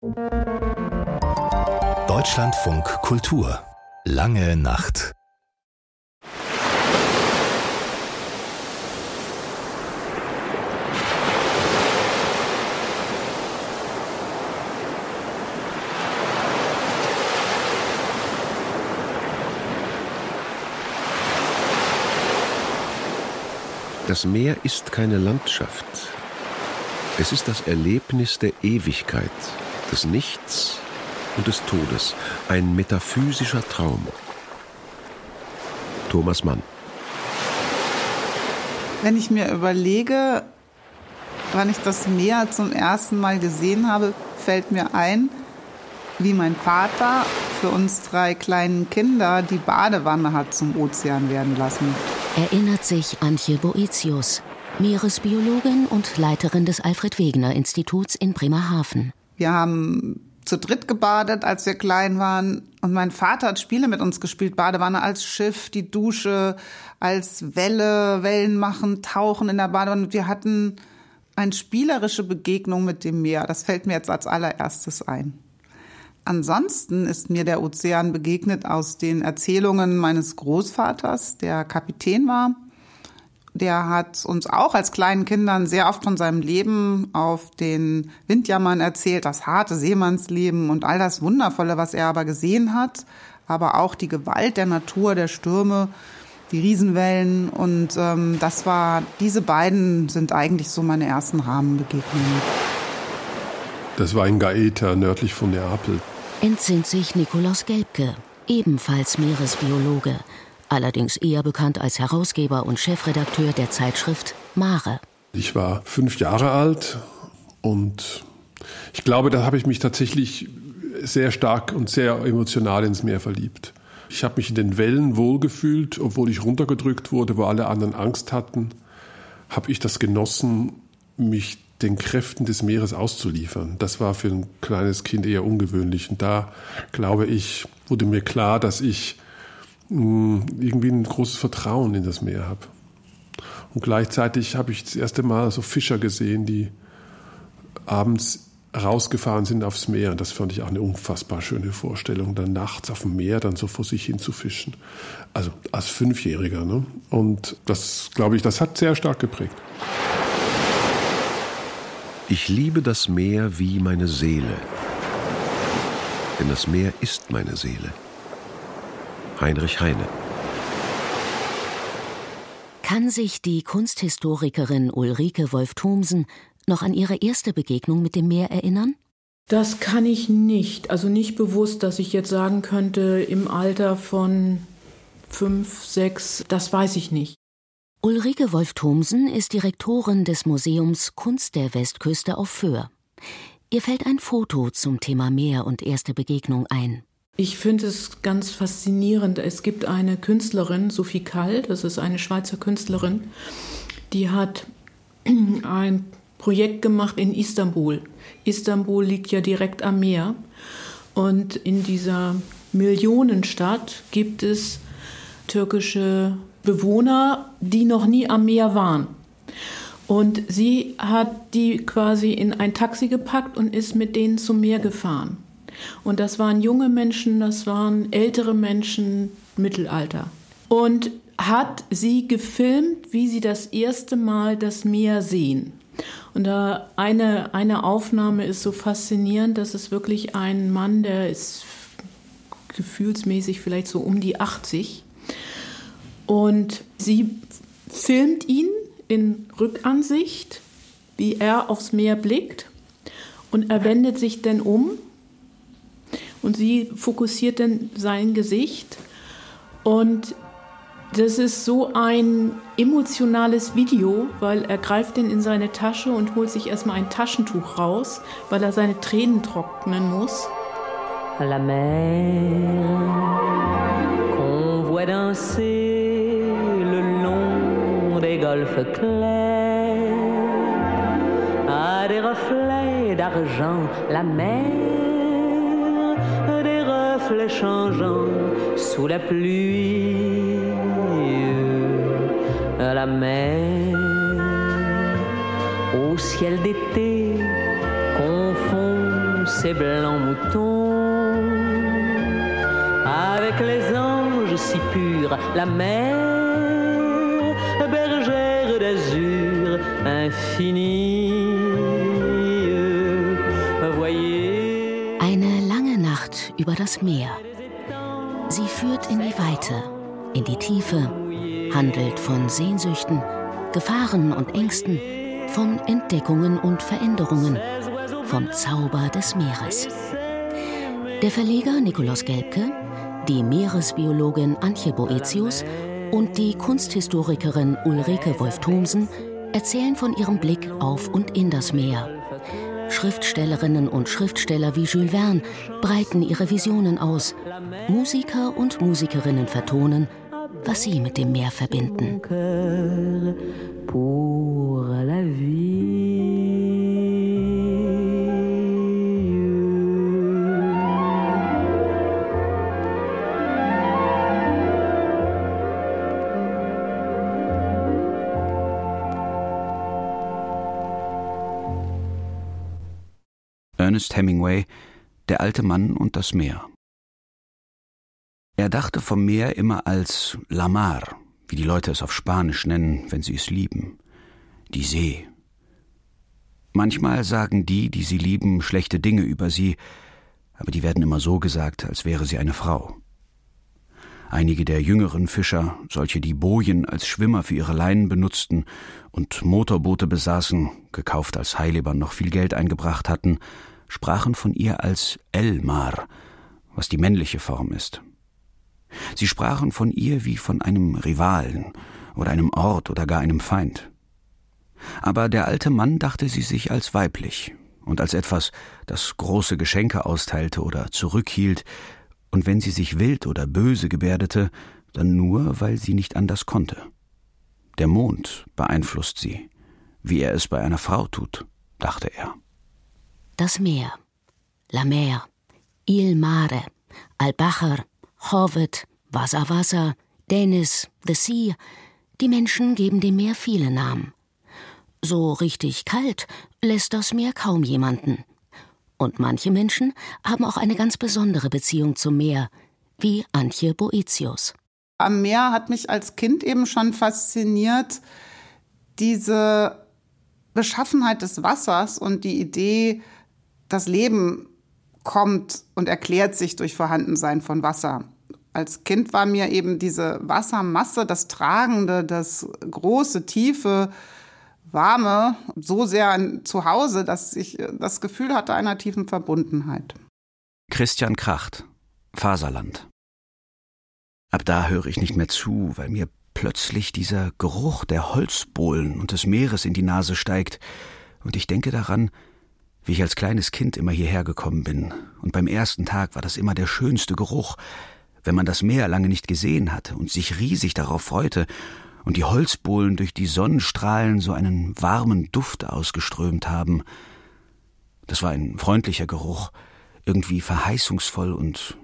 Deutschlandfunk Kultur. Lange Nacht. Das Meer ist keine Landschaft. Es ist das Erlebnis der Ewigkeit, des Nichts und des Todes, ein metaphysischer Traum. Thomas Mann. Wenn ich mir überlege, wann ich das Meer zum ersten Mal gesehen habe, fällt mir ein, wie mein Vater für uns 3 kleinen Kinder die Badewanne hat zum Ozean werden lassen. Erinnert sich Antje Boetius, Meeresbiologin und Leiterin des Alfred-Wegener-Instituts in Bremerhaven. Wir haben zu dritt gebadet, als wir klein waren. Und mein Vater hat Spiele mit uns gespielt. Badewanne als Schiff, die Dusche als Welle, Wellen machen, tauchen in der Badewanne. Wir hatten eine spielerische Begegnung mit dem Meer. Das fällt mir jetzt als allererstes ein. Ansonsten ist mir der Ozean begegnet aus den Erzählungen meines Großvaters, der Kapitän war. Der hat uns auch als kleinen Kindern sehr oft von seinem Leben auf den Windjammern erzählt, das harte Seemannsleben und all das Wundervolle, was er aber gesehen hat, aber auch die Gewalt der Natur, der Stürme, die Riesenwellen. Und diese beiden sind eigentlich so meine ersten Rahmenbegegnungen. Das war in Gaeta, nördlich von Neapel. Entsinnt sich Nikolaus Gelbke, ebenfalls Meeresbiologe, allerdings eher bekannt als Herausgeber und Chefredakteur der Zeitschrift Mare. Ich war 5 Jahre alt und ich glaube, da habe ich mich tatsächlich sehr stark und sehr emotional ins Meer verliebt. Ich habe mich in den Wellen wohlgefühlt, obwohl ich runtergedrückt wurde, wo alle anderen Angst hatten, habe ich das genossen, mich den Kräften des Meeres auszuliefern. Das war für ein kleines Kind eher ungewöhnlich. Und da, glaube ich, wurde mir klar, dass ich irgendwie ein großes Vertrauen in das Meer habe. Und gleichzeitig habe ich das erste Mal so Fischer gesehen, die abends rausgefahren sind aufs Meer. Und das fand ich auch eine unfassbar schöne Vorstellung, dann nachts auf dem Meer dann so vor sich hin zu fischen. Also als 5-Jähriger. Ne? Und das, glaube ich, das hat sehr stark geprägt. Ich liebe das Meer wie meine Seele. Denn das Meer ist meine Seele. Heinrich Heine. Kann sich die Kunsthistorikerin Ulrike Wolff-Thomsen noch an ihre erste Begegnung mit dem Meer erinnern? Das kann ich nicht. Also nicht bewusst, dass ich jetzt sagen könnte, im Alter von 5, 6, das weiß ich nicht. Ulrike Wolff-Thomsen ist Direktorin des Museums Kunst der Westküste auf Föhr. Ihr fällt ein Foto zum Thema Meer und erste Begegnung ein. Ich finde es ganz faszinierend. Es gibt eine Künstlerin, Sophie Kall, das ist eine Schweizer Künstlerin, die hat ein Projekt gemacht in Istanbul. Istanbul liegt ja direkt am Meer. Und in dieser Millionenstadt gibt es türkische Bewohner, die noch nie am Meer waren. Und sie hat die quasi in ein Taxi gepackt und ist mit denen zum Meer gefahren. Und das waren junge Menschen, das waren ältere Menschen, Mittelalter. Und hat sie gefilmt, wie sie das erste Mal das Meer sehen. Und da eine Aufnahme ist so faszinierend, dass es wirklich ein Mann, der ist gefühlsmäßig vielleicht so um die 80. Und sie filmt ihn in Rückansicht, wie er aufs Meer blickt. Und er wendet sich dann um und sie fokussiert dann sein Gesicht. Und das ist so ein emotionales Video, weil er greift dann in seine Tasche und holt sich erstmal ein Taschentuch raus, weil er seine Tränen trocknen muss. La mer qu'on voit danser le long des golfes clairs a des reflets d'argent, la mer des reflets changeants sous la pluie. La mer au ciel d'été confond ses blancs moutons. Avec les anges si purs, la mer, bergère d'azur infinie. Voyez. Eine lange Nacht über das Meer. Sie führt in die Weite, in die Tiefe, handelt von Sehnsüchten, Gefahren und Ängsten, von Entdeckungen und Veränderungen, vom Zauber des Meeres. Der Verleger Nikolaus Gelbke, die Meeresbiologin Antje Boetius und die Kunsthistorikerin Ulrike Wolff-Thomsen erzählen von ihrem Blick auf und in das Meer. Schriftstellerinnen und Schriftsteller wie Jules Verne breiten ihre Visionen aus. Musiker und Musikerinnen vertonen, was sie mit dem Meer verbinden. Pour la vie. Ernest Hemingway, Der alte Mann und das Meer. Er dachte vom Meer immer als La Mar, wie die Leute es auf Spanisch nennen, wenn sie es lieben. Die See. Manchmal sagen die, die sie lieben, schlechte Dinge über sie, aber die werden immer so gesagt, als wäre sie eine Frau. Einige der jüngeren Fischer, solche die Bojen als Schwimmer für ihre Leinen benutzten und Motorboote besaßen, gekauft als Heilebern noch viel Geld eingebracht hatten, sprachen von ihr als El Mar, was die männliche Form ist. Sie sprachen von ihr wie von einem Rivalen oder einem Ort oder gar einem Feind. Aber der alte Mann dachte sie sich als weiblich und als etwas, das große Geschenke austeilte oder zurückhielt, und wenn sie sich wild oder böse gebärdete, dann nur, weil sie nicht anders konnte. Der Mond beeinflusst sie, wie er es bei einer Frau tut, dachte er. Das Meer, La Mer, Il Mare, Al-Bahr, Hovet, Wasser, Dennis, The Sea. Die Menschen geben dem Meer viele Namen. So richtig kalt lässt das Meer kaum jemanden. Und manche Menschen haben auch eine ganz besondere Beziehung zum Meer, wie Antje Boetius. Am Meer hat mich als Kind eben schon fasziniert, diese Beschaffenheit des Wassers und die Idee, das Leben kommt und erklärt sich durch Vorhandensein von Wasser. Als Kind war mir eben diese Wassermasse, das Tragende, das große, tiefe, warme, so sehr ein Zuhause, dass ich das Gefühl hatte einer tiefen Verbundenheit. Christian Kracht, Faserland. Ab da höre ich nicht mehr zu, weil mir plötzlich dieser Geruch der Holzbohlen und des Meeres in die Nase steigt und ich denke daran, wie ich als kleines Kind immer hierher gekommen bin. Und beim ersten Tag war das immer der schönste Geruch, wenn man das Meer lange nicht gesehen hatte und sich riesig darauf freute und die Holzbohlen durch die Sonnenstrahlen so einen warmen Duft ausgeströmt haben. Das war ein freundlicher Geruch, irgendwie verheißungsvoll und,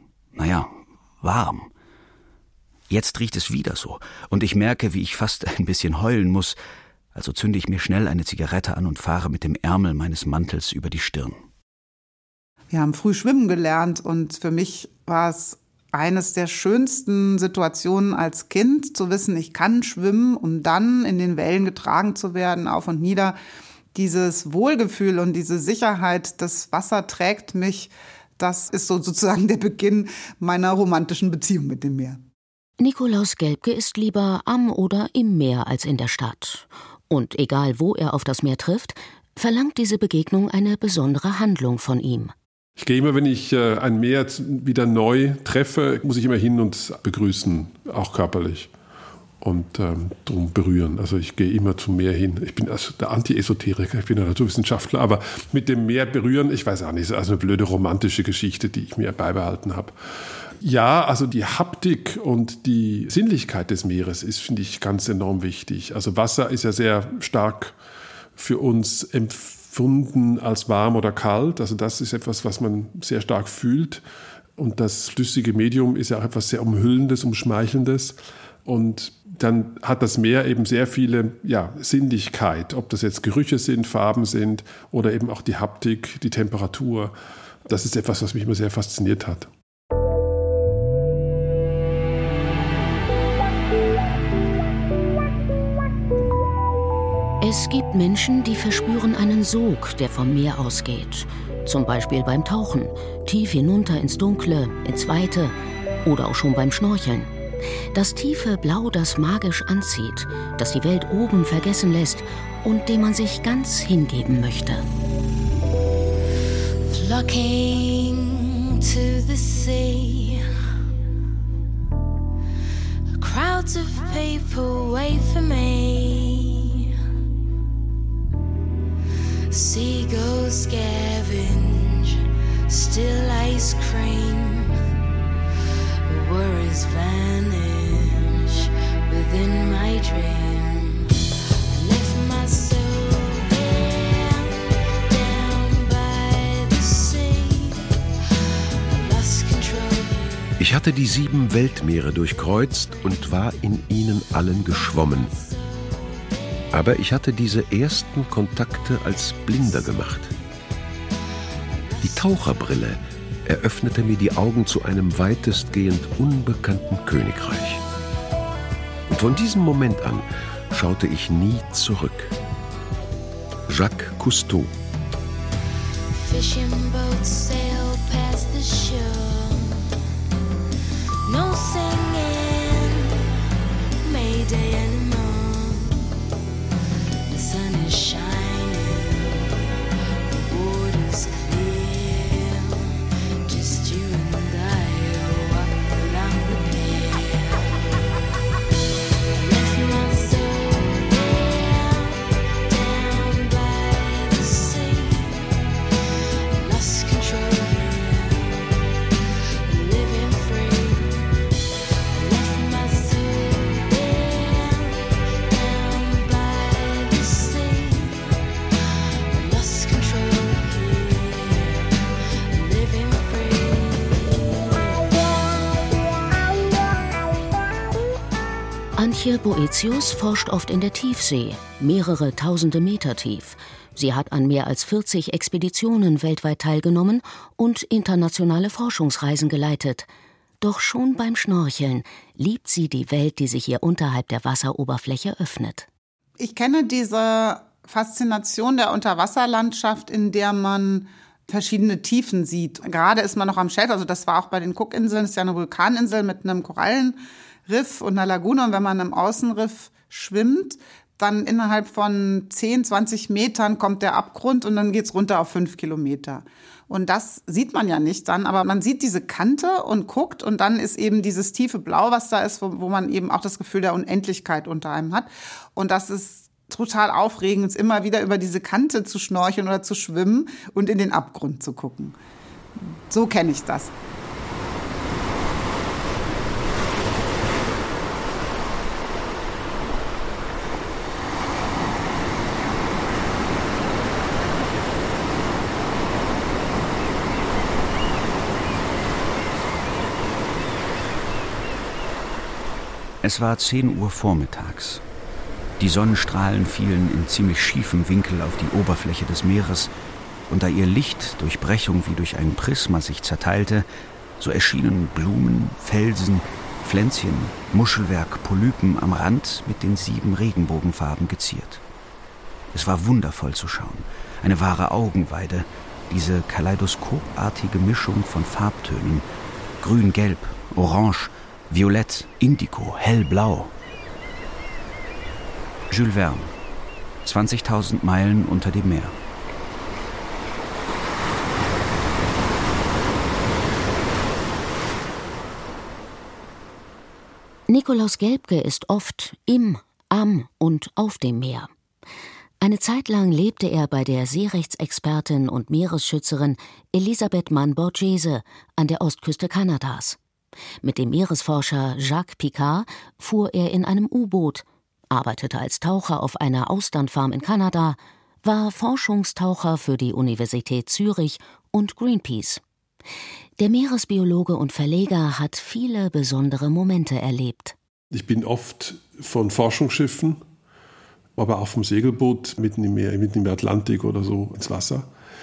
warm. Jetzt riecht es wieder so und ich merke, wie ich fast ein bisschen heulen muss, also zünde ich mir schnell eine Zigarette an und fahre mit dem Ärmel meines Mantels über die Stirn. Wir haben früh schwimmen gelernt und für mich war es eines der schönsten Situationen als Kind, zu wissen, ich kann schwimmen, um dann in den Wellen getragen zu werden, auf und nieder. Dieses Wohlgefühl und diese Sicherheit, das Wasser trägt mich, das ist sozusagen der Beginn meiner romantischen Beziehung mit dem Meer. Nikolaus Gelbke ist lieber am oder im Meer als in der Stadt. Und egal, wo er auf das Meer trifft, verlangt diese Begegnung eine besondere Handlung von ihm. Ich gehe immer, wenn ich ein Meer wieder neu treffe, muss ich immer hin und begrüßen, auch körperlich. Und drum berühren. Also ich gehe immer zum Meer hin. Ich bin also der Anti-Esoteriker, ich bin ein Naturwissenschaftler, aber mit dem Meer berühren, ich weiß auch nicht, also eine blöde romantische Geschichte, die ich mir beibehalten habe. Ja, also die Haptik und die Sinnlichkeit des Meeres ist, finde ich, ganz enorm wichtig. Also Wasser ist ja sehr stark für uns empfunden als warm oder kalt. Also das ist etwas, was man sehr stark fühlt. Und das flüssige Medium ist ja auch etwas sehr Umhüllendes, Umschmeichelndes. Und dann hat das Meer eben sehr viele Sinnlichkeit, ob das jetzt Gerüche sind, Farben sind oder eben auch die Haptik, die Temperatur. Das ist etwas, was mich immer sehr fasziniert hat. Es gibt Menschen, die verspüren einen Sog, der vom Meer ausgeht. Zum Beispiel beim Tauchen, tief hinunter ins Dunkle, ins Weite oder auch schon beim Schnorcheln. Das tiefe Blau, das magisch anzieht, das die Welt oben vergessen lässt und dem man sich ganz hingeben möchte. Flocking to the sea, crowds of people wait for me. Seagulls scavenge still ice cream. Worries vanish within my dream. I left my soul there, down by the sea. I lost control. Ich hatte die 7 Weltmeere durchkreuzt und war in ihnen allen geschwommen. Aber ich hatte diese ersten Kontakte als Blinder gemacht. Die Taucherbrille eröffnete mir die Augen zu einem weitestgehend unbekannten Königreich. Und von diesem Moment an schaute ich nie zurück. Jacques Cousteau. Fishing boats sail past the shore. No singing, Mayday anymore. The sun is shining, the water's clear. Just you and I walk along the pier. I left my soul there, down by the sea. I lost control, living free. I left my soul there, down by the sea. I lost control here, living free. Antje Boetius forscht oft in der Tiefsee, mehrere tausende Meter tief. Sie hat an mehr als 40 Expeditionen weltweit teilgenommen und internationale Forschungsreisen geleitet. Doch schon beim Schnorcheln liebt sie die Welt, die sich ihr unterhalb der Wasseroberfläche öffnet. Ich kenne diese Faszination der Unterwasserlandschaft, in der man verschiedene Tiefen sieht. Gerade ist man noch am Schelf, also das war auch bei den Cookinseln, das ist ja eine Vulkaninsel mit einem Korallenriff und einer Lagune. Und wenn man im Außenriff schwimmt, dann innerhalb von 10, 20 Metern kommt der Abgrund und dann geht's runter auf 5 Kilometer. Und das sieht man ja nicht dann, aber man sieht diese Kante und guckt und dann ist eben dieses tiefe Blau, was da ist, wo man eben auch das Gefühl der Unendlichkeit unter einem hat. Und das ist total aufregend, immer wieder über diese Kante zu schnorcheln oder zu schwimmen und in den Abgrund zu gucken. So kenne ich das. Es war 10 Uhr vormittags. Die Sonnenstrahlen fielen in ziemlich schiefem Winkel auf die Oberfläche des Meeres, und da ihr Licht durch Brechung wie durch ein Prisma sich zerteilte, so erschienen Blumen, Felsen, Pflänzchen, Muschelwerk, Polypen am Rand mit den 7 Regenbogenfarben geziert. Es war wundervoll zu schauen, eine wahre Augenweide, diese kaleidoskopartige Mischung von Farbtönen, grün-gelb, orange, violett, indigo, hellblau. Jules Verne, 20.000 Meilen unter dem Meer. Nikolaus Gelbke ist oft im, am und auf dem Meer. Eine Zeit lang lebte er bei der Seerechtsexpertin und Meeresschützerin Elisabeth Mann-Borghese an der Ostküste Kanadas. Mit dem Meeresforscher Jacques Picard fuhr er in einem U-Boot, arbeitete als Taucher auf einer Austernfarm in Kanada, war Forschungstaucher für die Universität Zürich und Greenpeace. Der Meeresbiologe und Verleger hat viele besondere Momente erlebt. Ich bin oft von Forschungsschiffen, aber auch vom Segelboot mitten im Meer, mitten im Atlantik oder so ins Wasser.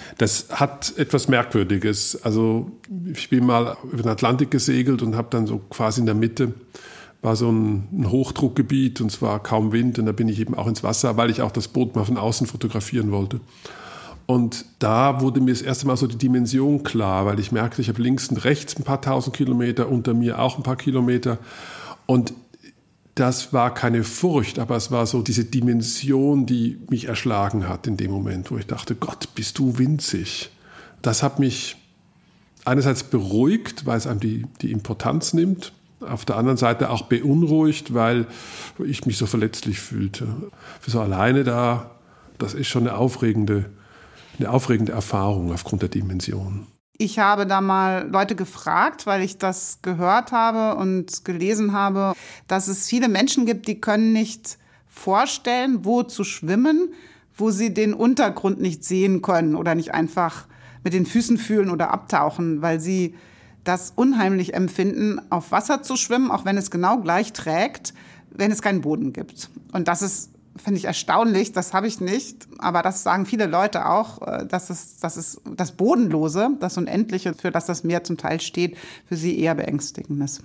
Das hat etwas Merkwürdiges. Also ich bin mal über den Atlantik gesegelt und habe dann so quasi in der Mitte war so ein Hochdruckgebiet und es war kaum Wind und da bin ich eben auch ins Wasser, weil ich auch das Boot mal von außen fotografieren wollte. Und da wurde mir das erste Mal so die Dimension klar, weil ich merkte, ich habe links und rechts ein paar tausend Kilometer, unter mir auch ein paar Kilometer. Und das war keine Furcht, aber es war so diese Dimension, die mich erschlagen hat in dem Moment, wo ich dachte, Gott, bist du winzig. Das hat mich einerseits beruhigt, weil es einem die Importanz nimmt, auf der anderen Seite auch beunruhigt, weil ich mich so verletzlich fühlte. Für so alleine da, das ist schon eine aufregende Erfahrung aufgrund der Dimension. Ich habe da mal Leute gefragt, weil ich das gehört habe und gelesen habe, dass es viele Menschen gibt, die können nicht vorstellen, wo zu schwimmen, wo sie den Untergrund nicht sehen können oder nicht einfach mit den Füßen fühlen oder abtauchen, weil sie das unheimlich empfinden, auf Wasser zu schwimmen, auch wenn es genau gleich trägt, wenn es keinen Boden gibt. Und das ist, finde ich, erstaunlich, das habe ich nicht, aber das sagen viele Leute auch, dass es das Bodenlose, das Unendliche, für das das Meer zum Teil steht, für sie eher beängstigend ist.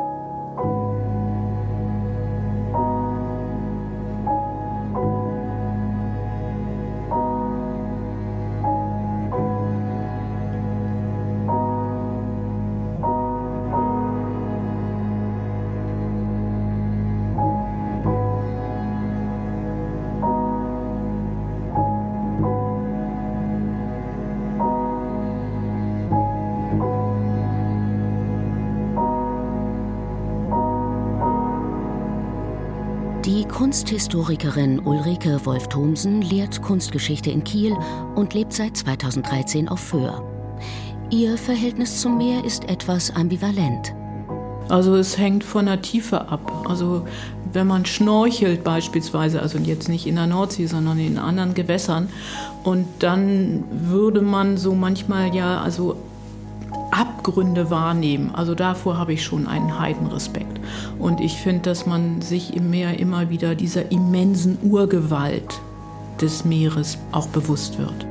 Die Kunsthistorikerin Ulrike Wolff-Thomsen lehrt Kunstgeschichte in Kiel und lebt seit 2013 auf Föhr. Ihr Verhältnis zum Meer ist etwas ambivalent. Also es hängt von der Tiefe ab. Also wenn man schnorchelt beispielsweise, also jetzt nicht in der Nordsee, sondern in anderen Gewässern, und dann würde man so manchmal ja also Abgründe wahrnehmen. Also davor habe ich schon einen Heidenrespekt. Und ich finde, dass man sich im Meer immer wieder dieser immensen Urgewalt des Meeres auch bewusst wird.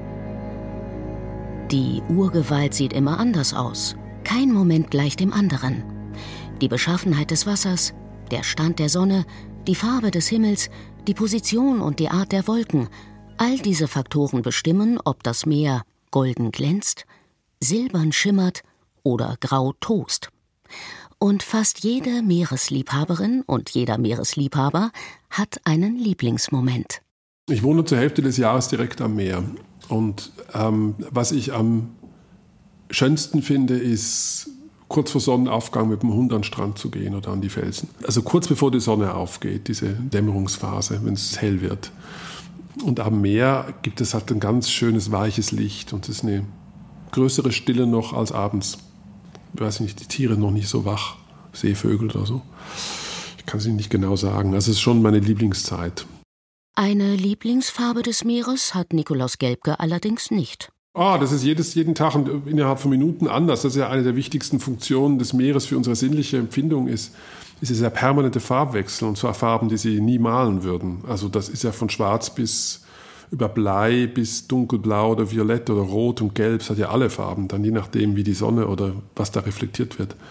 Die Urgewalt sieht immer anders aus. Kein Moment gleich dem anderen. Die Beschaffenheit des Wassers, der Stand der Sonne, die Farbe des Himmels, die Position und die Art der Wolken, all diese Faktoren bestimmen, ob das Meer golden glänzt, silbern schimmert oder grau tost. Und fast jede Meeresliebhaberin und jeder Meeresliebhaber hat einen Lieblingsmoment. Ich wohne zur Hälfte des Jahres direkt am Meer. Und was ich am schönsten finde, ist kurz vor Sonnenaufgang mit dem Hund an den Strand zu gehen oder an die Felsen. Also kurz bevor die Sonne aufgeht, diese Dämmerungsphase, wenn es hell wird. Und am Meer gibt es halt ein ganz schönes, weiches Licht und es ist eine größere Stille noch als abends. Ich weiß nicht, die Tiere noch nicht so wach, Seevögel oder so. Ich kann es Ihnen nicht genau sagen. Das ist schon meine Lieblingszeit. Eine Lieblingsfarbe des Meeres hat Nikolaus Gelbke allerdings nicht. Das ist jeden Tag innerhalb von Minuten anders. Das ist ja eine der wichtigsten Funktionen des Meeres für unsere sinnliche Empfindung ist dieser permanente Farbwechsel, und zwar Farben, die Sie nie malen würden. Also das ist ja von schwarz bis über Blei bis dunkelblau oder violett oder rot und gelb. Es hat ja alle Farben, dann je nachdem, wie die Sonne oder was da reflektiert wird.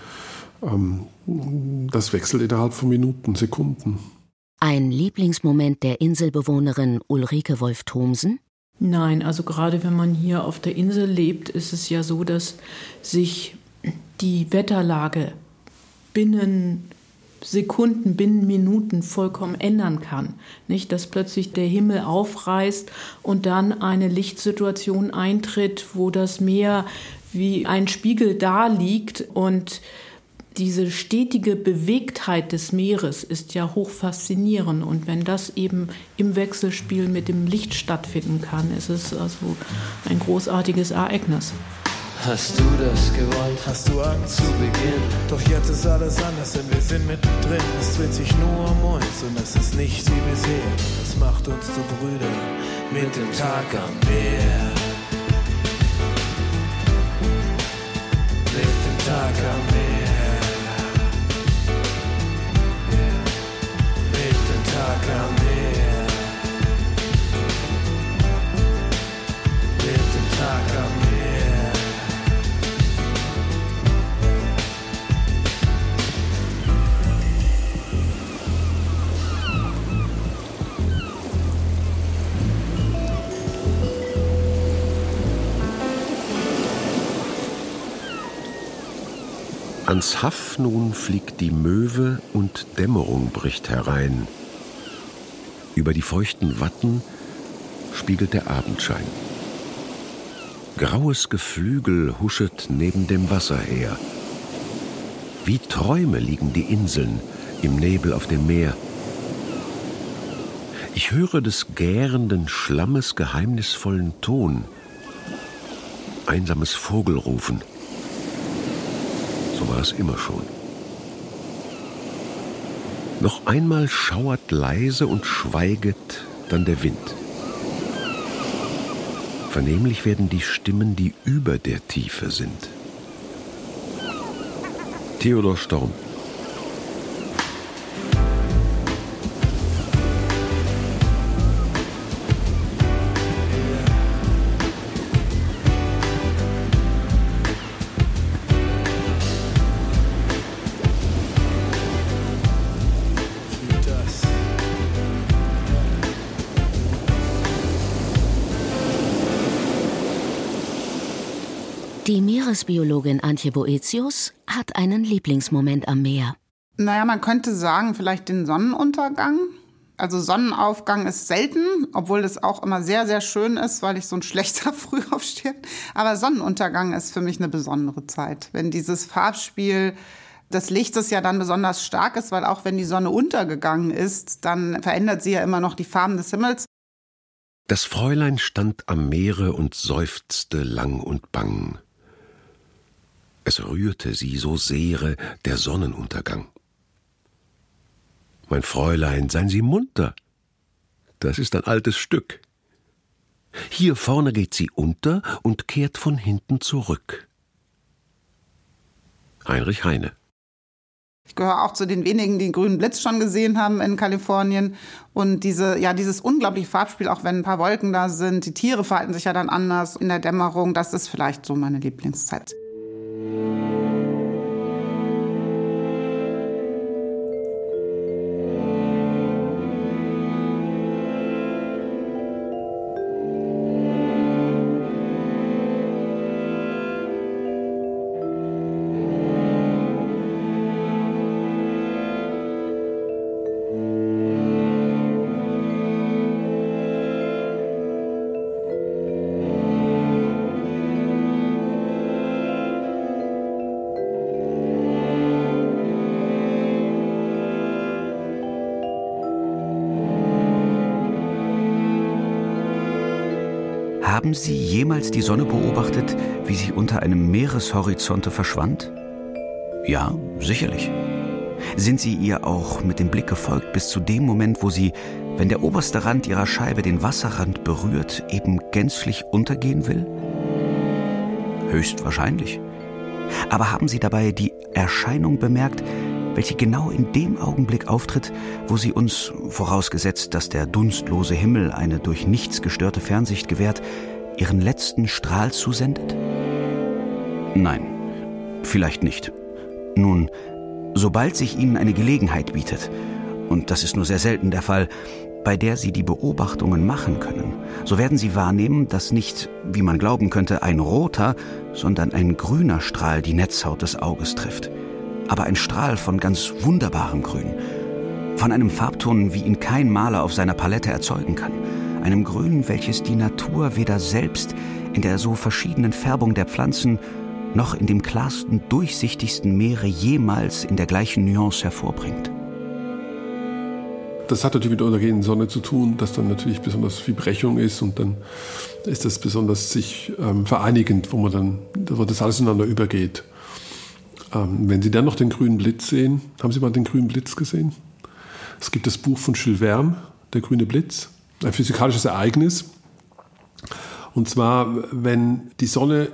Das wechselt innerhalb von Minuten, Sekunden. Ein Lieblingsmoment der Inselbewohnerin Ulrike Wolff-Thomsen? Nein, also gerade wenn man hier auf der Insel lebt, ist es ja so, dass sich die Wetterlage binnen Sekunden, binnen Minuten vollkommen ändern kann. Nicht, dass plötzlich der Himmel aufreißt und dann eine Lichtsituation eintritt, wo das Meer wie ein Spiegel da liegt, und diese stetige Bewegtheit des Meeres ist ja hoch faszinierend, und wenn das eben im Wechselspiel mit dem Licht stattfinden kann, ist es also ein großartiges Ereignis. Hast du das gewollt? Hast du Angst zu Beginn? Doch jetzt ist alles anders, denn wir sind mittendrin. Es dreht sich nur um uns und es ist nicht wie wir sehen. Das macht uns zu Brüdern mit dem Tag am Meer. Mit dem Tag am Meer. Mit dem Tag am Meer. Mit dem Tag am Meer. Ans Haff nun fliegt die Möwe und Dämmerung bricht herein. Über die feuchten Watten spiegelt der Abendschein. Graues Geflügel huschet neben dem Wasser her. Wie Träume liegen die Inseln im Nebel auf dem Meer. Ich höre des gärenden Schlammes geheimnisvollen Ton. Einsames Vogelrufen. So war es immer schon. Noch einmal schauert leise und schweiget dann der Wind. Vernehmlich werden die Stimmen, die über der Tiefe sind. Theodor Storm. Die Meeresbiologin Antje Boetius hat einen Lieblingsmoment am Meer. Naja, man könnte sagen, vielleicht den Sonnenuntergang. Also Sonnenaufgang ist selten, obwohl das auch immer sehr, sehr schön ist, weil ich so ein schlechter Frühaufsteher bin. Aber Sonnenuntergang ist für mich eine besondere Zeit. Wenn dieses Farbspiel des Lichtes ja dann besonders stark ist, weil auch wenn die Sonne untergegangen ist, dann verändert sie ja immer noch die Farben des Himmels. Das Fräulein stand am Meere und seufzte lang und bang. Es rührte sie so sehre der Sonnenuntergang. Mein Fräulein, seien Sie munter. Das ist ein altes Stück. Hier vorne geht sie unter und kehrt von hinten zurück. Heinrich Heine. Ich gehöre auch zu den wenigen, die den grünen Blitz schon gesehen haben in Kalifornien. Und dieses unglaubliche Farbspiel, auch wenn ein paar Wolken da sind, die Tiere verhalten sich ja dann anders in der Dämmerung, das ist vielleicht so meine Lieblingszeit. Haben Sie jemals die Sonne beobachtet, wie sie unter einem Meereshorizonte verschwand? Ja, sicherlich. Sind Sie ihr auch mit dem Blick gefolgt bis zu dem Moment, wo sie, wenn der oberste Rand ihrer Scheibe den Wasserrand berührt, eben gänzlich untergehen will? Höchstwahrscheinlich. Aber haben Sie dabei die Erscheinung bemerkt, welche genau in dem Augenblick auftritt, wo sie uns, vorausgesetzt, dass der dunstlose Himmel eine durch nichts gestörte Fernsicht gewährt, ihren letzten Strahl zusendet? Nein, vielleicht nicht. Nun, sobald sich Ihnen eine Gelegenheit bietet, und das ist nur sehr selten der Fall, bei der Sie die Beobachtungen machen können, so werden Sie wahrnehmen, dass nicht, wie man glauben könnte, ein roter, sondern ein grüner Strahl die Netzhaut des Auges trifft. Aber ein Strahl von ganz wunderbarem Grün. Von einem Farbton, wie ihn kein Maler auf seiner Palette erzeugen kann. Einem Grün, welches die Natur weder selbst in der so verschiedenen Färbung der Pflanzen noch in dem klarsten, durchsichtigsten Meere jemals in der gleichen Nuance hervorbringt. Das hat natürlich mit der untergehenden Sonne zu tun, dass dann natürlich besonders viel Brechung ist und dann ist das besonders sich vereinigend, wo das alles ineinander übergeht. Wenn Sie dann noch den grünen Blitz sehen, haben Sie mal den grünen Blitz gesehen? Es gibt das Buch von Jules Verne, Der grüne Blitz, ein physikalisches Ereignis. Und zwar, wenn die Sonne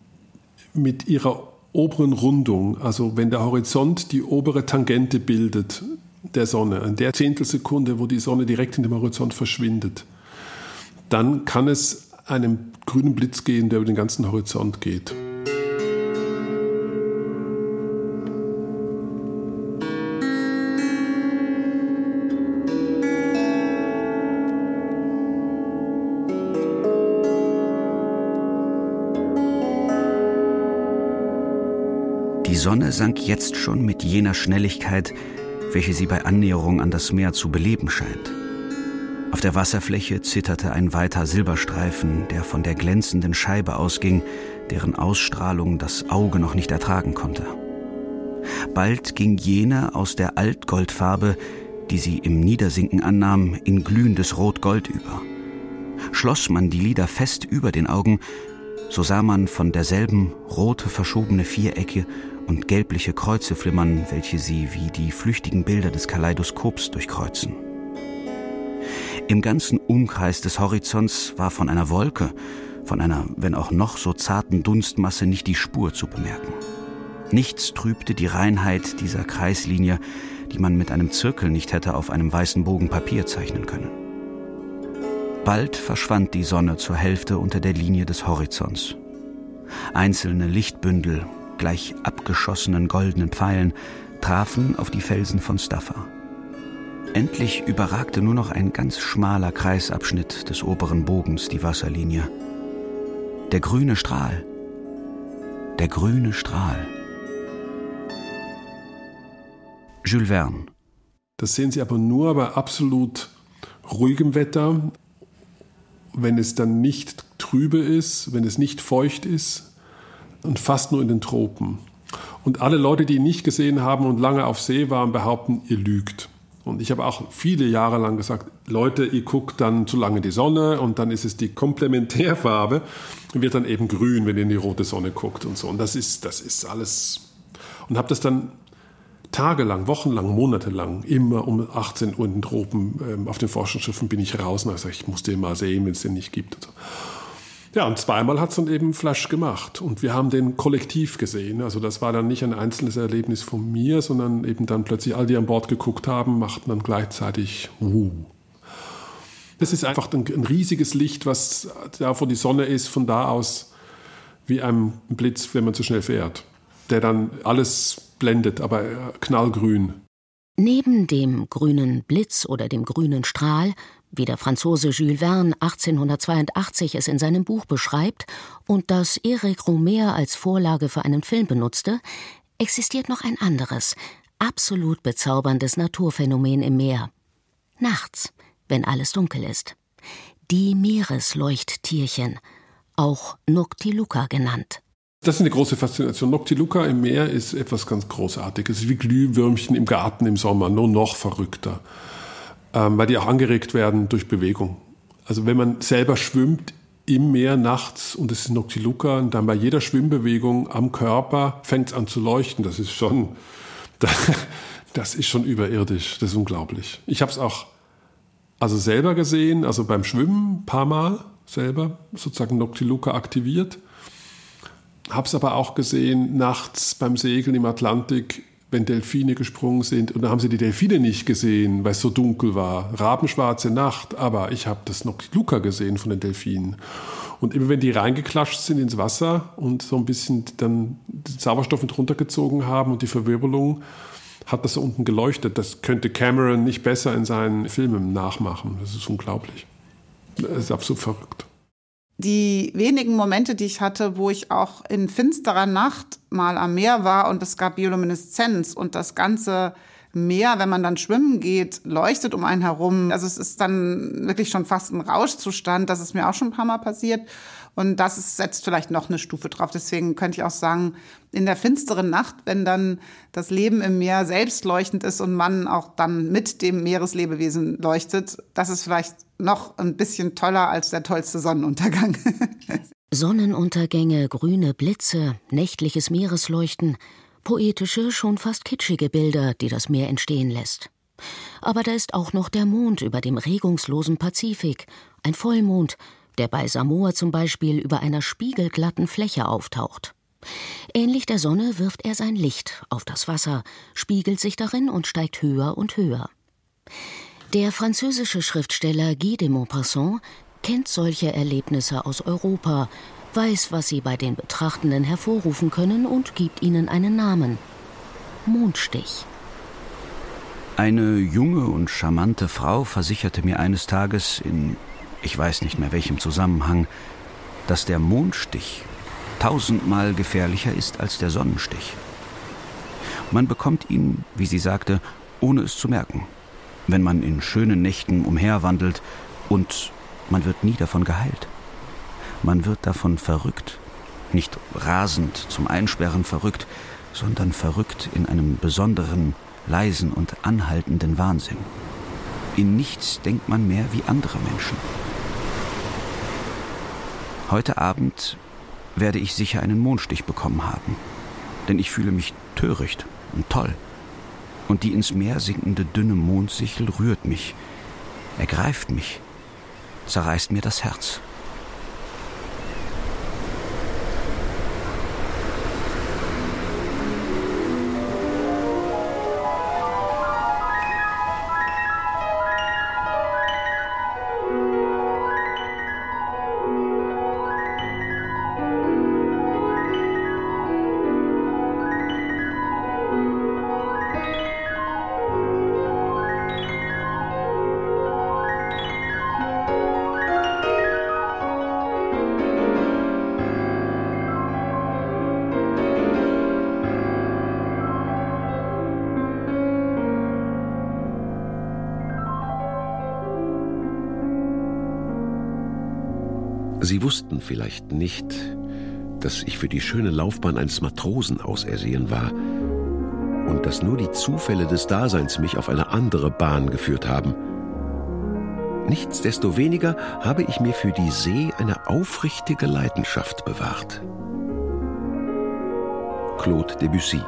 mit ihrer oberen Rundung, also wenn der Horizont die obere Tangente bildet der Sonne, in der Zehntelsekunde, wo die Sonne direkt in dem Horizont verschwindet, dann kann es einem grünen Blitz geben, der über den ganzen Horizont geht. Die Sonne sank jetzt schon mit jener Schnelligkeit, welche sie bei Annäherung an das Meer zu beleben scheint. Auf der Wasserfläche zitterte ein weiter Silberstreifen, der von der glänzenden Scheibe ausging, deren Ausstrahlung das Auge noch nicht ertragen konnte. Bald ging jene aus der Altgoldfarbe, die sie im Niedersinken annahm, in glühendes Rot-Gold über. Schloss man die Lider fest über den Augen, so sah man von derselben rote verschobene Vierecke und gelbliche Kreuze flimmern, welche sie wie die flüchtigen Bilder des Kaleidoskops durchkreuzen. Im ganzen Umkreis des Horizonts war von einer Wolke, von einer, wenn auch noch so zarten Dunstmasse nicht die Spur zu bemerken. Nichts trübte die Reinheit dieser Kreislinie, die man mit einem Zirkel nicht hätte auf einem weißen Bogen Papier zeichnen können. Bald verschwand die Sonne zur Hälfte unter der Linie des Horizonts. Einzelne Lichtbündel, gleich abgeschossenen goldenen Pfeilen, trafen auf die Felsen von Staffa. Endlich überragte nur noch ein ganz schmaler Kreisabschnitt des oberen Bogens die Wasserlinie. Der grüne Strahl. Der grüne Strahl. Jules Verne. Das sehen Sie aber nur bei absolut ruhigem Wetter, wenn es dann nicht trübe ist, wenn es nicht feucht ist und fast nur in den Tropen. Und alle Leute, die ihn nicht gesehen haben und lange auf See waren, behaupten, ihr lügt. Und ich habe auch viele Jahre lang gesagt, Leute, ihr guckt dann zu lange die Sonne und dann ist es die Komplementärfarbe und wird dann eben grün, wenn ihr in die rote Sonne guckt und so. Und das ist alles. Und habe das dann tagelang, wochenlang, monatelang, immer um 18 Uhr in den Tropen auf den Forschungsschiffen bin ich raus und habe gesagt, ich muss den mal sehen, wenn es den nicht gibt. Und so. Ja, und zweimal hat es dann eben Flash gemacht und wir haben den kollektiv gesehen. Also das war dann nicht ein einzelnes Erlebnis von mir, sondern eben dann plötzlich alle, die an Bord geguckt haben, machten dann gleichzeitig Das ist einfach ein riesiges Licht, was da, wo die Sonne ist, von da aus wie ein Blitz, wenn man zu schnell fährt, der dann alles blendet, aber knallgrün. Neben dem grünen Blitz oder dem grünen Strahl, wie der Franzose Jules Verne 1882 es in seinem Buch beschreibt und das Éric Rohmer als Vorlage für einen Film benutzte, existiert noch ein anderes, absolut bezauberndes Naturphänomen im Meer. Nachts, wenn alles dunkel ist. Die Meeresleuchttierchen, auch Noctiluca genannt. Das ist eine große Faszination. Noctiluca im Meer ist etwas ganz Großartiges. Es ist wie Glühwürmchen im Garten im Sommer, nur noch verrückter. Weil die auch angeregt werden durch Bewegung. Also wenn man selber schwimmt im Meer nachts und es ist Noctiluca und dann bei jeder Schwimmbewegung am Körper fängt es an zu leuchten. Das ist schon überirdisch. Das ist unglaublich. Ich habe es auch selber gesehen, also beim Schwimmen ein paar Mal selber, sozusagen Noctiluca aktiviert. Habe es aber auch gesehen nachts beim Segeln im Atlantik, wenn Delfine gesprungen sind. Und da haben sie die Delfine nicht gesehen, weil es so dunkel war. Rabenschwarze Nacht, aber ich habe das Noctiluca gesehen von den Delfinen. Und immer wenn die reingeklatscht sind ins Wasser und so ein bisschen dann den Sauerstoff mit runtergezogen haben und die Verwirbelung, hat das so unten geleuchtet. Das könnte Cameron nicht besser in seinen Filmen nachmachen. Das ist unglaublich. Das ist absolut verrückt. Die wenigen Momente, die ich hatte, wo ich auch in finsterer Nacht mal am Meer war und es gab Biolumineszenz und das ganze Meer, wenn man dann schwimmen geht, leuchtet um einen herum. Also es ist dann wirklich schon fast ein Rauschzustand. Das ist mir auch schon ein paar Mal passiert. Und das setzt vielleicht noch eine Stufe drauf. Deswegen könnte ich auch sagen, in der finsteren Nacht, wenn dann das Leben im Meer selbst leuchtend ist und man auch dann mit dem Meereslebewesen leuchtet, das ist vielleicht noch ein bisschen toller als der tollste Sonnenuntergang. Sonnenuntergänge, grüne Blitze, nächtliches Meeresleuchten, poetische, schon fast kitschige Bilder, die das Meer entstehen lässt. Aber da ist auch noch der Mond über dem regungslosen Pazifik, ein Vollmond, der bei Samoa zum Beispiel über einer spiegelglatten Fläche auftaucht. Ähnlich der Sonne wirft er sein Licht auf das Wasser, spiegelt sich darin und steigt höher und höher. Der französische Schriftsteller Guy de Maupassant kennt solche Erlebnisse aus Europa, weiß, was sie bei den Betrachtenden hervorrufen können und gibt ihnen einen Namen: Mondstich. Eine junge und charmante Frau versicherte mir eines Tages in, ich weiß nicht mehr welchem Zusammenhang, dass der Mondstich 1000-mal gefährlicher ist als der Sonnenstich. Man bekommt ihn, wie sie sagte, ohne es zu merken, wenn man in schönen Nächten umherwandelt, und man wird nie davon geheilt. Man wird davon verrückt. Nicht rasend zum Einsperren verrückt, sondern verrückt in einem besonderen, leisen und anhaltenden Wahnsinn. In nichts denkt man mehr wie andere Menschen. Heute Abend werde ich sicher einen Mondstich bekommen haben, denn ich fühle mich töricht und toll. Und die ins Meer sinkende dünne Mondsichel rührt mich, ergreift mich, zerreißt mir das Herz. Sie wussten vielleicht nicht, dass ich für die schöne Laufbahn eines Matrosen ausersehen war und dass nur die Zufälle des Daseins mich auf eine andere Bahn geführt haben. Nichtsdestoweniger habe ich mir für die See eine aufrichtige Leidenschaft bewahrt. Claude Debussy.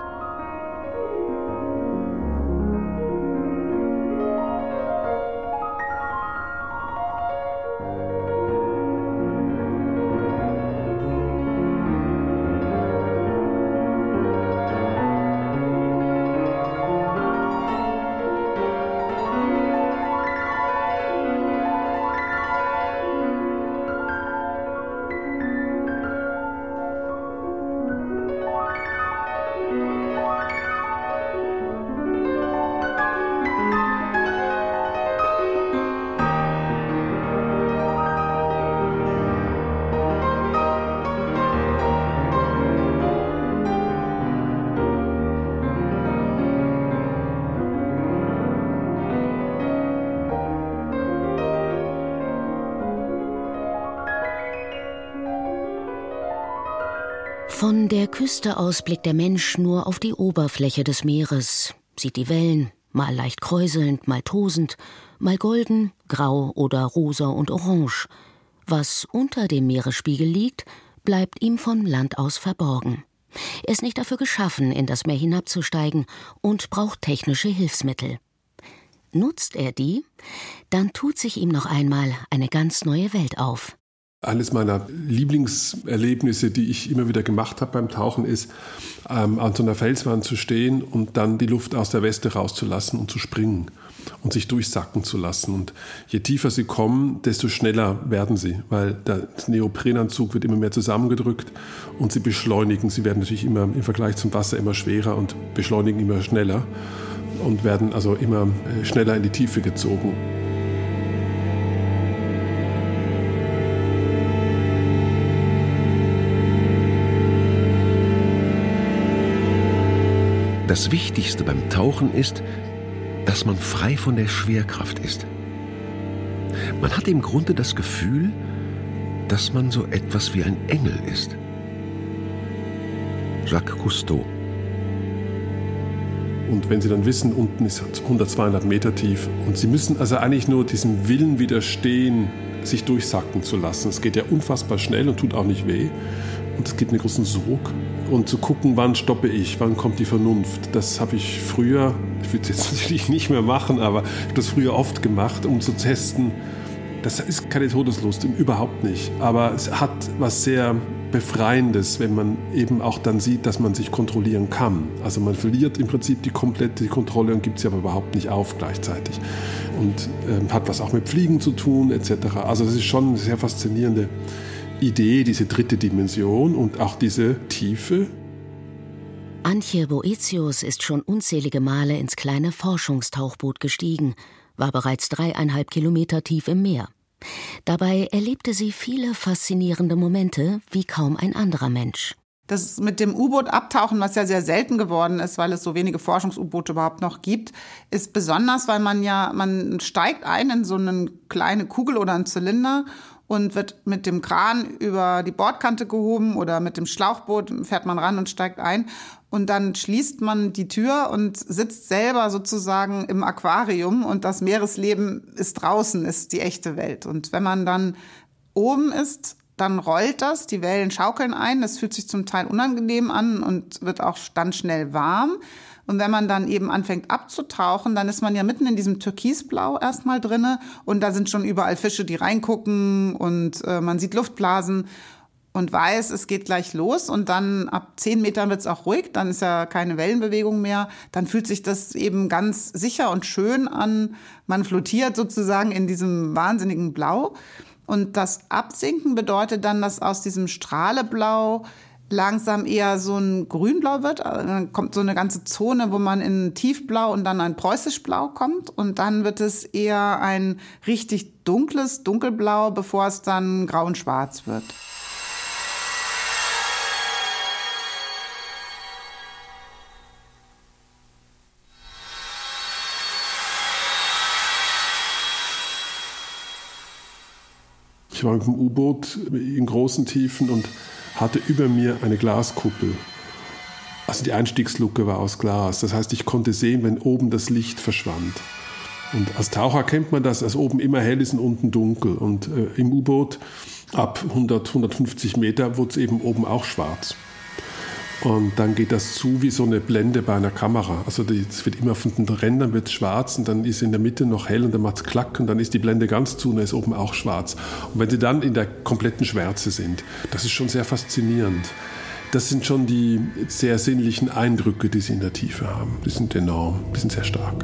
Von der Küste aus blickt der Mensch nur auf die Oberfläche des Meeres, sieht die Wellen, mal leicht kräuselnd, mal tosend, mal golden, grau oder rosa und orange. Was unter dem Meeresspiegel liegt, bleibt ihm von Land aus verborgen. Er ist nicht dafür geschaffen, in das Meer hinabzusteigen und braucht technische Hilfsmittel. Nutzt er die, dann tut sich ihm noch einmal eine ganz neue Welt auf. Eines meiner Lieblingserlebnisse, die ich immer wieder gemacht habe beim Tauchen, ist, an so einer Felswand zu stehen und dann die Luft aus der Weste rauszulassen und zu springen und sich durchsacken zu lassen. Und je tiefer sie kommen, desto schneller werden sie, weil der Neoprenanzug wird immer mehr zusammengedrückt und sie beschleunigen. Sie werden natürlich immer im Vergleich zum Wasser immer schwerer und beschleunigen immer schneller und werden also immer schneller in die Tiefe gezogen. Das Wichtigste beim Tauchen ist, dass man frei von der Schwerkraft ist. Man hat im Grunde das Gefühl, dass man so etwas wie ein Engel ist. Jacques Cousteau. Und wenn Sie dann wissen, unten ist 100, 200 Meter tief und Sie müssen also eigentlich nur diesem Willen widerstehen, sich durchsacken zu lassen. Es geht ja unfassbar schnell und tut auch nicht weh. Und es gibt einen großen Sog. Und zu gucken, wann stoppe ich, wann kommt die Vernunft. Das habe ich früher, ich würde es jetzt natürlich nicht mehr machen, aber ich habe das früher oft gemacht, um zu testen. Das ist keine Todeslust, überhaupt nicht. Aber es hat was sehr Befreiendes, wenn man eben auch dann sieht, dass man sich kontrollieren kann. Also man verliert im Prinzip die komplette Kontrolle und gibt sie aber überhaupt nicht auf gleichzeitig. Und hat was auch mit Fliegen zu tun, etc. Also das ist schon eine sehr faszinierende Idee, diese dritte Dimension und auch diese Tiefe. Antje Boetius ist schon unzählige Male ins kleine Forschungstauchboot gestiegen, war bereits 3,5 Kilometer tief im Meer. Dabei erlebte sie viele faszinierende Momente wie kaum ein anderer Mensch. Das mit dem U-Boot abtauchen, was ja sehr selten geworden ist, weil es so wenige Forschungs-U-Boote überhaupt noch gibt, ist besonders, weil man steigt ein in so eine kleine Kugel oder einen Zylinder und wird mit dem Kran über die Bordkante gehoben oder mit dem Schlauchboot fährt man ran und steigt ein. Und dann schließt man die Tür und sitzt selber sozusagen im Aquarium und das Meeresleben ist draußen, ist die echte Welt. Und wenn man dann oben ist, dann rollt das, die Wellen schaukeln ein, das fühlt sich zum Teil unangenehm an und wird auch dann schnell warm. Und wenn man dann eben anfängt abzutauchen, dann ist man ja mitten in diesem Türkisblau erstmal drinne und da sind schon überall Fische, die reingucken und man sieht Luftblasen und weiß, es geht gleich los und dann ab 10 Metern wird es auch ruhig, dann ist ja keine Wellenbewegung mehr, dann fühlt sich das eben ganz sicher und schön an, man flottiert sozusagen in diesem wahnsinnigen Blau. Und das Absinken bedeutet dann, dass aus diesem Strahleblau langsam eher so ein Grünblau wird. Dann kommt so eine ganze Zone, wo man in Tiefblau und dann ein Preußischblau kommt. Und dann wird es eher ein richtig dunkles Dunkelblau, bevor es dann grau und schwarz wird. Ich war mit dem U-Boot in großen Tiefen und hatte über mir eine Glaskuppel. Also die Einstiegsluke war aus Glas. Das heißt, ich konnte sehen, wenn oben das Licht verschwand. Und als Taucher kennt man das, dass oben immer hell ist und unten dunkel. Und im U-Boot ab 100, 150 Meter wurde es eben oben auch schwarz. Und dann geht das zu wie so eine Blende bei einer Kamera. Also es wird immer von den Rändern wird schwarz und dann ist in der Mitte noch hell und dann macht es klack und dann ist die Blende ganz zu und dann ist oben auch schwarz. Und wenn sie dann in der kompletten Schwärze sind, das ist schon sehr faszinierend. Das sind schon die sehr sinnlichen Eindrücke, die sie in der Tiefe haben. Die sind enorm, die sind sehr stark.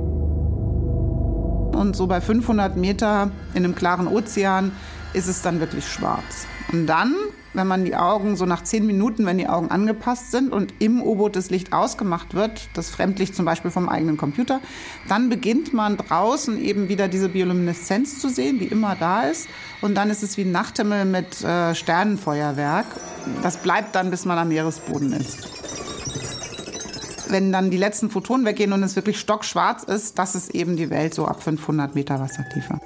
Und so bei 500 Meter in einem klaren Ozean ist es dann wirklich schwarz. Und dann, wenn man die Augen so nach 10 Minuten, wenn die Augen angepasst sind und im U-Boot das Licht ausgemacht wird, das Fremdlicht zum Beispiel vom eigenen Computer, dann beginnt man draußen eben wieder diese Biolumineszenz zu sehen, die immer da ist. Und dann ist es wie ein Nachthimmel mit Sternenfeuerwerk. Das bleibt dann, bis man am Meeresboden ist. Wenn dann die letzten Photonen weggehen und es wirklich stockschwarz ist, das ist eben die Welt so ab 500 Meter Wassertiefe.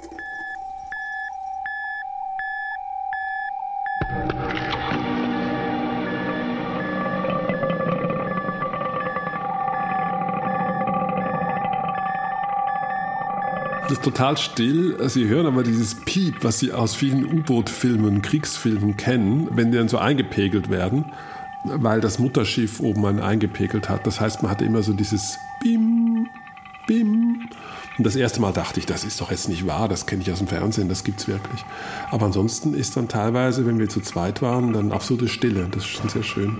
Es ist total still. Sie hören aber dieses Piep, was Sie aus vielen U-Boot-Filmen, Kriegsfilmen kennen, wenn die dann so eingepegelt werden, weil das Mutterschiff oben einen eingepegelt hat. Das heißt, man hatte immer so dieses Bim, Bim. Und das erste Mal dachte ich, das ist doch jetzt nicht wahr, das kenne ich aus dem Fernsehen, das gibt's wirklich. Aber ansonsten ist dann teilweise, wenn wir zu zweit waren, dann absolute Stille. Das ist schon sehr schön.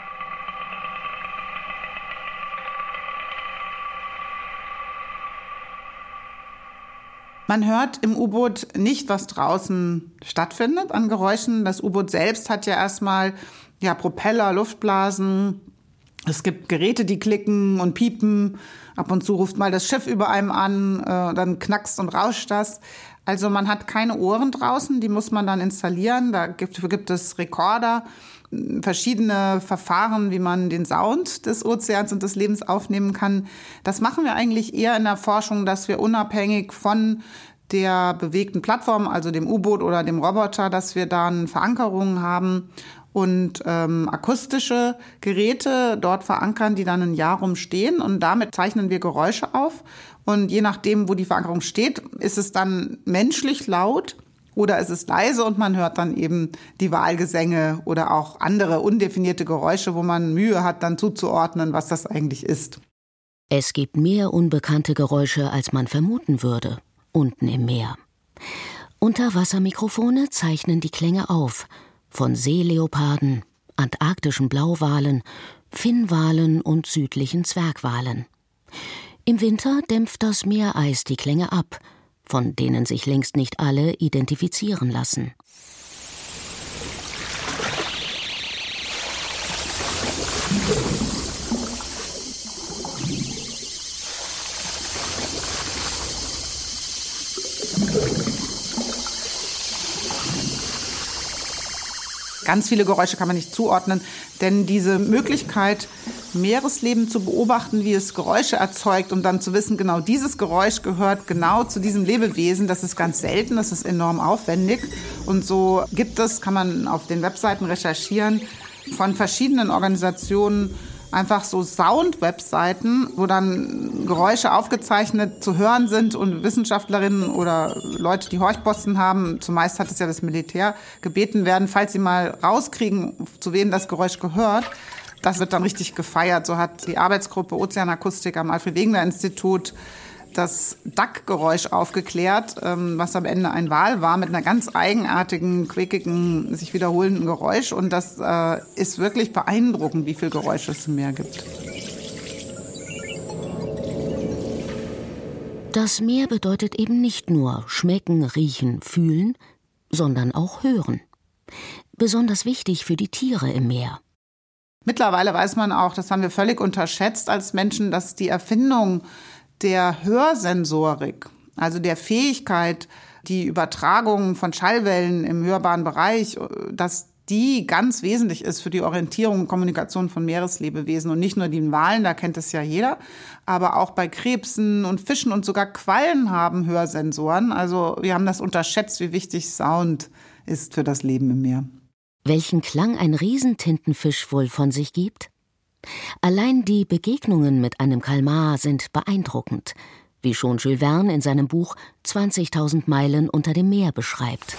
Man hört im U-Boot nicht, was draußen stattfindet an Geräuschen. Das U-Boot selbst hat ja erstmal Propeller, Luftblasen. Es gibt Geräte, die klicken und piepen. Ab und zu ruft mal das Schiff über einem an, dann knackst und rauscht das. Also man hat keine Ohren draußen, die muss man dann installieren. Dafür gibt es Rekorder, verschiedene Verfahren, wie man den Sound des Ozeans und des Lebens aufnehmen kann. Das machen wir eigentlich eher in der Forschung, dass wir unabhängig von der bewegten Plattform, also dem U-Boot oder dem Roboter, dass wir dann Verankerungen haben und akustische Geräte dort verankern, die dann ein Jahr rumstehen. Und damit zeichnen wir Geräusche auf. Und je nachdem, wo die Verankerung steht, ist es dann menschlich laut oder ist es leise und man hört dann eben die Walgesänge oder auch andere undefinierte Geräusche, wo man Mühe hat, dann zuzuordnen, was das eigentlich ist. Es gibt mehr unbekannte Geräusche, als man vermuten würde, unten im Meer. Unterwassermikrofone zeichnen die Klänge auf, von Seeleoparden, antarktischen Blauwalen, Finnwalen und südlichen Zwergwalen. Im Winter dämpft das Meereis die Klänge ab, von denen sich längst nicht alle identifizieren lassen. Ganz viele Geräusche kann man nicht zuordnen, Denn diese Möglichkeit, Meeresleben zu beobachten, wie es Geräusche erzeugt und dann zu wissen, genau dieses Geräusch gehört genau zu diesem Lebewesen, das ist ganz selten, das ist enorm aufwendig. Und so gibt es, kann man auf den Webseiten recherchieren, von verschiedenen Organisationen einfach so Sound-Webseiten, wo dann Geräusche aufgezeichnet zu hören sind und Wissenschaftlerinnen oder Leute, die Horchposten haben, zumeist hat es ja das Militär, gebeten werden, falls sie mal rauskriegen, zu wem das Geräusch gehört. Das wird dann richtig gefeiert. So hat die Arbeitsgruppe Ozeanakustik am Alfred-Wegener-Institut das Duck-Geräusch aufgeklärt, was am Ende ein Wal war mit einer ganz eigenartigen, quäkigen, sich wiederholenden Geräusch. Und das ist wirklich beeindruckend, wie viel Geräusche es im Meer gibt. Das Meer bedeutet eben nicht nur schmecken, riechen, fühlen, sondern auch hören. Besonders wichtig für die Tiere im Meer. Mittlerweile weiß man auch, das haben wir völlig unterschätzt als Menschen, dass die Erfindung der Hörsensorik, also der Fähigkeit, die Übertragung von Schallwellen im hörbaren Bereich, dass die ganz wesentlich ist für die Orientierung und Kommunikation von Meereslebewesen und nicht nur den Walen, da kennt es ja jeder, aber auch bei Krebsen und Fischen und sogar Quallen haben Hörsensoren. Also wir haben das unterschätzt, wie wichtig Sound ist für das Leben im Meer. Welchen Klang ein Riesentintenfisch wohl von sich gibt? Allein die Begegnungen mit einem Kalmar sind beeindruckend, wie schon Jules Verne in seinem Buch 20.000 Meilen unter dem Meer beschreibt.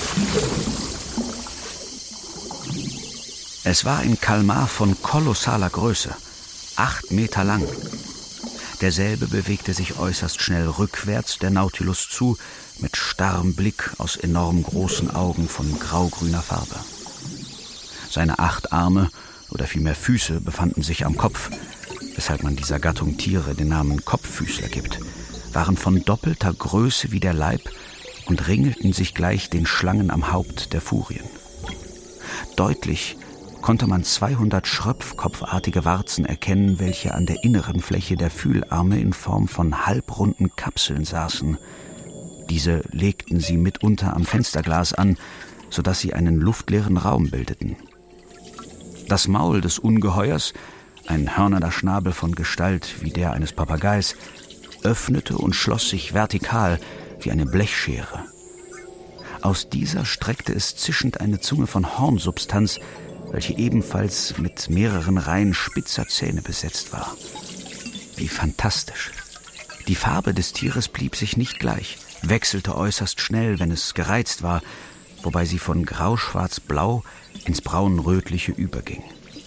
Es war ein Kalmar von kolossaler Größe, 8 Meter lang. Derselbe bewegte sich äußerst schnell rückwärts der Nautilus zu, mit starrem Blick aus enorm großen Augen von graugrüner Farbe. Seine 8 Arme, oder vielmehr Füße, befanden sich am Kopf, weshalb man dieser Gattung Tiere den Namen Kopffüßler gibt, waren von doppelter Größe wie der Leib und ringelten sich gleich den Schlangen am Haupt der Furien. Deutlich konnte man 200 schröpfkopfartige Warzen erkennen, welche an der inneren Fläche der Fühlarme in Form von halbrunden Kapseln saßen. Diese legten sie mitunter am Fensterglas an, sodass sie einen luftleeren Raum bildeten. Das Maul des Ungeheuers, ein hörnerner Schnabel von Gestalt wie der eines Papageis, öffnete und schloss sich vertikal wie eine Blechschere. Aus dieser streckte es zischend eine Zunge von Hornsubstanz, welche ebenfalls mit mehreren Reihen spitzer Zähne besetzt war. Wie fantastisch! Die Farbe des Tieres blieb sich nicht gleich, wechselte äußerst schnell, wenn es gereizt war, wobei sie von grau-schwarz-blau ins braun-rötliche überging.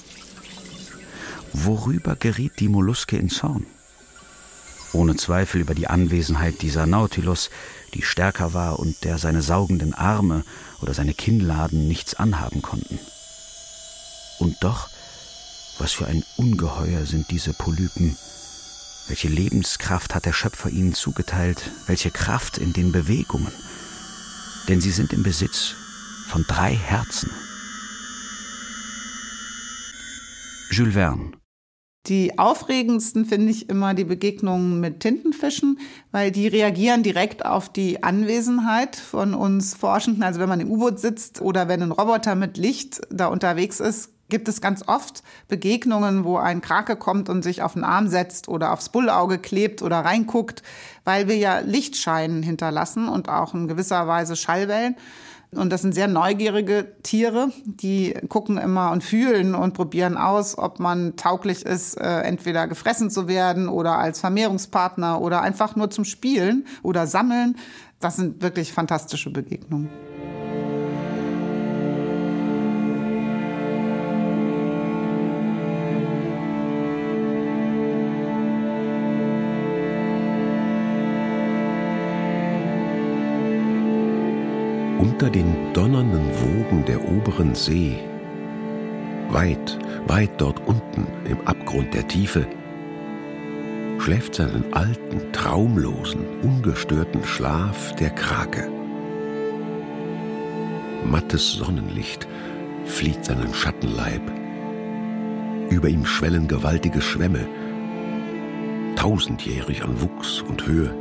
Worüber geriet die Molluske in Zorn? Ohne Zweifel über die Anwesenheit dieser Nautilus, die stärker war und der seine saugenden Arme oder seine Kinnladen nichts anhaben konnten. Und doch, was für ein Ungeheuer sind diese Polypen? Welche Lebenskraft hat der Schöpfer ihnen zugeteilt? Welche Kraft in den Bewegungen? Denn sie sind im Besitz von 3 Herzen. Jules Verne. Die aufregendsten finde ich immer die Begegnungen mit Tintenfischen, weil die reagieren direkt auf die Anwesenheit von uns Forschenden. Also wenn man im U-Boot sitzt oder wenn ein Roboter mit Licht da unterwegs ist, gibt es ganz oft Begegnungen, wo ein Krake kommt und sich auf den Arm setzt oder aufs Bullauge klebt oder reinguckt, weil wir ja Lichtscheinen hinterlassen und auch in gewisser Weise Schallwellen. Und das sind sehr neugierige Tiere, die gucken immer und fühlen und probieren aus, ob man tauglich ist, entweder gefressen zu werden oder als Vermehrungspartner oder einfach nur zum Spielen oder Sammeln. Das sind wirklich fantastische Begegnungen. Unter den donnernden Wogen der oberen See, weit, weit dort unten im Abgrund der Tiefe, schläft seinen alten, traumlosen, ungestörten Schlaf der Krake. Mattes Sonnenlicht flieht seinen Schattenleib. Über ihm schwellen gewaltige Schwämme, tausendjährig an Wuchs und Höhe.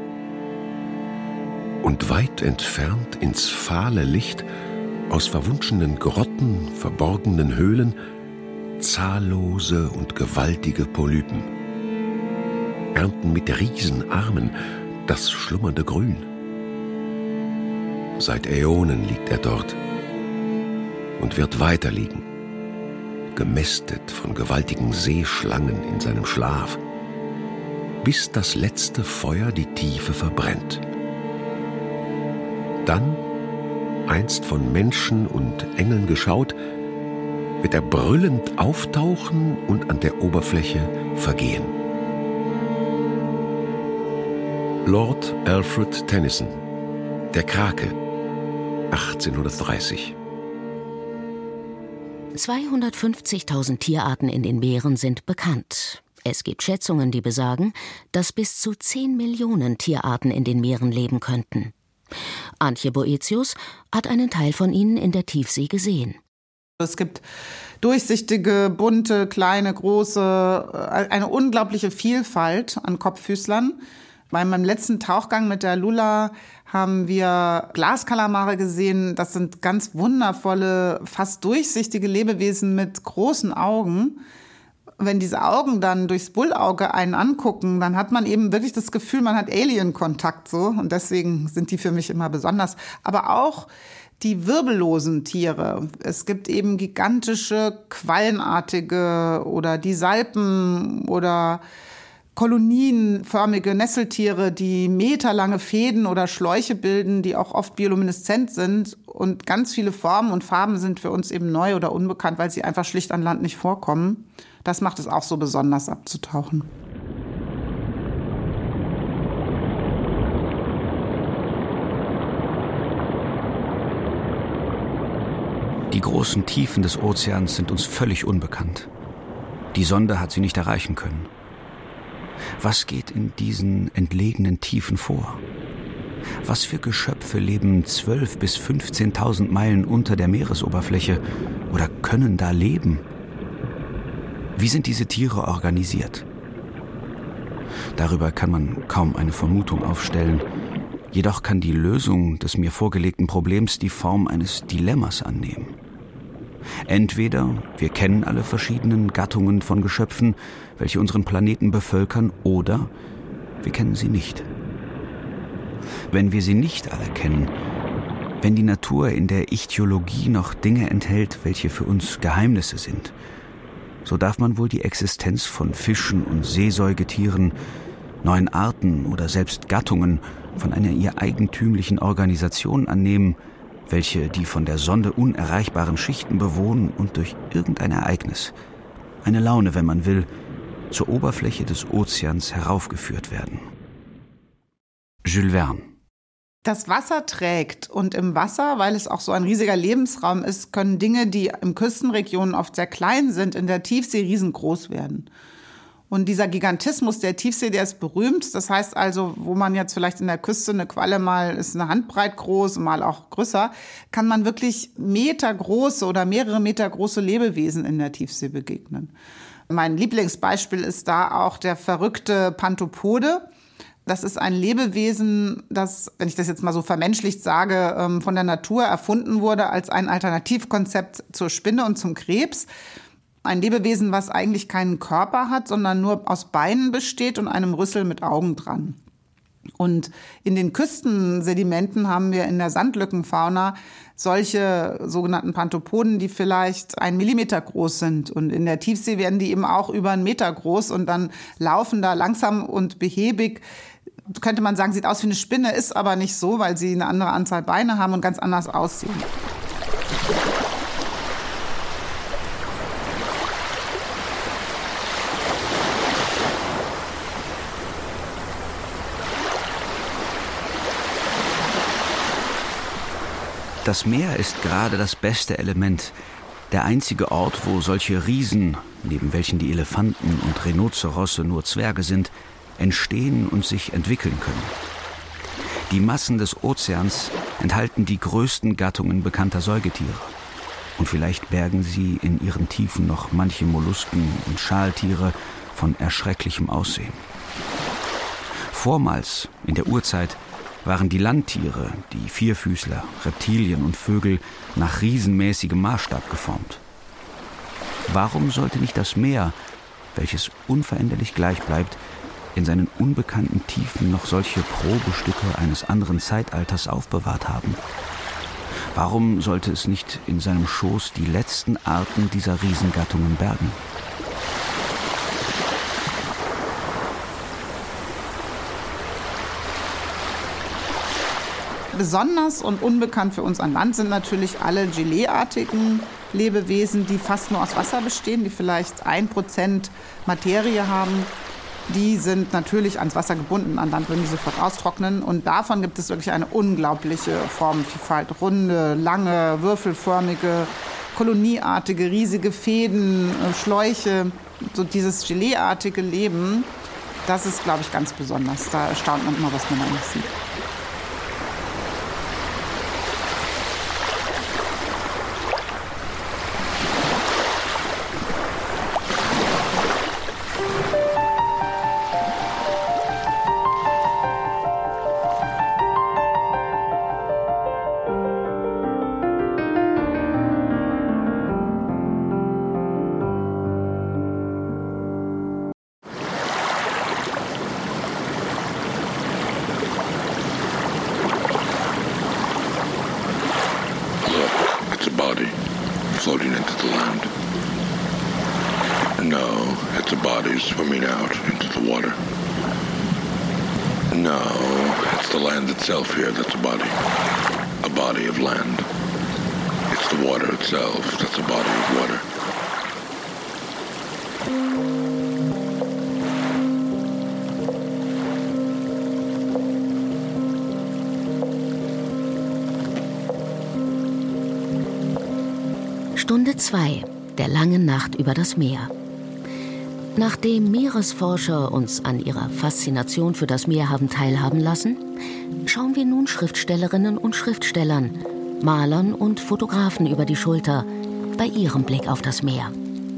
Und weit entfernt ins fahle Licht aus verwunschenen Grotten, verborgenen Höhlen zahllose und gewaltige Polypen, ernten mit Riesenarmen das schlummernde Grün. Seit Äonen liegt er dort und wird weiter liegen, gemästet von gewaltigen Seeschlangen in seinem Schlaf, bis das letzte Feuer die Tiefe verbrennt. Dann, einst von Menschen und Engeln geschaut, wird er brüllend auftauchen und an der Oberfläche vergehen. Lord Alfred Tennyson, Der Krake, 1830. 250.000 Tierarten in den Meeren sind bekannt. Es gibt Schätzungen, die besagen, dass bis zu 10 Millionen Tierarten in den Meeren leben könnten. Antje Boetius hat einen Teil von ihnen in der Tiefsee gesehen. Es gibt durchsichtige, bunte, kleine, große, eine unglaubliche Vielfalt an Kopffüßlern. Bei meinem letzten Tauchgang mit der Lula haben wir Glaskalamare gesehen. Das sind ganz wundervolle, fast durchsichtige Lebewesen mit großen Augen. Wenn diese Augen dann durchs Bullauge einen angucken, dann hat man eben wirklich das Gefühl, man hat Alien-Kontakt so. Und deswegen sind die für mich immer besonders. Aber auch die wirbellosen Tiere. Es gibt eben gigantische, quallenartige oder die Salpen oder kolonienförmige Nesseltiere, die meterlange Fäden oder Schläuche bilden, die auch oft biolumineszent sind. Und ganz viele Formen und Farben sind für uns eben neu oder unbekannt, weil sie einfach schlicht an Land nicht vorkommen. Das macht es auch so besonders, abzutauchen. Die großen Tiefen des Ozeans sind uns völlig unbekannt. Die Sonde hat sie nicht erreichen können. Was geht in diesen entlegenen Tiefen vor? Was für Geschöpfe leben 12.000 bis 15.000 Meilen unter der Meeresoberfläche oder können da leben? Wie sind diese Tiere organisiert? Darüber kann man kaum eine Vermutung aufstellen. Jedoch kann die Lösung des mir vorgelegten Problems die Form eines Dilemmas annehmen. Entweder wir kennen alle verschiedenen Gattungen von Geschöpfen, welche unseren Planeten bevölkern, oder wir kennen sie nicht. Wenn wir sie nicht alle kennen, wenn die Natur in der Ichthyologie noch Dinge enthält, welche für uns Geheimnisse sind, so darf man wohl die Existenz von Fischen und Seesäugetieren, neuen Arten oder selbst Gattungen von einer ihr eigentümlichen Organisation annehmen, welche die von der Sonde unerreichbaren Schichten bewohnen und durch irgendein Ereignis, eine Laune, wenn man will, zur Oberfläche des Ozeans heraufgeführt werden. Jules Verne. Das Wasser trägt, und im Wasser, weil es auch so ein riesiger Lebensraum ist, können Dinge, die in Küstenregionen oft sehr klein sind, in der Tiefsee riesengroß werden. Und dieser Gigantismus der Tiefsee, der ist berühmt. Das heißt also, wo man jetzt vielleicht in der Küste eine Qualle mal ist eine Handbreit groß, mal auch größer, kann man wirklich metergroße oder mehrere Meter große Lebewesen in der Tiefsee begegnen. Mein Lieblingsbeispiel ist da auch der verrückte Pantopode. Das ist ein Lebewesen, das, wenn ich das jetzt mal so vermenschlicht sage, von der Natur erfunden wurde als ein Alternativkonzept zur Spinne und zum Krebs. Ein Lebewesen, was eigentlich keinen Körper hat, sondern nur aus Beinen besteht und einem Rüssel mit Augen dran. Und in den Küstensedimenten haben wir in der Sandlückenfauna solche sogenannten Pantopoden, die vielleicht 1 Millimeter groß sind. Und in der Tiefsee werden die eben auch über 1 Meter groß und dann laufen da langsam und behäbig. Könnte man sagen, sieht aus wie eine Spinne, ist aber nicht so, weil sie eine andere Anzahl Beine haben und ganz anders aussehen. Das Meer ist gerade das beste Element, der einzige Ort, wo solche Riesen, neben welchen die Elefanten und Rhinozerosse nur Zwerge sind, entstehen und sich entwickeln können. Die Massen des Ozeans enthalten die größten Gattungen bekannter Säugetiere. Und vielleicht bergen sie in ihren Tiefen noch manche Mollusken und Schaltiere von erschrecklichem Aussehen. Vormals, in der Urzeit, waren die Landtiere, die Vierfüßler, Reptilien und Vögel, nach riesenmäßigem Maßstab geformt. Warum sollte nicht das Meer, welches unveränderlich gleich bleibt, in seinen unbekannten Tiefen noch solche Probestücke eines anderen Zeitalters aufbewahrt haben? Warum sollte es nicht in seinem Schoß die letzten Arten dieser Riesengattungen bergen? Besonders und unbekannt für uns an Land sind natürlich alle Geleeartigen Lebewesen, die fast nur aus Wasser bestehen, die vielleicht 1% Materie haben. Die sind natürlich ans Wasser gebunden, an Land würden die sofort austrocknen. Und davon gibt es wirklich eine unglaubliche Formenvielfalt. Runde, lange, würfelförmige, kolonieartige, riesige Fäden, Schläuche. So dieses Geleeartige Leben, das ist, glaube ich, ganz besonders. Da erstaunt man immer, was man eigentlich sieht. It's a body floating into the land. No, it's a body swimming out into the water. No, it's the land itself here that's a body of land. It's the water itself that's a body of water. Stunde 2 der langen Nacht über das Meer. Nachdem Meeresforscher uns an ihrer Faszination für das Meer haben teilhaben lassen, schauen wir nun Schriftstellerinnen und Schriftstellern, Malern und Fotografen über die Schulter bei ihrem Blick auf das Meer.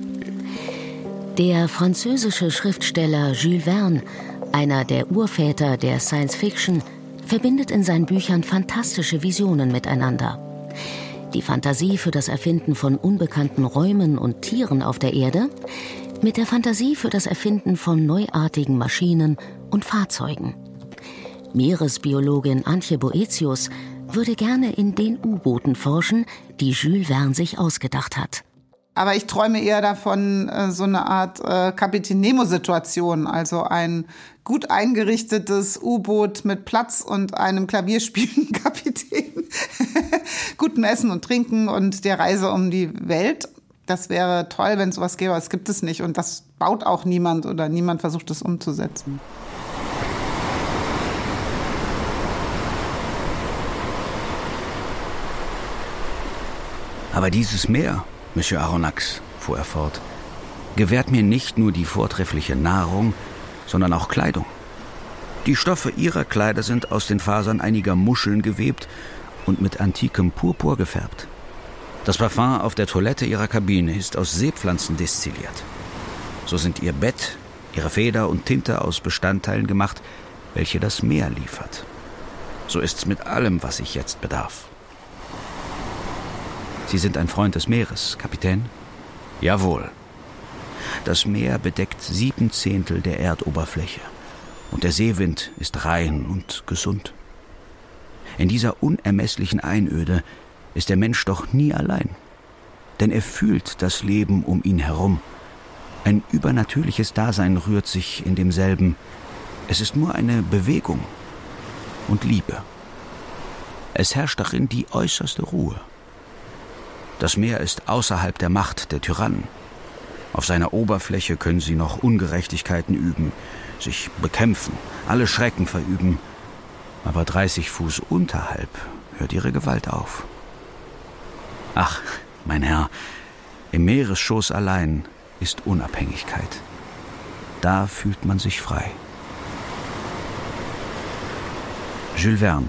Der französische Schriftsteller Jules Verne, einer der Urväter der Science Fiction, verbindet in seinen Büchern fantastische Visionen miteinander. Die Fantasie für das Erfinden von unbekannten Räumen und Tieren auf der Erde mit der Fantasie für das Erfinden von neuartigen Maschinen und Fahrzeugen. Meeresbiologin Antje Boetius würde gerne in den U-Booten forschen, die Jules Verne sich ausgedacht hat. Aber ich träume eher davon, so eine Art Kapitän Nemo-Situation, also ein gut eingerichtetes U-Boot mit Platz und einem klavierspielenden Kapitän, gutem Essen und Trinken und der Reise um die Welt. Das wäre toll, wenn es sowas gäbe, aber es gibt es nicht und das baut auch niemand oder niemand versucht es umzusetzen. Aber dieses Meer, Monsieur Aronnax, fuhr er fort, gewährt mir nicht nur die vortreffliche Nahrung, sondern auch Kleidung. Die Stoffe ihrer Kleider sind aus den Fasern einiger Muscheln gewebt und mit antikem Purpur gefärbt. Das Parfum auf der Toilette ihrer Kabine ist aus Seepflanzen destilliert. So sind ihr Bett, ihre Feder und Tinte aus Bestandteilen gemacht, welche das Meer liefert. So ist's mit allem, was ich jetzt bedarf. Sie sind ein Freund des Meeres, Kapitän? Jawohl. Das Meer bedeckt 7/10 der Erdoberfläche und der Seewind ist rein und gesund. In dieser unermesslichen Einöde ist der Mensch doch nie allein, denn er fühlt das Leben um ihn herum. Ein übernatürliches Dasein rührt sich in demselben. Es ist nur eine Bewegung und Liebe. Es herrscht darin die äußerste Ruhe. Das Meer ist außerhalb der Macht der Tyrannen. Auf seiner Oberfläche können sie noch Ungerechtigkeiten üben, sich bekämpfen, alle Schrecken verüben. Aber 30 Fuß unterhalb hört ihre Gewalt auf. Ach, mein Herr, im Meeresschoß allein ist Unabhängigkeit. Da fühlt man sich frei. Jules Verne.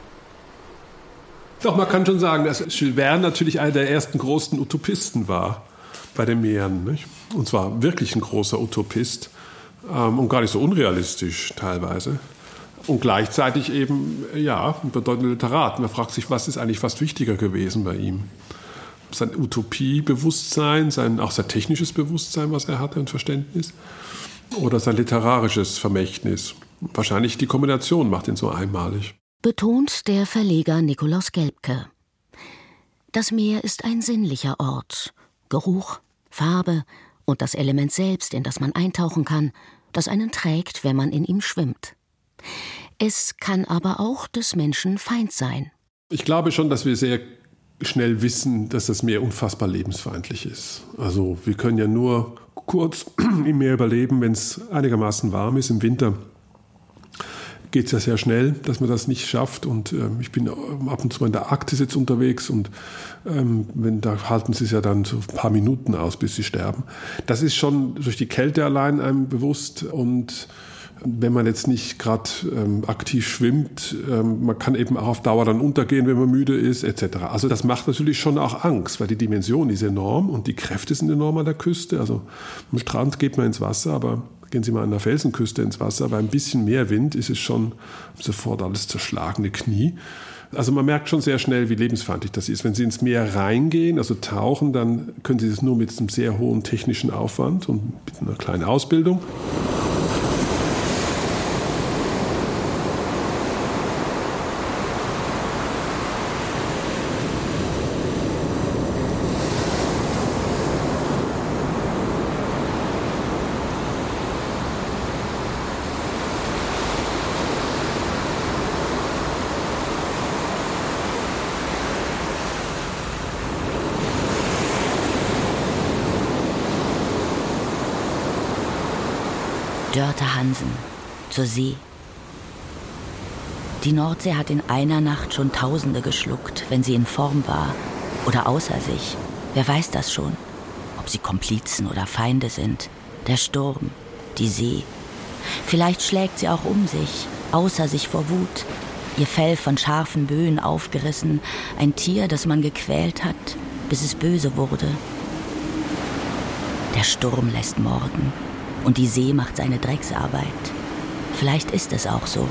Doch, man kann schon sagen, dass Jules Verne natürlich einer der ersten großen Utopisten war bei den Meeren. Nicht? Und zwar wirklich ein großer Utopist und gar nicht so unrealistisch teilweise. Und gleichzeitig eben, ja, ein bedeutender Literat. Man fragt sich, was ist eigentlich fast wichtiger gewesen bei ihm? sein Utopiebewusstsein, auch sein technisches Bewusstsein, was er hatte, ein Verständnis, oder sein literarisches Vermächtnis. Wahrscheinlich die Kombination macht ihn so einmalig. Betont der Verleger Nikolaus Gelbke. Das Meer ist ein sinnlicher Ort. Geruch, Farbe und das Element selbst, in das man eintauchen kann, das einen trägt, wenn man in ihm schwimmt. Es kann aber auch des Menschen Feind sein. Ich glaube schon, dass wir sehr schnell wissen, dass das Meer unfassbar lebensfeindlich ist. Also wir können ja nur kurz im Meer überleben, wenn es einigermaßen warm ist. Im Winter geht es ja sehr schnell, dass man das nicht schafft. Und ich bin ab und zu mal in der Arktis jetzt unterwegs und da halten sie es ja dann so ein paar Minuten aus, bis sie sterben. Das ist schon durch die Kälte allein einem bewusst. Und wenn man jetzt nicht gerade aktiv schwimmt, man kann eben auch auf Dauer dann untergehen, wenn man müde ist, etc. Also das macht natürlich schon auch Angst, weil die Dimension ist enorm und die Kräfte sind enorm an der Küste. Also am Strand geht man ins Wasser, aber gehen Sie mal an der Felsenküste ins Wasser, bei ein bisschen mehr Wind ist es schon sofort alles zerschlagene Knie. Also man merkt schon sehr schnell, wie lebensfeindlich das ist. Wenn Sie ins Meer reingehen, also tauchen, dann können Sie das nur mit einem sehr hohen technischen Aufwand und mit einer kleinen Ausbildung. Dörte Hansen, zur See. Die Nordsee hat in einer Nacht schon Tausende geschluckt, wenn sie in Form war oder außer sich. Wer weiß das schon? Ob sie Komplizen oder Feinde sind. Der Sturm, die See. Vielleicht schlägt sie auch um sich, außer sich vor Wut. Ihr Fell von scharfen Böen aufgerissen, ein Tier, das man gequält hat, bis es böse wurde. Der Sturm lässt morden. Und die See macht seine Drecksarbeit. Vielleicht ist es auch so.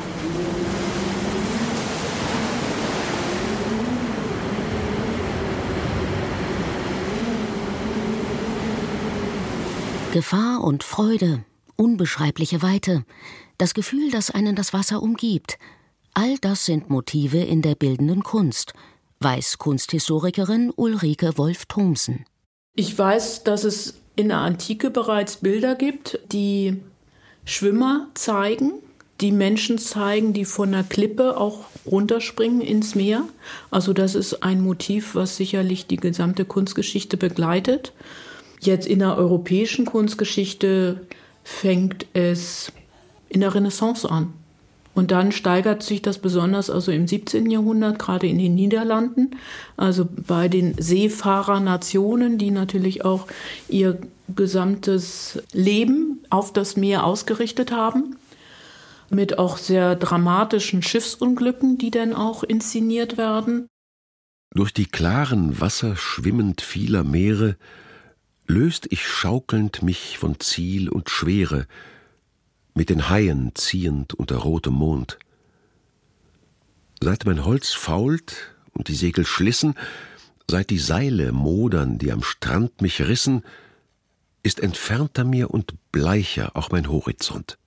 Gefahr und Freude, unbeschreibliche Weite, das Gefühl, das einen das Wasser umgibt, all das sind Motive in der bildenden Kunst, weiß Kunsthistorikerin Ulrike Wolf-Thomsen. Ich weiß, dass es in der Antike bereits Bilder gibt, die Schwimmer zeigen, die Menschen zeigen, die von der Klippe auch runterspringen ins Meer. Also das ist ein Motiv, was sicherlich die gesamte Kunstgeschichte begleitet. Jetzt in der europäischen Kunstgeschichte fängt es in der Renaissance an. Und dann steigert sich das besonders also im 17. Jahrhundert, gerade in den Niederlanden, also bei den Seefahrernationen, die natürlich auch ihr gesamtes Leben auf das Meer ausgerichtet haben, mit auch sehr dramatischen Schiffsunglücken, die dann auch inszeniert werden. Durch die klaren Wasser schwimmend vieler Meere löst ich schaukelnd mich von Ziel und Schwere, mit den Haien ziehend unter rotem Mond. Seit mein Holz fault und die Segel schlissen, seit die Seile modern, die am Strand mich rissen, ist entfernter mir und bleicher auch mein Horizont.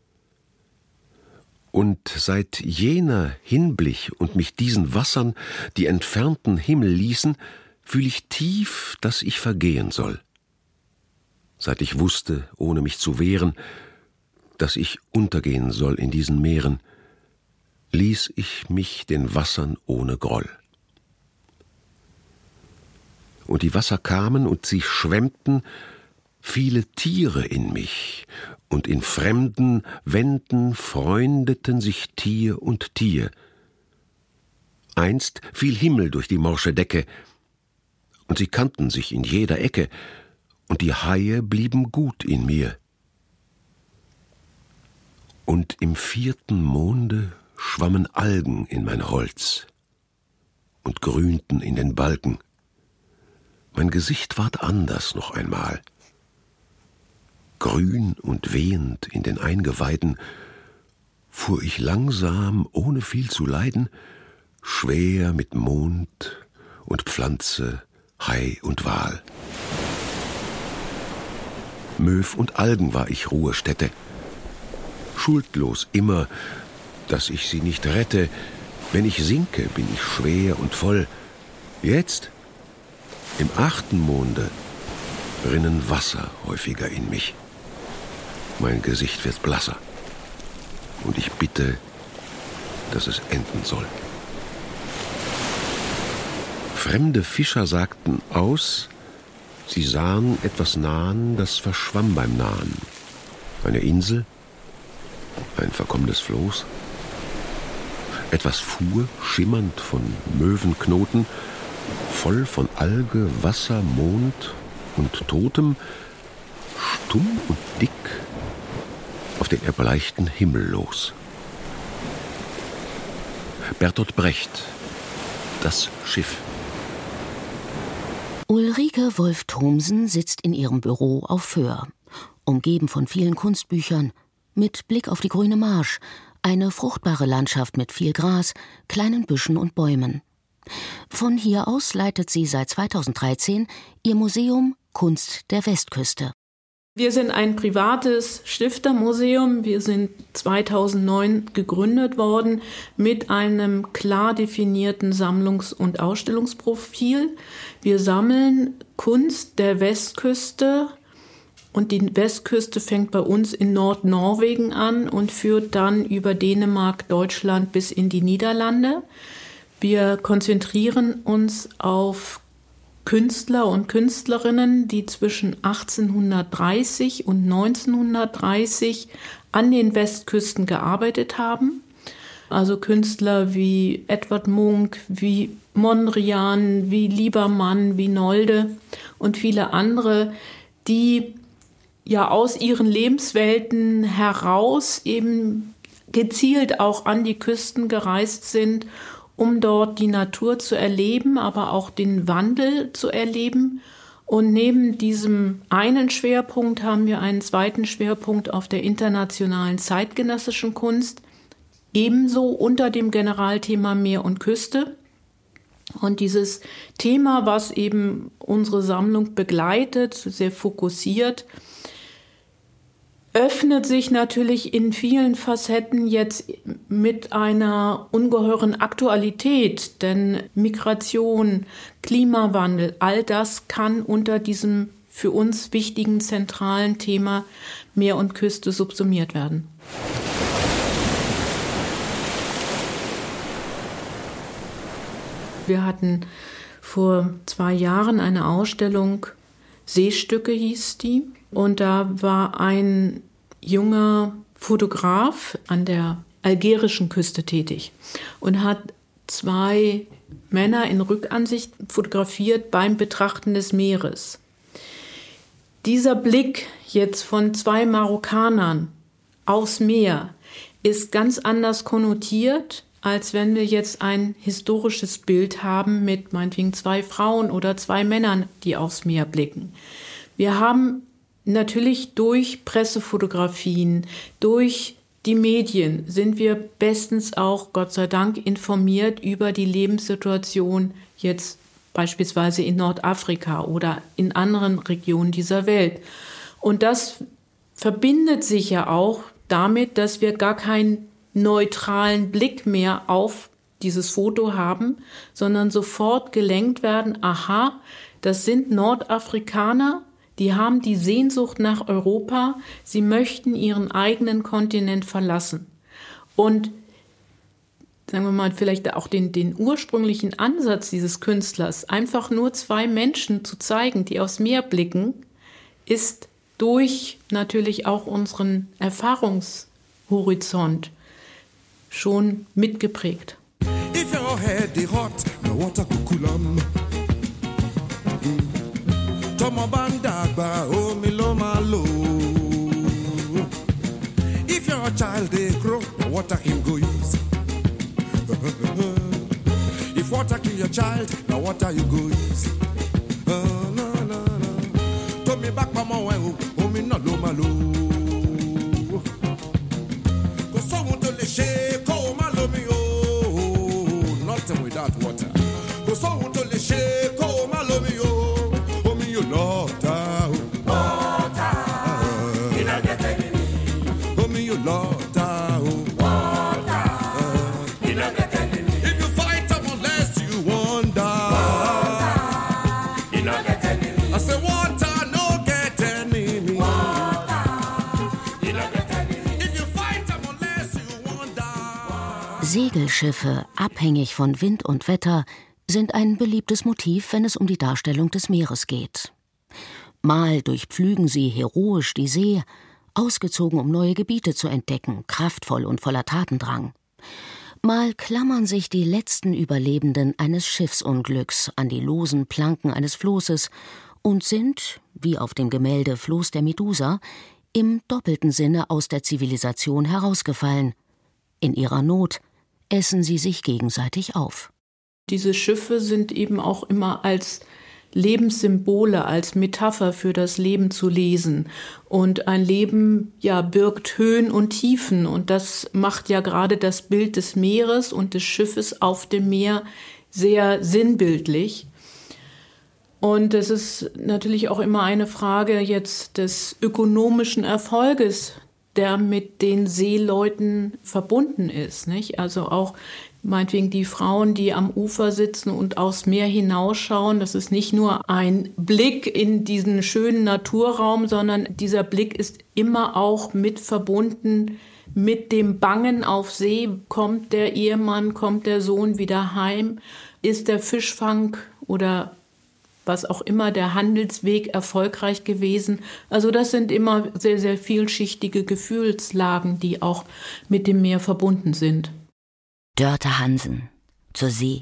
Und seit jener Hinblick und mich diesen Wassern die entfernten Himmel ließen, fühl ich tief, dass ich vergehen soll. Seit ich wusste, ohne mich zu wehren, dass ich untergehen soll in diesen Meeren, ließ ich mich den Wassern ohne Groll. Und die Wasser kamen und sie schwemmten, viele Tiere in mich, und in fremden Wänden freundeten sich Tier und Tier. Einst fiel Himmel durch die morsche Decke, und sie kannten sich in jeder Ecke, und die Haie blieben gut in mir. Und im 4. Monde schwammen Algen in mein Holz und grünten in den Balken. Mein Gesicht ward anders noch einmal. Grün und wehend in den Eingeweiden fuhr ich langsam, ohne viel zu leiden, schwer mit Mond und Pflanze Hai und Wal. Möw und Algen war ich Ruhestätte. Schuldlos immer, dass ich sie nicht rette. Wenn ich sinke, bin ich schwer und voll. Jetzt, im 8. Monde, rinnen Wasser häufiger in mich. Mein Gesicht wird blasser. Und ich bitte, dass es enden soll. Fremde Fischer sagten aus, sie sahen etwas nahen, das verschwamm beim Nahen. Eine Insel, ein verkommenes Floß. Etwas fuhr, schimmernd von Möwenknoten, voll von Alge, Wasser, Mond und Totem, stumm und dick, auf den erbleichten Himmel los. Bertolt Brecht, Das Schiff. Ulrike Wolff-Thomsen sitzt in ihrem Büro auf Föhr, umgeben von vielen Kunstbüchern, mit Blick auf die grüne Marsch, eine fruchtbare Landschaft mit viel Gras, kleinen Büschen und Bäumen. Von hier aus leitet sie seit 2013 ihr Museum Kunst der Westküste. Wir sind ein privates Stiftermuseum. Wir sind 2009 gegründet worden mit einem klar definierten Sammlungs- und Ausstellungsprofil. Wir sammeln Kunst der Westküste und die Westküste fängt bei uns in Nordnorwegen an und führt dann über Dänemark, Deutschland bis in die Niederlande. Wir konzentrieren uns auf Künstler und Künstlerinnen, die zwischen 1830 und 1930 an den Westküsten gearbeitet haben. Also Künstler wie Edvard Munch, wie Mondrian, wie Liebermann, wie Nolde und viele andere, die ja aus ihren Lebenswelten heraus eben gezielt auch an die Küsten gereist sind, um dort die Natur zu erleben, aber auch den Wandel zu erleben. Und neben diesem einen Schwerpunkt haben wir einen zweiten Schwerpunkt auf der internationalen zeitgenössischen Kunst, ebenso unter dem Generalthema Meer und Küste. Und dieses Thema, was eben unsere Sammlung begleitet, sehr fokussiert, öffnet sich natürlich in vielen Facetten jetzt mit einer ungeheuren Aktualität, denn Migration, Klimawandel, all das kann unter diesem für uns wichtigen zentralen Thema Meer und Küste subsumiert werden. Wir hatten vor 2 Jahren eine Ausstellung, Seestücke hieß die, und da war ein junger Fotograf an der algerischen Küste tätig und hat 2 Männer in Rückansicht fotografiert beim Betrachten des Meeres. Dieser Blick jetzt von 2 Marokkanern aufs Meer ist ganz anders konnotiert, als wenn wir jetzt ein historisches Bild haben mit meinetwegen 2 Frauen oder 2 Männern, die aufs Meer blicken. Wir haben natürlich durch Pressefotografien, durch die Medien sind wir bestens auch, Gott sei Dank, informiert über die Lebenssituation jetzt beispielsweise in Nordafrika oder in anderen Regionen dieser Welt. Und das verbindet sich ja auch damit, dass wir gar keinen neutralen Blick mehr auf dieses Foto haben, sondern sofort gelenkt werden, aha, das sind Nordafrikaner, die haben die Sehnsucht nach Europa, sie möchten ihren eigenen Kontinent verlassen. Und sagen wir mal, vielleicht auch den ursprünglichen Ansatz dieses Künstlers, einfach nur 2 Menschen zu zeigen, die aufs Meer blicken, ist durch natürlich auch unseren Erfahrungshorizont schon mitgeprägt. If your head is hot, the water could cool on. Tomo bandagba, oh miloma lo. If your child they grow, the water him go use. If water kill your child, the water you go use. No, no, no. Tomi back mama oh mi no lo malo. Go so want to le shake, oh malo mi oh. Nothing without water. Go so want to le shake, oh malo mi oh. Segelschiffe, abhängig von Wind und Wetter, sind ein beliebtes Motiv, wenn es um die Darstellung des Meeres geht. Mal durchpflügen sie heroisch die See, ausgezogen, um neue Gebiete zu entdecken, kraftvoll und voller Tatendrang. Mal klammern sich die letzten Überlebenden eines Schiffsunglücks an die losen Planken eines Flosses und sind, wie auf dem Gemälde Floß der Medusa, im doppelten Sinne aus der Zivilisation herausgefallen. In ihrer Not essen sie sich gegenseitig auf. Diese Schiffe sind eben auch immer als Lebenssymbole, als Metapher für das Leben zu lesen. Und ein Leben birgt Höhen und Tiefen. Und das macht ja gerade das Bild des Meeres und des Schiffes auf dem Meer sehr sinnbildlich. Und es ist natürlich auch immer eine Frage jetzt des ökonomischen Erfolges, der mit den Seeleuten verbunden ist, nicht? Also auch meinetwegen die Frauen, die am Ufer sitzen und aufs Meer hinausschauen, das ist nicht nur ein Blick in diesen schönen Naturraum, sondern dieser Blick ist immer auch mit verbunden mit dem Bangen auf See. Kommt der Ehemann, kommt der Sohn wieder heim? Ist der Fischfang oder was auch immer, der Handelsweg erfolgreich gewesen? Also das sind immer sehr, sehr vielschichtige Gefühlslagen, die auch mit dem Meer verbunden sind. Dörte Hansen, zur See.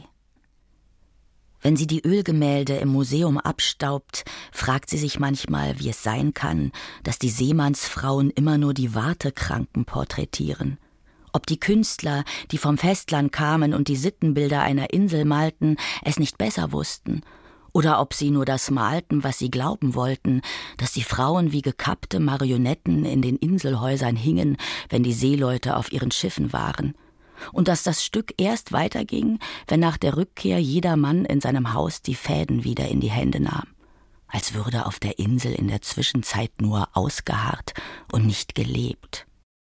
Wenn sie die Ölgemälde im Museum abstaubt, fragt sie sich manchmal, wie es sein kann, dass die Seemannsfrauen immer nur die Wartekranken porträtieren. Ob die Künstler, die vom Festland kamen und die Sittenbilder einer Insel malten, es nicht besser wussten. Oder ob sie nur das malten, was sie glauben wollten, dass die Frauen wie gekappte Marionetten in den Inselhäusern hingen, wenn die Seeleute auf ihren Schiffen waren. Und dass das Stück erst weiterging, wenn nach der Rückkehr jeder Mann in seinem Haus die Fäden wieder in die Hände nahm. Als würde auf der Insel in der Zwischenzeit nur ausgeharrt und nicht gelebt.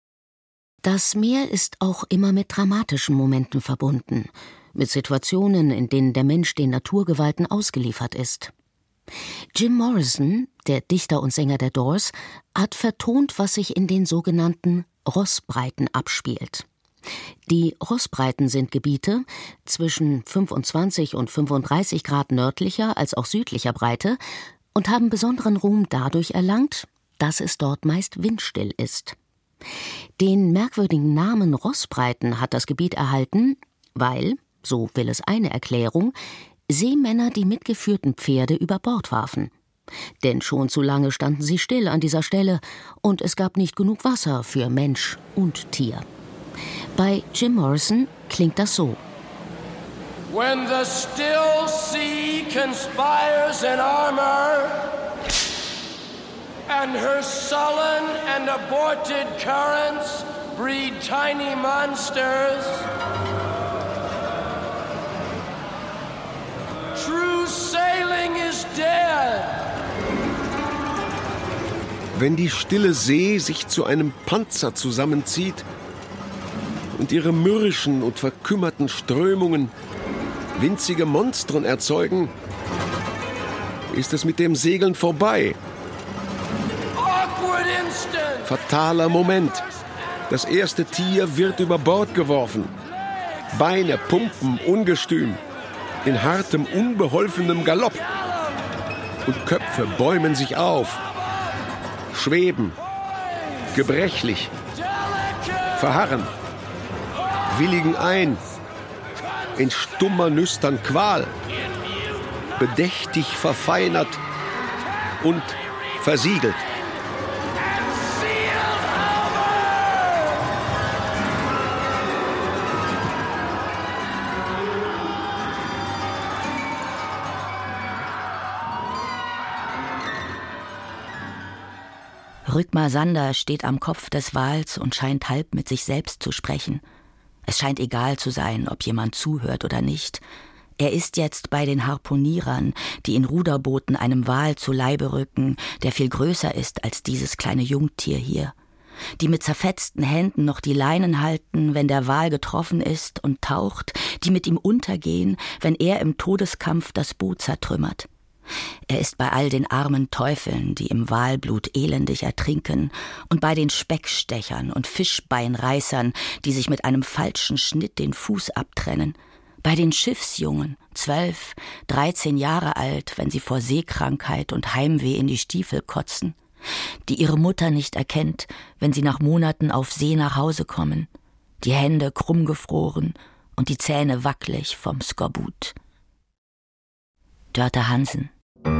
Das Meer ist auch immer mit dramatischen Momenten verbunden, mit Situationen, in denen der Mensch den Naturgewalten ausgeliefert ist. Jim Morrison, der Dichter und Sänger der Doors, hat vertont, was sich in den sogenannten Rossbreiten abspielt. Die Rossbreiten sind Gebiete zwischen 25 und 35 Grad nördlicher als auch südlicher Breite und haben besonderen Ruhm dadurch erlangt, dass es dort meist windstill ist. Den merkwürdigen Namen Rossbreiten hat das Gebiet erhalten, weil, so will es eine Erklärung, Seemänner die mitgeführten Pferde über Bord warfen. Denn schon zu lange standen sie still an dieser Stelle und es gab nicht genug Wasser für Mensch und Tier. Bei Jim Morrison klingt das so. When the still sea conspires in armor and her sullen and aborted currents breed tiny monsters, true sailing is dead. Wenn die stille See sich zu einem Panzer zusammenzieht und ihre mürrischen und verkümmerten Strömungen winzige Monstren erzeugen, ist es mit dem Segeln vorbei. Fataler Moment. Das erste Tier wird über Bord geworfen. Beine pumpen ungestüm, in hartem, unbeholfenem Galopp. Und Köpfe bäumen sich auf, schweben, gebrechlich, verharren, willigen ein, in stummer Nüstern Qual, bedächtig verfeinert und versiegelt. Rückmar Sander steht am Kopf des Wals und scheint halb mit sich selbst zu sprechen. Es scheint egal zu sein, ob jemand zuhört oder nicht. Er ist jetzt bei den Harpunierern, die in Ruderbooten einem Wal zu Leibe rücken, der viel größer ist als dieses kleine Jungtier hier. Die mit zerfetzten Händen noch die Leinen halten, wenn der Wal getroffen ist und taucht, die mit ihm untergehen, wenn er im Todeskampf das Boot zertrümmert. Er ist bei all den armen Teufeln, die im Walblut elendig ertrinken, und bei den Speckstechern und Fischbeinreißern, die sich mit einem falschen Schnitt den Fuß abtrennen, bei den Schiffsjungen, 12, 13 Jahre alt, wenn sie vor Seekrankheit und Heimweh in die Stiefel kotzen, die ihre Mutter nicht erkennt, wenn sie nach Monaten auf See nach Hause kommen, die Hände krumm gefroren und die Zähne wackelig vom Skorbut. Dörte Hansen.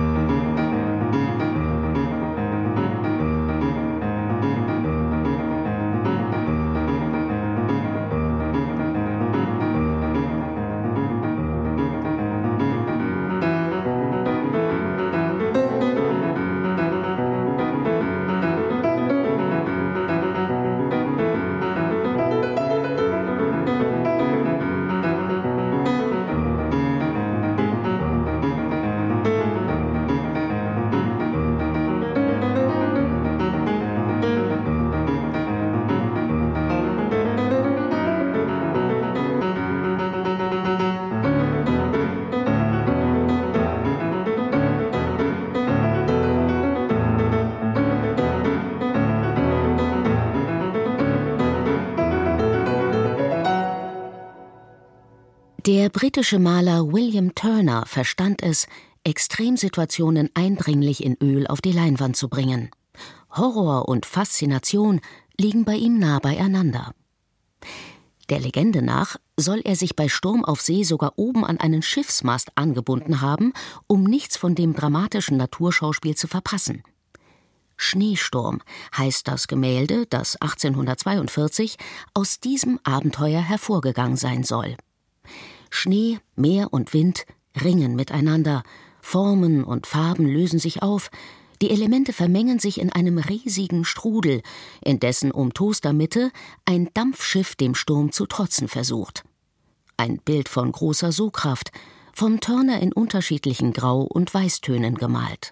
Der britische Maler William Turner verstand es, Extremsituationen eindringlich in Öl auf die Leinwand zu bringen. Horror und Faszination liegen bei ihm nah beieinander. Der Legende nach soll er sich bei Sturm auf See sogar oben an einen Schiffsmast angebunden haben, um nichts von dem dramatischen Naturschauspiel zu verpassen. Schneesturm heißt das Gemälde, das 1842 aus diesem Abenteuer hervorgegangen sein soll. Schnee, Meer und Wind ringen miteinander, Formen und Farben lösen sich auf, die Elemente vermengen sich in einem riesigen Strudel, in dessen umtoster Mitte ein Dampfschiff dem Sturm zu trotzen versucht. Ein Bild von großer Sogkraft, vom Turner in unterschiedlichen Grau- und Weißtönen gemalt.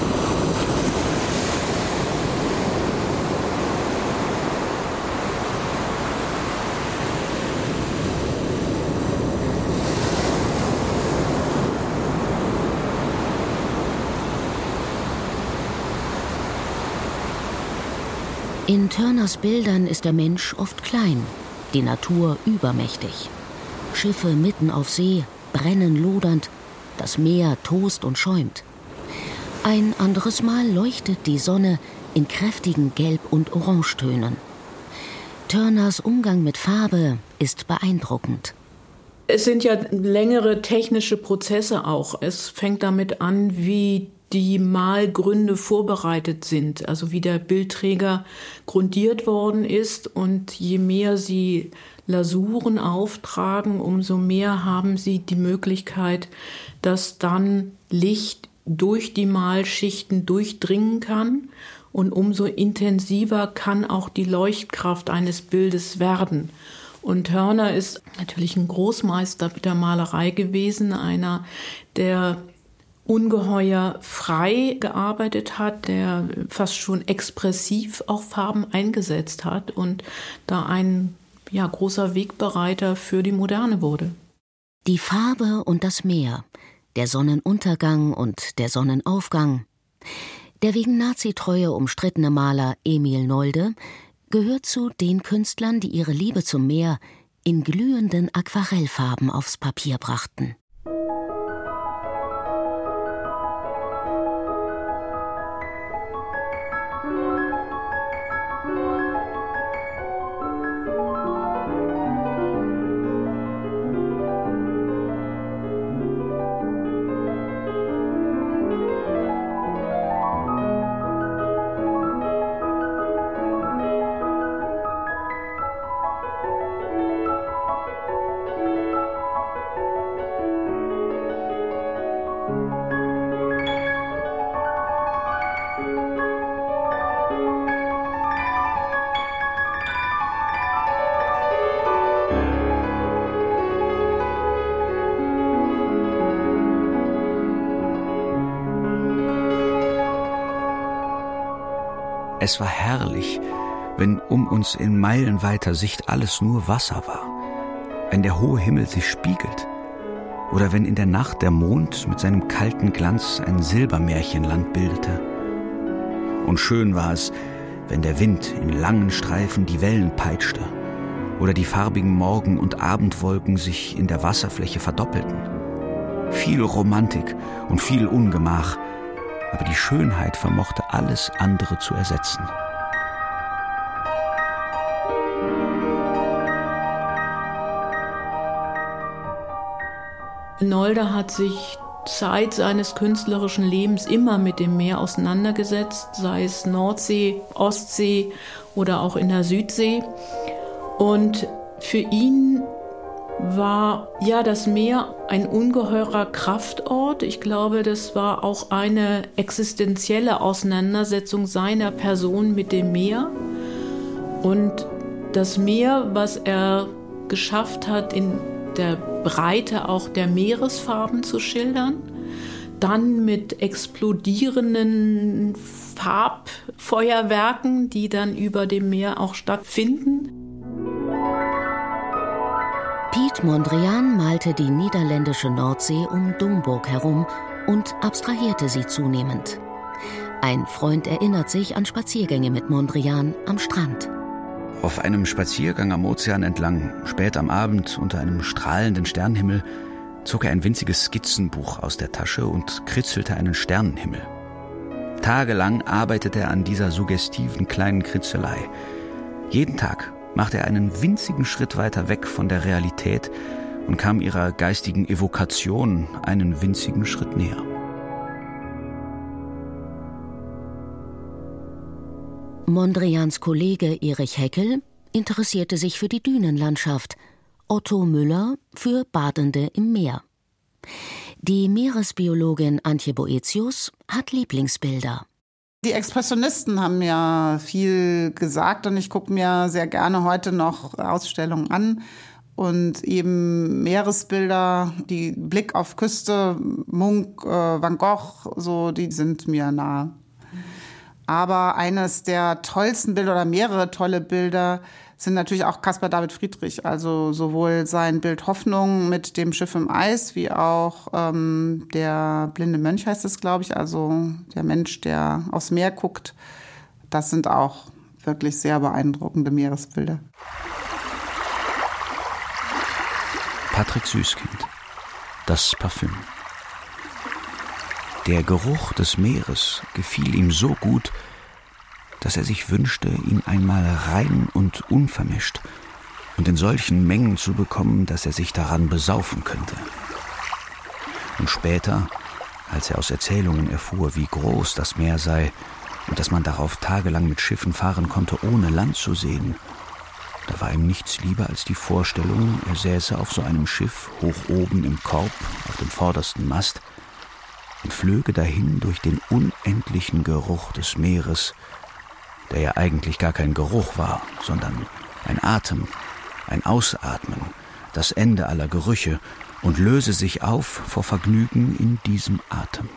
In Turners Bildern ist der Mensch oft klein, die Natur übermächtig. Schiffe mitten auf See, brennen lodernd, das Meer tost und schäumt. Ein anderes Mal leuchtet die Sonne in kräftigen Gelb- und Orangetönen. Turners Umgang mit Farbe ist beeindruckend. Es sind ja längere technische Prozesse auch. Es fängt damit an, wie die Malgründe vorbereitet sind, also wie der Bildträger grundiert worden ist. Und je mehr sie Lasuren auftragen, umso mehr haben sie die Möglichkeit, dass dann Licht durch die Malschichten durchdringen kann. Und umso intensiver kann auch die Leuchtkraft eines Bildes werden. Und Turner ist natürlich ein Großmeister der Malerei gewesen, einer, der ungeheuer frei gearbeitet hat, der fast schon expressiv auch Farben eingesetzt hat und da ein großer Wegbereiter für die Moderne wurde. Die Farbe und das Meer, der Sonnenuntergang und der Sonnenaufgang. Der wegen Nazitreue umstrittene Maler Emil Nolde gehört zu den Künstlern, die ihre Liebe zum Meer in glühenden Aquarellfarben aufs Papier brachten. Es war herrlich, wenn um uns in meilenweiter Sicht alles nur Wasser war, wenn der hohe Himmel sich spiegelt. Oder wenn in der Nacht der Mond mit seinem kalten Glanz ein Silbermärchenland bildete. Und schön war es, wenn der Wind in langen Streifen die Wellen peitschte oder die farbigen Morgen- und Abendwolken sich in der Wasserfläche verdoppelten. Viel Romantik und viel Ungemach, aber die Schönheit vermochte alles andere zu ersetzen. Nolde hat sich Zeit seines künstlerischen Lebens immer mit dem Meer auseinandergesetzt, sei es Nordsee, Ostsee oder auch in der Südsee. Und für ihn war ja das Meer ein ungeheurer Kraftort. Ich glaube, das war auch eine existenzielle Auseinandersetzung seiner Person mit dem Meer. Und das Meer, was er geschafft hat, in der Breite auch der Meeresfarben zu schildern, dann mit explodierenden Farbfeuerwerken, die dann über dem Meer auch stattfinden. Piet Mondrian malte die niederländische Nordsee um Domburg herum und abstrahierte sie zunehmend. Ein Freund erinnert sich an Spaziergänge mit Mondrian am Strand. Auf einem Spaziergang am Ozean entlang, spät am Abend unter einem strahlenden Sternenhimmel, zog er ein winziges Skizzenbuch aus der Tasche und kritzelte einen Sternenhimmel. Tagelang arbeitete er an dieser suggestiven kleinen Kritzelei. Jeden Tag machte er einen winzigen Schritt weiter weg von der Realität und kam ihrer geistigen Evokation einen winzigen Schritt näher. Mondrians Kollege Erich Heckel interessierte sich für die Dünenlandschaft, Otto Müller für Badende im Meer. Die Meeresbiologin Antje Boetius hat Lieblingsbilder. Die Expressionisten haben ja viel gesagt und ich gucke mir sehr gerne heute noch Ausstellungen an. Und eben Meeresbilder, die Blick auf Küste, Munch, Van Gogh, so, die sind mir nahe. Aber eines der tollsten Bilder oder mehrere tolle Bilder sind natürlich auch Caspar David Friedrich. Also sowohl sein Bild Hoffnung mit dem Schiff im Eis, wie auch der blinde Mönch heißt es, glaube ich. Also der Mensch, der aufs Meer guckt. Das sind auch wirklich sehr beeindruckende Meeresbilder. Patrick Süßkind, das Parfüm. Der Geruch des Meeres gefiel ihm so gut, dass er sich wünschte, ihn einmal rein und unvermischt und in solchen Mengen zu bekommen, dass er sich daran besaufen könnte. Und später, als er aus Erzählungen erfuhr, wie groß das Meer sei und dass man darauf tagelang mit Schiffen fahren konnte, ohne Land zu sehen, da war ihm nichts lieber als die Vorstellung, er säße auf so einem Schiff hoch oben im Korb auf dem vordersten Mast und flöge dahin durch den unendlichen Geruch des Meeres, der ja eigentlich gar kein Geruch war, sondern ein Atem, ein Ausatmen, das Ende aller Gerüche, und löse sich auf vor Vergnügen in diesem Atem.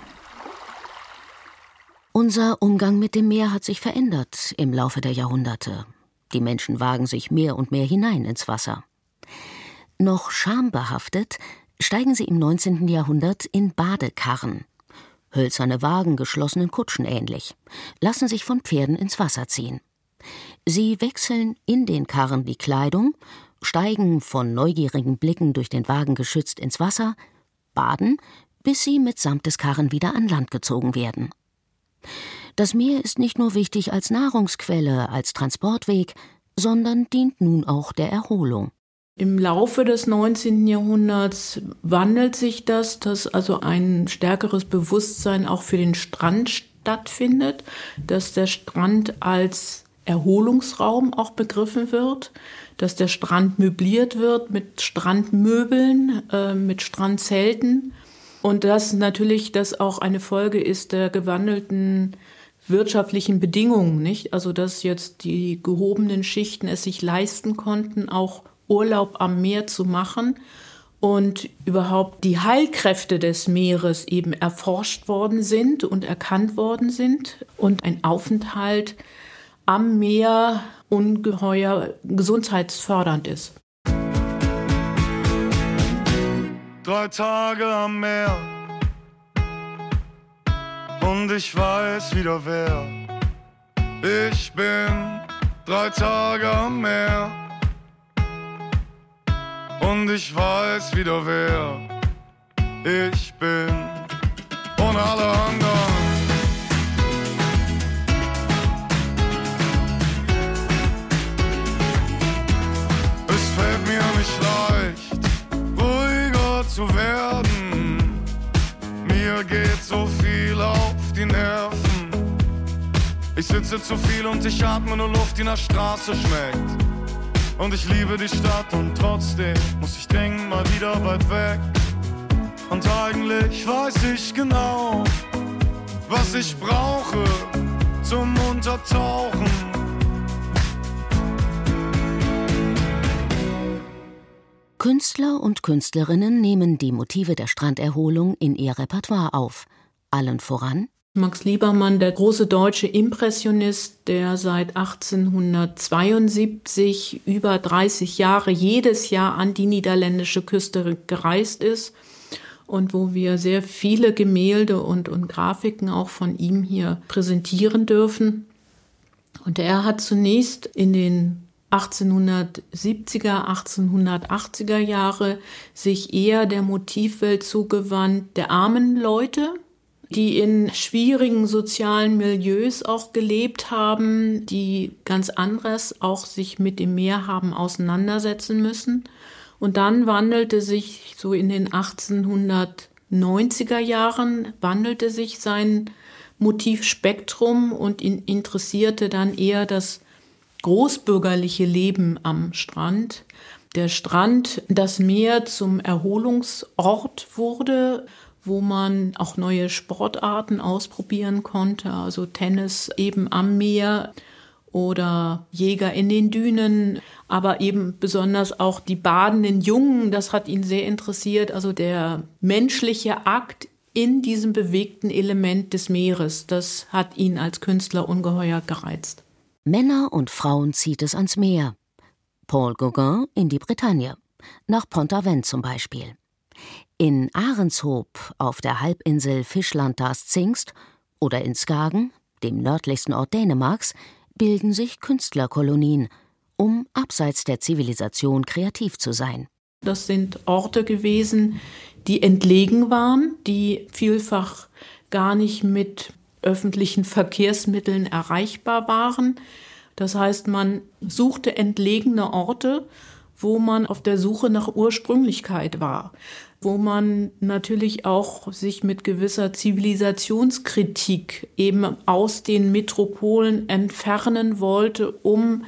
Unser Umgang mit dem Meer hat sich verändert im Laufe der Jahrhunderte. Die Menschen wagen sich mehr und mehr hinein ins Wasser. Noch schambehaftet steigen sie im 19. Jahrhundert in Badekarren. Hölzerne Wagen geschlossenen Kutschen ähnlich, lassen sich von Pferden ins Wasser ziehen. Sie wechseln in den Karren die Kleidung, steigen von neugierigen Blicken durch den Wagen geschützt ins Wasser, baden, bis sie mitsamt des Karren wieder an Land gezogen werden. Das Meer ist nicht nur wichtig als Nahrungsquelle, als Transportweg, sondern dient nun auch der Erholung. Im Laufe des 19. Jahrhunderts wandelt sich das, dass also ein stärkeres Bewusstsein auch für den Strand stattfindet, dass der Strand als Erholungsraum auch begriffen wird, dass der Strand möbliert wird mit Strandmöbeln, mit Strandzelten und dass natürlich das auch eine Folge ist der gewandelten wirtschaftlichen Bedingungen, nicht? Also dass jetzt die gehobenen Schichten es sich leisten konnten, auch Urlaub am Meer zu machen und überhaupt die Heilkräfte des Meeres eben erforscht worden sind und erkannt worden sind und ein Aufenthalt am Meer ungeheuer gesundheitsfördernd ist. 3 Tage am Meer und ich weiß wieder wer. Ich bin 3 Tage am Meer und ich weiß wieder wer ich bin und alle anderen. Es fällt mir nicht leicht, ruhiger zu werden. Mir geht so viel auf die Nerven. Ich sitze zu viel und ich atme nur Luft, die nach Straße schmeckt. Und ich liebe die Stadt und trotzdem muss ich dringend mal wieder weit weg. Und eigentlich weiß ich genau, was ich brauche zum Untertauchen. Künstler und Künstlerinnen nehmen die Motive der Stranderholung in ihr Repertoire auf. Allen voran Max Liebermann, der große deutsche Impressionist, der seit 1872 über 30 Jahre jedes Jahr an die niederländische Küste gereist ist und wo wir sehr viele Gemälde und Grafiken auch von ihm hier präsentieren dürfen. Und er hat zunächst in den 1870er, 1880er Jahre sich eher der Motivwelt zugewandt, der armen Leute, die in schwierigen sozialen Milieus auch gelebt haben, die ganz anderes auch sich mit dem Meer haben auseinandersetzen müssen. Und dann wandelte sich so in den 1890er Jahren, wandelte sich sein Motivspektrum und ihn interessierte dann eher das großbürgerliche Leben am Strand. Der Strand, das Meer zum Erholungsort wurde, wo man auch neue Sportarten ausprobieren konnte, also Tennis eben am Meer oder Jäger in den Dünen, aber eben besonders auch die badenden Jungen, das hat ihn sehr interessiert, also der menschliche Akt in diesem bewegten Element des Meeres, das hat ihn als Künstler ungeheuer gereizt. Männer und Frauen zieht es ans Meer. Paul Gauguin in die Bretagne, nach Pont-Aven zum Beispiel. In Arendshoop auf der Halbinsel Fischland-das-Zingst oder in Skagen, dem nördlichsten Ort Dänemarks, bilden sich Künstlerkolonien, um abseits der Zivilisation kreativ zu sein. Das sind Orte gewesen, die entlegen waren, die vielfach gar nicht mit öffentlichen Verkehrsmitteln erreichbar waren. Das heißt, man suchte entlegene Orte, wo man auf der Suche nach Ursprünglichkeit war, wo man natürlich auch sich mit gewisser Zivilisationskritik eben aus den Metropolen entfernen wollte, um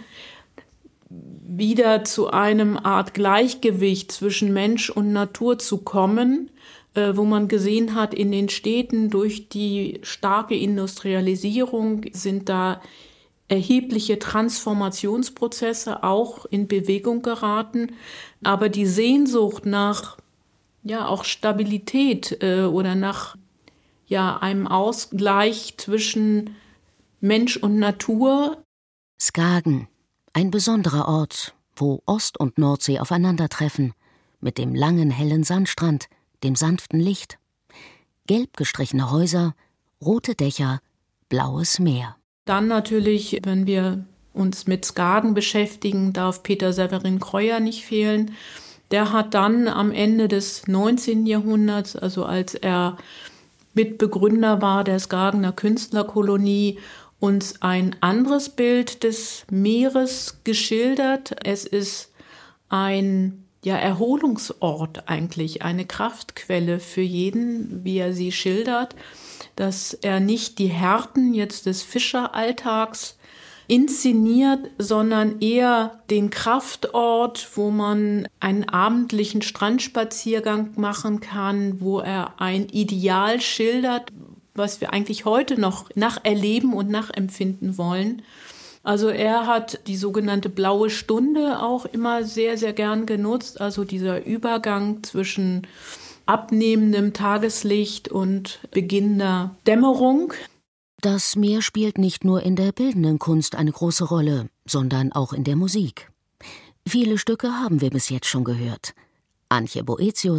wieder zu einem Art Gleichgewicht zwischen Mensch und Natur zu kommen, wo man gesehen hat, in den Städten durch die starke Industrialisierung sind da erhebliche Transformationsprozesse auch in Bewegung geraten. Aber die Sehnsucht nach auch Stabilität oder nach einem Ausgleich zwischen Mensch und Natur. Skagen, ein besonderer Ort, wo Ost- und Nordsee aufeinandertreffen, mit dem langen, hellen Sandstrand, dem sanften Licht. Gelb gestrichene Häuser, rote Dächer, blaues Meer. Dann natürlich, wenn wir uns mit Skagen beschäftigen, darf Peter Severin Kreuyer nicht fehlen. Der hat dann am Ende des 19. Jahrhunderts, also als er Mitbegründer war der Skagener Künstlerkolonie, uns ein anderes Bild des Meeres geschildert. Es ist ein Erholungsort eigentlich, eine Kraftquelle für jeden, wie er sie schildert, dass er nicht die Härten jetzt des Fischeralltags inszeniert, sondern eher den Kraftort, wo man einen abendlichen Strandspaziergang machen kann, wo er ein Ideal schildert, was wir eigentlich heute noch nacherleben und nachempfinden wollen. Also er hat die sogenannte blaue Stunde auch immer sehr, sehr gern genutzt, also dieser Übergang zwischen abnehmendem Tageslicht und beginnender Dämmerung. Das Meer spielt nicht nur in der bildenden Kunst eine große Rolle, sondern auch in der Musik. Viele Stücke haben wir bis jetzt schon gehört. Antje Boetius,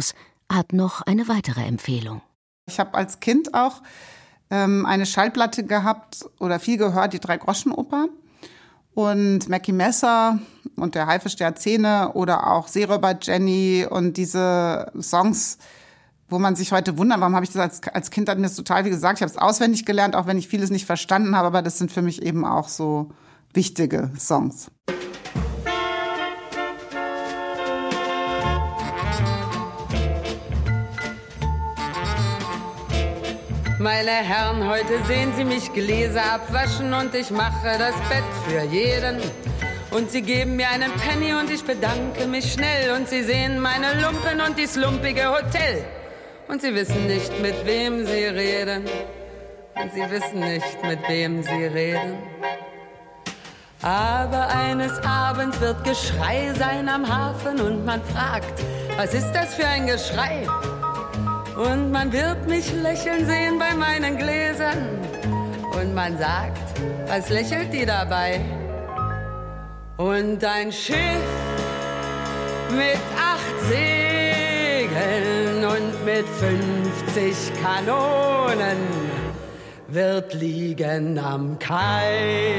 hat noch eine weitere Empfehlung. Ich habe als Kind auch eine Schallplatte gehabt oder viel gehört, die Drei-Groschen-Oper. Und Mackie Messer und der Haifisch der Zähne oder auch Seeräuber Jenny und diese Songs, wo man sich heute wundert, warum habe ich das als Kind, hat mir das total viel gesagt. Ich habe es auswendig gelernt, auch wenn ich vieles nicht verstanden habe, aber das sind für mich eben auch so wichtige Songs. Meine Herren, heute sehen Sie mich Gläser abwaschen und ich mache das Bett für jeden. Und Sie geben mir einen Penny und ich bedanke mich schnell. Und Sie sehen meine Lumpen und dies lumpige Hotel. Und Sie wissen nicht, mit wem Sie reden. Und Sie wissen nicht, mit wem Sie reden. Aber eines Abends wird Geschrei sein am Hafen und man fragt, was ist das für ein Geschrei? Und man wird mich lächeln sehen bei meinen Gläsern. Und man sagt, was lächelt die dabei? Und ein Schiff mit 8 Segeln und mit 50 Kanonen wird liegen am Kai.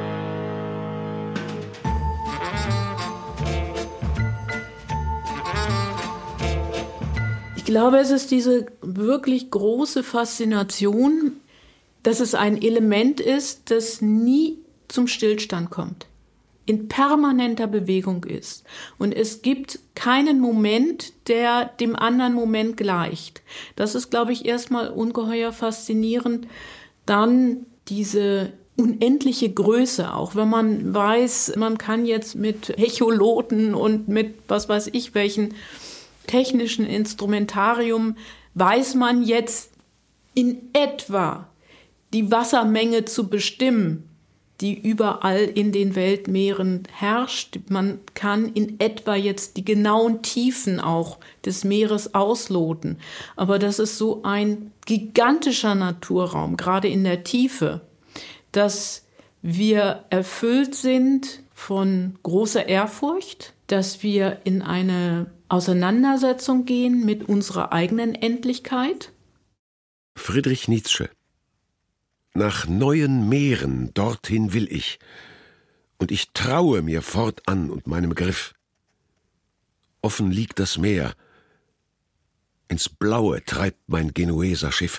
Ich glaube, es ist diese wirklich große Faszination, dass es ein Element ist, das nie zum Stillstand kommt, in permanenter Bewegung ist. Und es gibt keinen Moment, der dem anderen Moment gleicht. Das ist, glaube ich, erstmal ungeheuer faszinierend. Dann diese unendliche Größe, auch wenn man weiß, man kann jetzt mit Echoloten und mit was weiß ich welchen technischen Instrumentarium, weiß man jetzt in etwa die Wassermenge zu bestimmen, die überall in den Weltmeeren herrscht. Man kann in etwa jetzt die genauen Tiefen auch des Meeres ausloten. Aber das ist so ein gigantischer Naturraum, gerade in der Tiefe, dass wir erfüllt sind von großer Ehrfurcht, dass wir in eine Auseinandersetzung gehen mit unserer eigenen Endlichkeit. Friedrich Nietzsche. Nach neuen Meeren dorthin will ich, und ich traue mir fortan und meinem Griff. Offen liegt das Meer, ins Blaue treibt mein Genueser Schiff.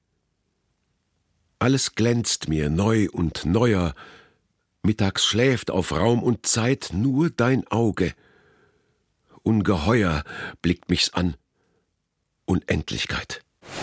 Alles glänzt mir neu und neuer, mittags schläft auf Raum und Zeit nur dein Auge. Ungeheuer blickt mich's an, Unendlichkeit.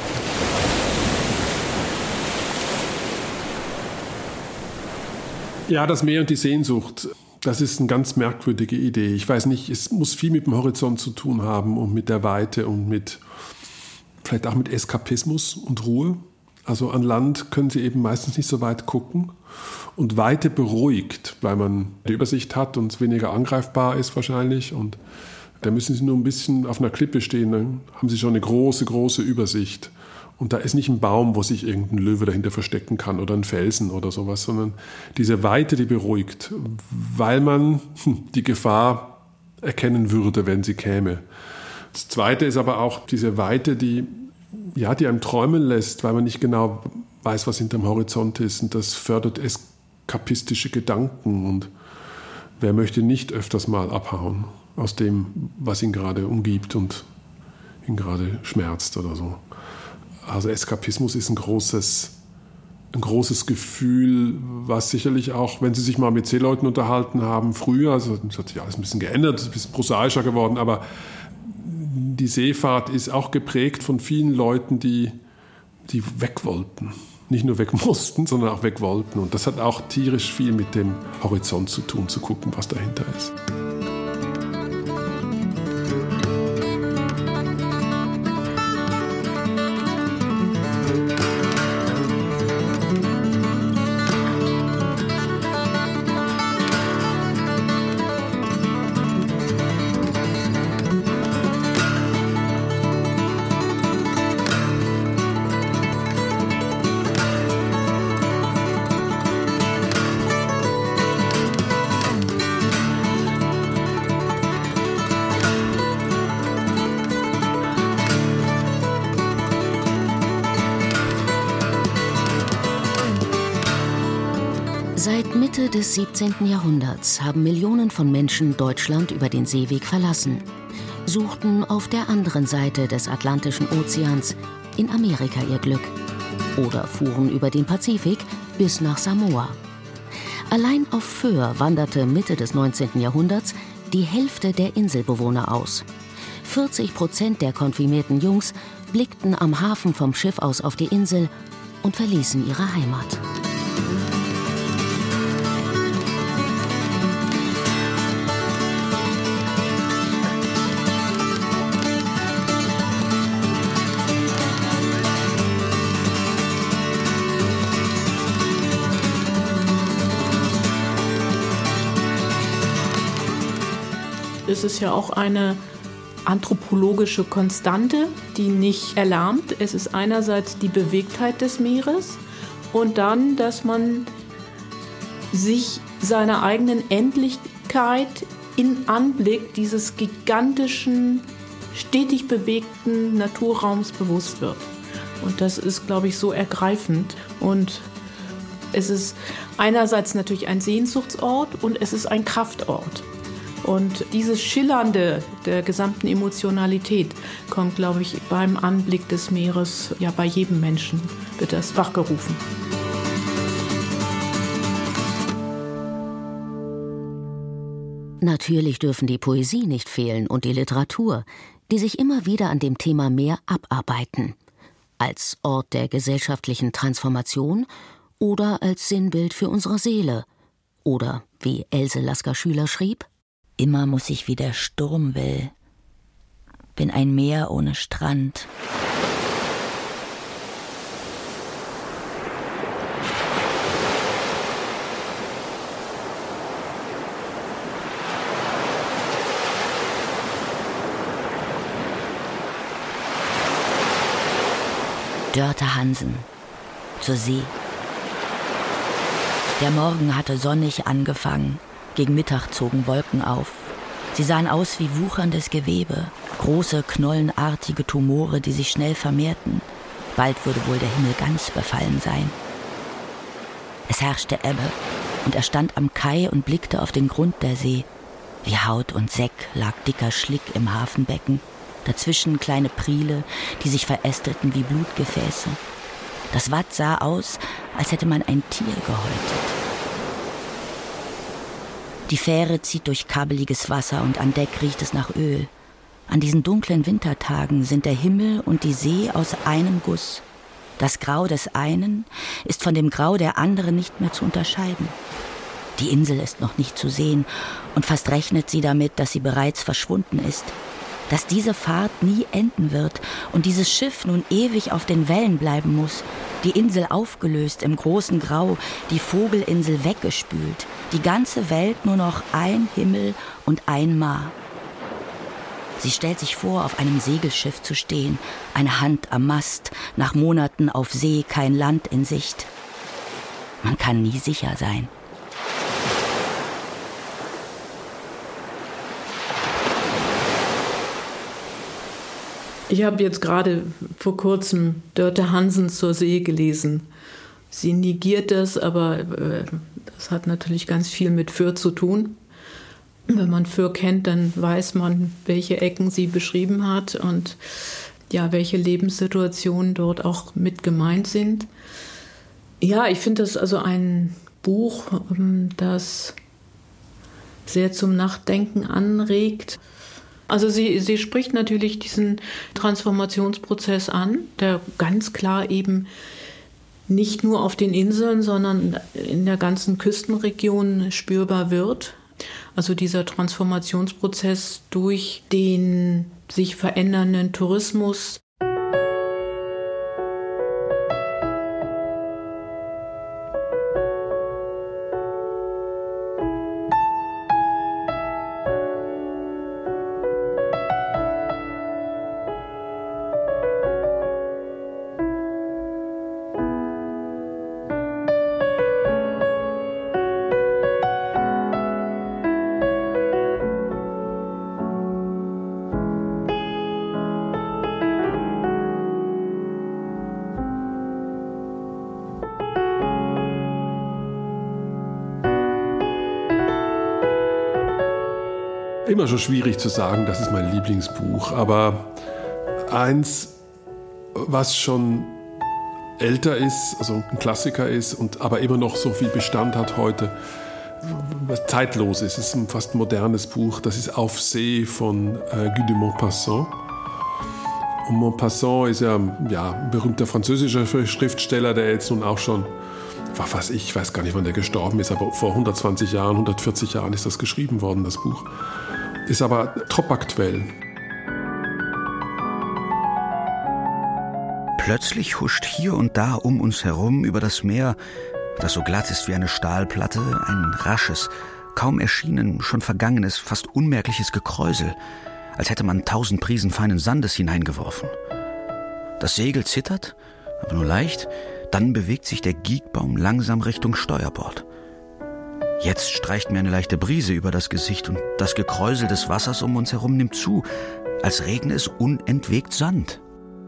Ja, das Meer und die Sehnsucht, das ist eine ganz merkwürdige Idee. Ich weiß nicht, es muss viel mit dem Horizont zu tun haben und mit der Weite und vielleicht auch mit Eskapismus und Ruhe. Also an Land können Sie eben meistens nicht so weit gucken. Und Weite beruhigt, weil man die Übersicht hat und es weniger angreifbar ist wahrscheinlich. Und da müssen Sie nur ein bisschen auf einer Klippe stehen, dann haben Sie schon eine große, große Übersicht. Und da ist nicht ein Baum, wo sich irgendein Löwe dahinter verstecken kann oder ein Felsen oder sowas, sondern diese Weite, die beruhigt, weil man die Gefahr erkennen würde, wenn sie käme. Das Zweite ist aber auch diese Weite, die einem träumen lässt, weil man nicht genau weiß, was hinterm Horizont ist. Und das fördert eskapistische Gedanken. Und wer möchte nicht öfters mal abhauen aus dem, was ihn gerade umgibt und ihn gerade schmerzt oder so. Also Eskapismus ist ein großes Gefühl, was sicherlich auch, wenn Sie sich mal mit Seeleuten unterhalten haben, früher, also das hat sich alles ein bisschen geändert, ein bisschen prosaischer geworden, aber die Seefahrt ist auch geprägt von vielen Leuten, die weg wollten. Nicht nur weg mussten, sondern auch weg wollten. Und das hat auch tierisch viel mit dem Horizont zu tun, zu gucken, was dahinter ist. Ende des 17. Jahrhunderts haben Millionen von Menschen Deutschland über den Seeweg verlassen, suchten auf der anderen Seite des Atlantischen Ozeans in Amerika ihr Glück oder fuhren über den Pazifik bis nach Samoa. Allein auf Föhr wanderte Mitte des 19. Jahrhunderts die Hälfte der Inselbewohner aus. 40% der konfirmierten Jungs blickten am Hafen vom Schiff aus auf die Insel und verließen ihre Heimat. Es ist ja auch eine anthropologische Konstante, die nicht erlahmt. Es ist einerseits die Bewegtheit des Meeres und dann, dass man sich seiner eigenen Endlichkeit in Anblick dieses gigantischen, stetig bewegten Naturraums bewusst wird. Und das ist, glaube ich, so ergreifend. Und es ist einerseits natürlich ein Sehnsuchtsort und es ist ein Kraftort. Und dieses Schillernde der gesamten Emotionalität kommt, glaube ich, beim Anblick des Meeres, ja bei jedem Menschen wird das wachgerufen. Natürlich dürfen die Poesie nicht fehlen und die Literatur, die sich immer wieder an dem Thema Meer abarbeiten. Als Ort der gesellschaftlichen Transformation oder als Sinnbild für unsere Seele. Oder, wie Else Lasker-Schüler schrieb: Immer muss ich, wie der Sturm will. Bin ein Meer ohne Strand. Dörte Hansen. Zur See. Der Morgen hatte sonnig angefangen. Gegen Mittag zogen Wolken auf. Sie sahen aus wie wucherndes Gewebe, große, knollenartige Tumore, die sich schnell vermehrten. Bald würde wohl der Himmel ganz befallen sein. Es herrschte Ebbe, und er stand am Kai und blickte auf den Grund der See. Wie Haut und Säck lag dicker Schlick im Hafenbecken, dazwischen kleine Priele, die sich verästelten wie Blutgefäße. Das Watt sah aus, als hätte man ein Tier gehäutet. Die Fähre zieht durch kabeliges Wasser und an Deck riecht es nach Öl. An diesen dunklen Wintertagen sind der Himmel und die See aus einem Guss. Das Grau des einen ist von dem Grau der anderen nicht mehr zu unterscheiden. Die Insel ist noch nicht zu sehen und fast rechnet sie damit, dass sie bereits verschwunden ist. Dass diese Fahrt nie enden wird und dieses Schiff nun ewig auf den Wellen bleiben muss. Die Insel aufgelöst im großen Grau, die Vogelinsel weggespült. Die ganze Welt nur noch ein Himmel und ein Mar. Sie stellt sich vor, auf einem Segelschiff zu stehen, eine Hand am Mast, nach Monaten auf See kein Land in Sicht. Man kann nie sicher sein. Ich habe jetzt gerade vor kurzem Dörte Hansen zur See gelesen. Sie negiert das, aber das hat natürlich ganz viel mit Föhr zu tun. Wenn man Föhr kennt, dann weiß man, welche Ecken sie beschrieben hat und ja, welche Lebenssituationen dort auch mit gemeint sind. Ja, ich finde das also ein Buch, das sehr zum Nachdenken anregt. Also sie spricht natürlich diesen Transformationsprozess an, der ganz klar eben nicht nur auf den Inseln, sondern in der ganzen Küstenregion spürbar wird. Also dieser Transformationsprozess durch den sich verändernden Tourismus. immer schon schwierig zu sagen, das ist mein Lieblingsbuch. Aber eins, was schon älter ist, also ein Klassiker ist, aber immer noch so viel Bestand hat heute, was zeitlos ist. Es ist ein fast modernes Buch. Das ist Auf See von Guy de Maupassant. Und Maupassant ist ja ein berühmter französischer Schriftsteller, der jetzt nun auch schon, ich weiß gar nicht, wann der gestorben ist, aber vor 120 Jahren, 140 Jahren ist das geschrieben worden, das Buch. Ist aber topaktuell. Plötzlich huscht hier und da um uns herum über das Meer, das so glatt ist wie eine Stahlplatte, ein rasches, kaum erschienen, schon vergangenes, fast unmerkliches Gekräusel, als hätte man 1000 Prisen feinen Sandes hineingeworfen. Das Segel zittert, aber nur leicht, dann bewegt sich der Giegbaum langsam Richtung Steuerbord. Jetzt streicht mir eine leichte Brise über das Gesicht und das Gekräusel des Wassers um uns herum nimmt zu, als regne es unentwegt Sand.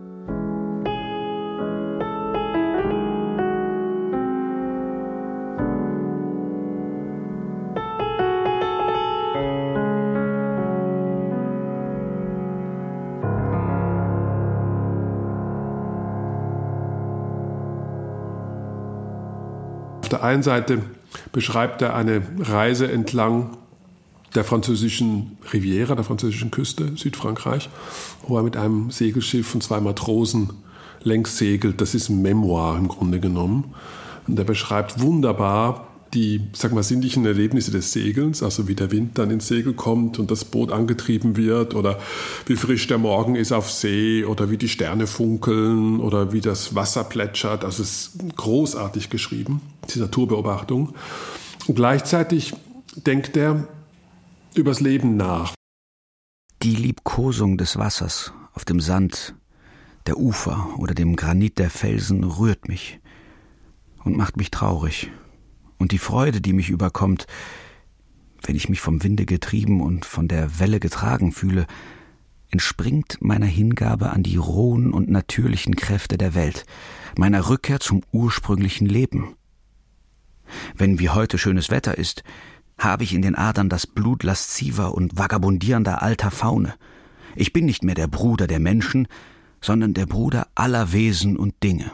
Auf der einen Seite beschreibt er eine Reise entlang der französischen Riviera, der französischen Küste, Südfrankreich, wo er mit einem Segelschiff und 2 Matrosen längs segelt. Das ist ein Memoir im Grunde genommen. Und er beschreibt wunderbar die, sinnlichen Erlebnisse des Segelns, also wie der Wind dann ins Segel kommt und das Boot angetrieben wird oder wie frisch der Morgen ist auf See oder wie die Sterne funkeln oder wie das Wasser plätschert. Also es ist großartig geschrieben, die Naturbeobachtung. Und gleichzeitig denkt er übers Leben nach. Die Liebkosung des Wassers auf dem Sand, der Ufer oder dem Granit der Felsen rührt mich und macht mich traurig. Und die Freude, die mich überkommt, wenn ich mich vom Winde getrieben und von der Welle getragen fühle, entspringt meiner Hingabe an die rohen und natürlichen Kräfte der Welt, meiner Rückkehr zum ursprünglichen Leben. Wenn wie heute schönes Wetter ist, habe ich in den Adern das Blut lasziver und vagabundierender alter Faune. Ich bin nicht mehr der Bruder der Menschen, sondern der Bruder aller Wesen und Dinge.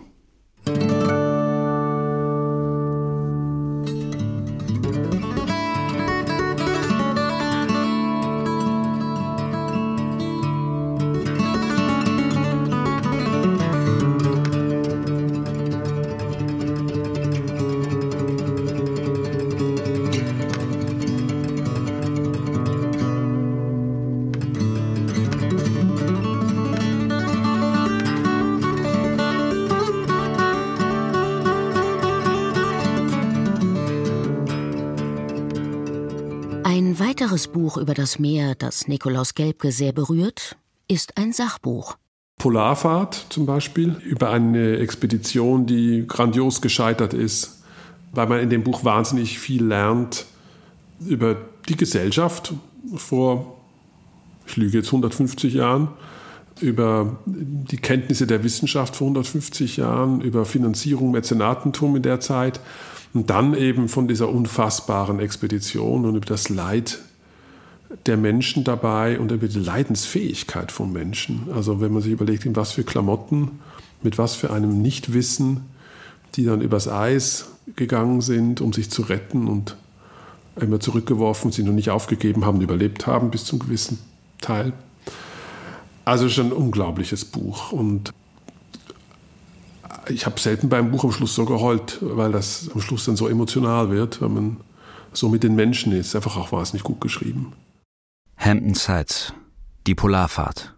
Ein weiteres Buch über das Meer, das Nikolaus Gelbke sehr berührt, ist ein Sachbuch. Polarfahrt zum Beispiel, über eine Expedition, die grandios gescheitert ist, weil man in dem Buch wahnsinnig viel lernt über die Gesellschaft vor, ich lüge jetzt 150 Jahren, über die Kenntnisse der Wissenschaft vor 150 Jahren, über Finanzierung, Mäzenatentum in der Zeit und dann eben von dieser unfassbaren Expedition und über das Leid der Menschen dabei und über die Leidensfähigkeit von Menschen. Also wenn man sich überlegt, in was für Klamotten, mit was für einem Nichtwissen, die dann übers Eis gegangen sind, um sich zu retten und immer zurückgeworfen sind und nicht aufgegeben haben, überlebt haben bis zum gewissen Teil. Also schon ein unglaubliches Buch. Und ich habe selten beim Buch am Schluss so geheult, weil das am Schluss dann so emotional wird, wenn man so mit den Menschen ist. Einfach auch wahnsinnig gut geschrieben. Hampton Sides, die Polarfahrt.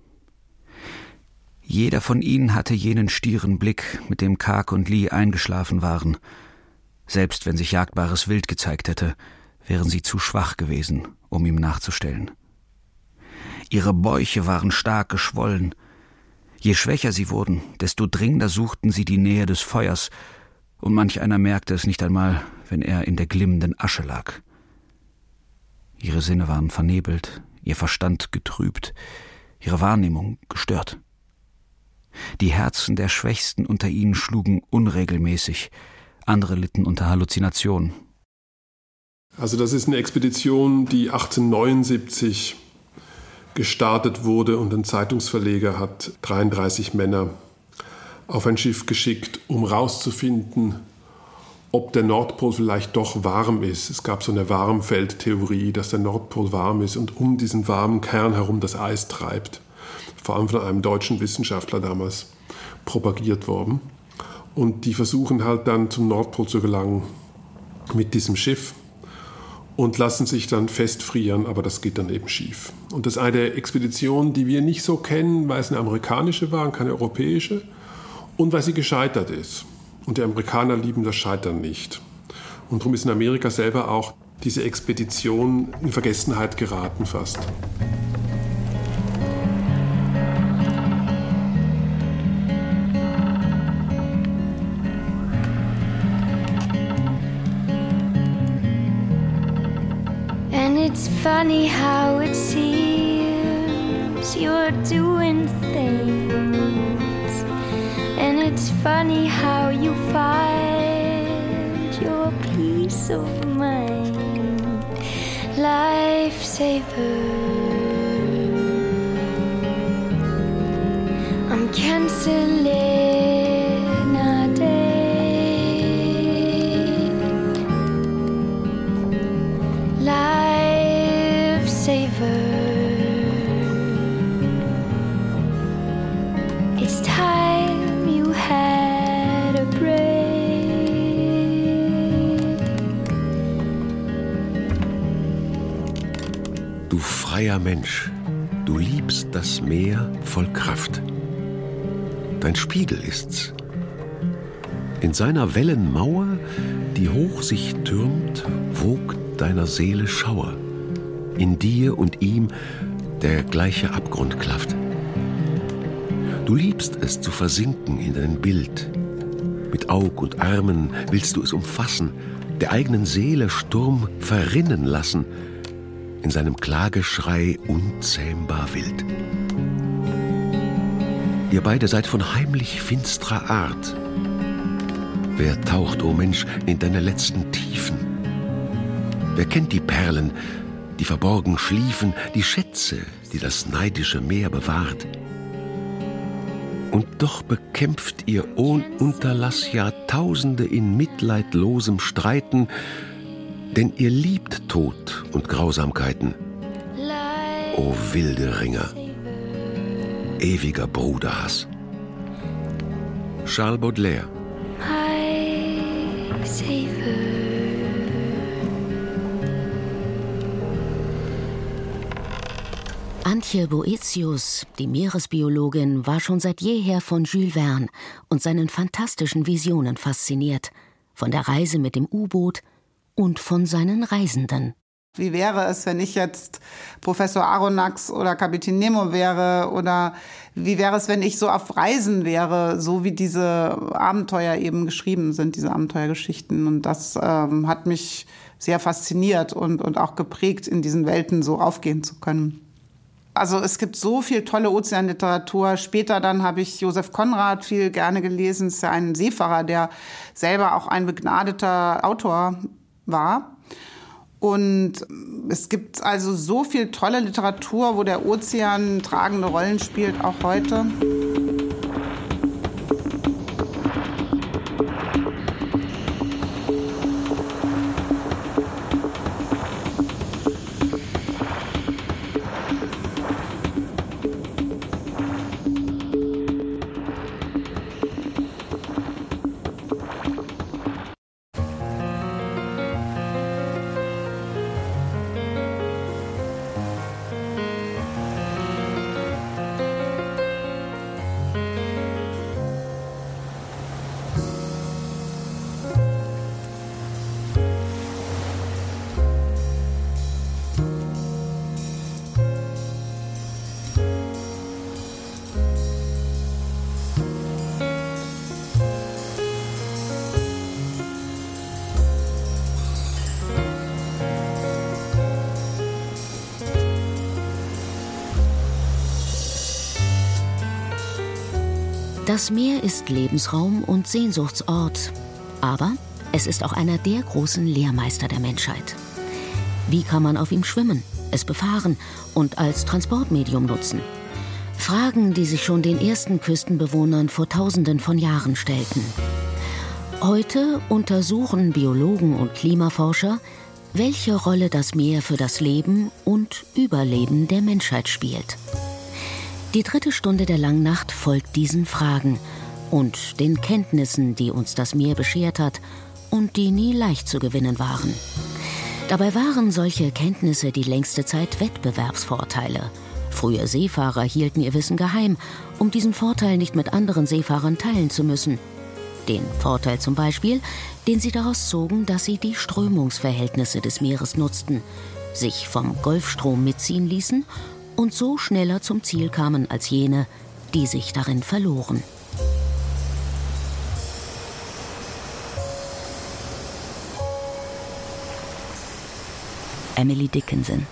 Jeder von ihnen hatte jenen stieren Blick, mit dem Kark und Lee eingeschlafen waren. Selbst wenn sich jagdbares Wild gezeigt hätte, wären sie zu schwach gewesen, um ihm nachzustellen. Ihre Bäuche waren stark geschwollen. Je schwächer sie wurden, desto dringender suchten sie die Nähe des Feuers, und manch einer merkte es nicht einmal, wenn er in der glimmenden Asche lag. Ihre Sinne waren vernebelt, ihr Verstand getrübt, ihre Wahrnehmung gestört. Die Herzen der Schwächsten unter ihnen schlugen unregelmäßig, andere litten unter Halluzinationen. Also das ist eine Expedition, die 1879 gestartet wurde und ein Zeitungsverleger hat 33 Männer auf ein Schiff geschickt, um rauszufinden, ob der Nordpol vielleicht doch warm ist. Es gab so eine Warmfeldtheorie, dass der Nordpol warm ist und um diesen warmen Kern herum das Eis treibt. Vor allem von einem deutschen Wissenschaftler damals propagiert worden. Und die versuchen halt dann zum Nordpol zu gelangen mit diesem Schiff und lassen sich dann festfrieren, aber das geht dann eben schief. Und das ist eine Expedition, die wir nicht so kennen, weil es eine amerikanische war und keine europäische und weil sie gescheitert ist. Und die Amerikaner lieben das Scheitern nicht. Und darum ist in Amerika selber auch diese Expedition in Vergessenheit geraten fast. And it's funny how it seems you're doing things. And it's funny how you find your peace of mind. Lifesaver, I'm canceling a date. Lifesaver, it's time you had a break. Du freier Mensch, du liebst das Meer voll Kraft. Dein Spiegel ist's. In seiner Wellenmauer, die hoch sich türmt, wogt deiner Seele Schauer. In dir und ihm der gleiche Abgrund klafft. Du liebst es zu versinken in dein Bild. Mit Aug und Armen willst du es umfassen, der eigenen Seele Sturm verrinnen lassen, in seinem Klageschrei unzähmbar wild. Ihr beide seid von heimlich finstrer Art. Wer taucht, o Mensch, in deine letzten Tiefen? Wer kennt die Perlen, die verborgen schliefen, die Schätze, die das neidische Meer bewahrt? Und doch bekämpft ihr ohn Unterlass Jahrtausende in mitleidlosem Streiten, denn ihr liebt Tod und Grausamkeiten. O wilde Ringer, ewiger Bruderhass. Charles Baudelaire. Antje Boetius, die Meeresbiologin, war schon seit jeher von Jules Verne und seinen fantastischen Visionen fasziniert, von der Reise mit dem U-Boot und von seinen Reisenden. Wie wäre es, wenn ich jetzt Professor Aronnax oder Kapitän Nemo wäre? Oder wie wäre es, wenn ich so auf Reisen wäre, so wie diese Abenteuer eben geschrieben sind, diese Abenteuergeschichten? Und das hat mich sehr fasziniert und auch geprägt, in diesen Welten so aufgehen zu können. Also es gibt so viel tolle Ozeanliteratur. Später dann habe ich Josef Conrad viel gerne gelesen. Das ist ja ein Seefahrer, der selber auch ein begnadeter Autor war. Und es gibt also so viel tolle Literatur, wo der Ozean tragende Rollen spielt, auch heute. Das Meer ist Lebensraum und Sehnsuchtsort, aber es ist auch einer der großen Lehrmeister der Menschheit. Wie kann man auf ihm schwimmen, es befahren und als Transportmedium nutzen? Fragen, die sich schon den ersten Küstenbewohnern vor Tausenden von Jahren stellten. Heute untersuchen Biologen und Klimaforscher, welche Rolle das Meer für das Leben und Überleben der Menschheit spielt. Die 3. Stunde der Langnacht folgt diesen Fragen und den Kenntnissen, die uns das Meer beschert hat und die nie leicht zu gewinnen waren. Dabei waren solche Kenntnisse die längste Zeit Wettbewerbsvorteile. Frühe Seefahrer hielten ihr Wissen geheim, um diesen Vorteil nicht mit anderen Seefahrern teilen zu müssen. Den Vorteil zum Beispiel, den sie daraus zogen, dass sie die Strömungsverhältnisse des Meeres nutzten, sich vom Golfstrom mitziehen ließen und so schneller zum Ziel kamen als jene, die sich darin verloren. Emily Dickinson.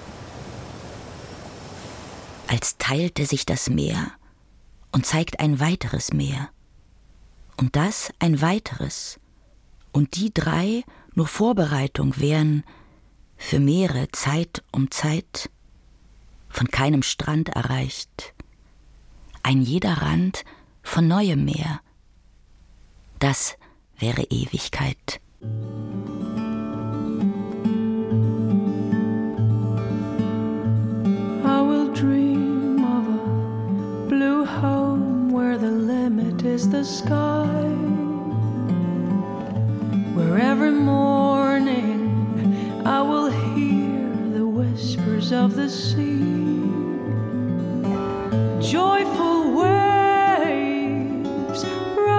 Als teilte sich das Meer und zeigt ein weiteres Meer. Und das ein weiteres. Und die 3 nur Vorbereitung wären für Meere Zeit um Zeit, von keinem Strand erreicht. Ein jeder Rand von neuem Meer. Das wäre Ewigkeit. I will dream of a blue home where the limit is the sky, where every morning I will hear the whispers of the sea, joyful waves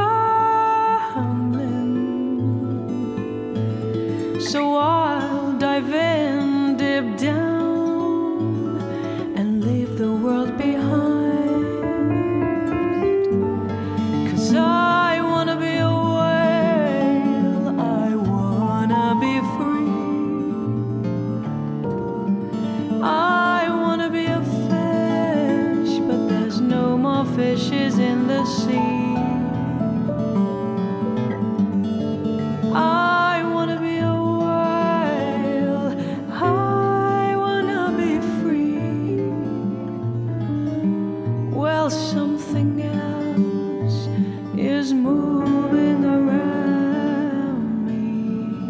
rumbling. So I'll dive in deep down and leave the world behind. 'Cause I wanna be a whale, I wanna be free. I wanna be a fish, but there's no more fishes in the sea. I wanna be a whale, I wanna be free. Well, something else is moving around me.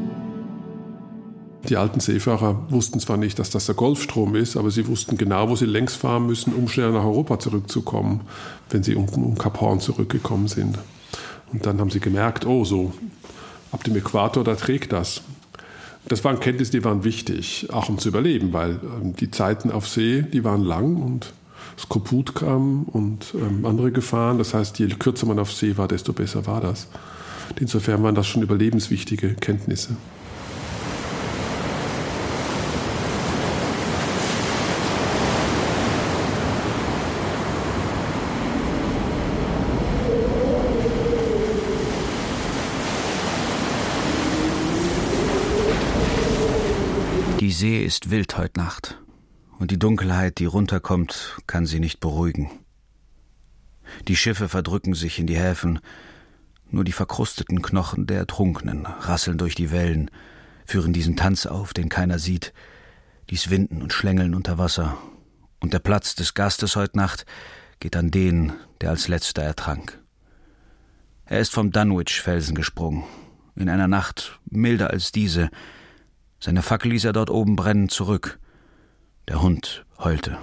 Die alten Seefahrer wussten zwar nicht, dass das der Golfstrom ist, aber sie wussten genau, wo sie längs fahren müssen, um schnell nach Europa zurückzukommen, wenn sie um Kap Horn zurückgekommen sind. Und dann haben sie gemerkt, oh, so ab dem Äquator, da trägt das. Das waren Kenntnisse, die waren wichtig, auch um zu überleben, weil die Zeiten auf See, die waren lang und Skorbut kam und andere Gefahren. Das heißt, je kürzer man auf See war, desto besser war das. Insofern waren das schon überlebenswichtige Kenntnisse. Die See ist wild heut Nacht, und die Dunkelheit, die runterkommt, kann sie nicht beruhigen. Die Schiffe verdrücken sich in die Häfen, nur die verkrusteten Knochen der Ertrunkenen rasseln durch die Wellen, führen diesen Tanz auf, den keiner sieht, dies Winden und Schlängeln unter Wasser, und der Platz des Gastes heut Nacht geht an den, der als letzter ertrank. Er ist vom Dunwich-Felsen gesprungen, in einer Nacht milder als diese. Seine Fackel ließ er dort oben brennen zurück. Der Hund heulte.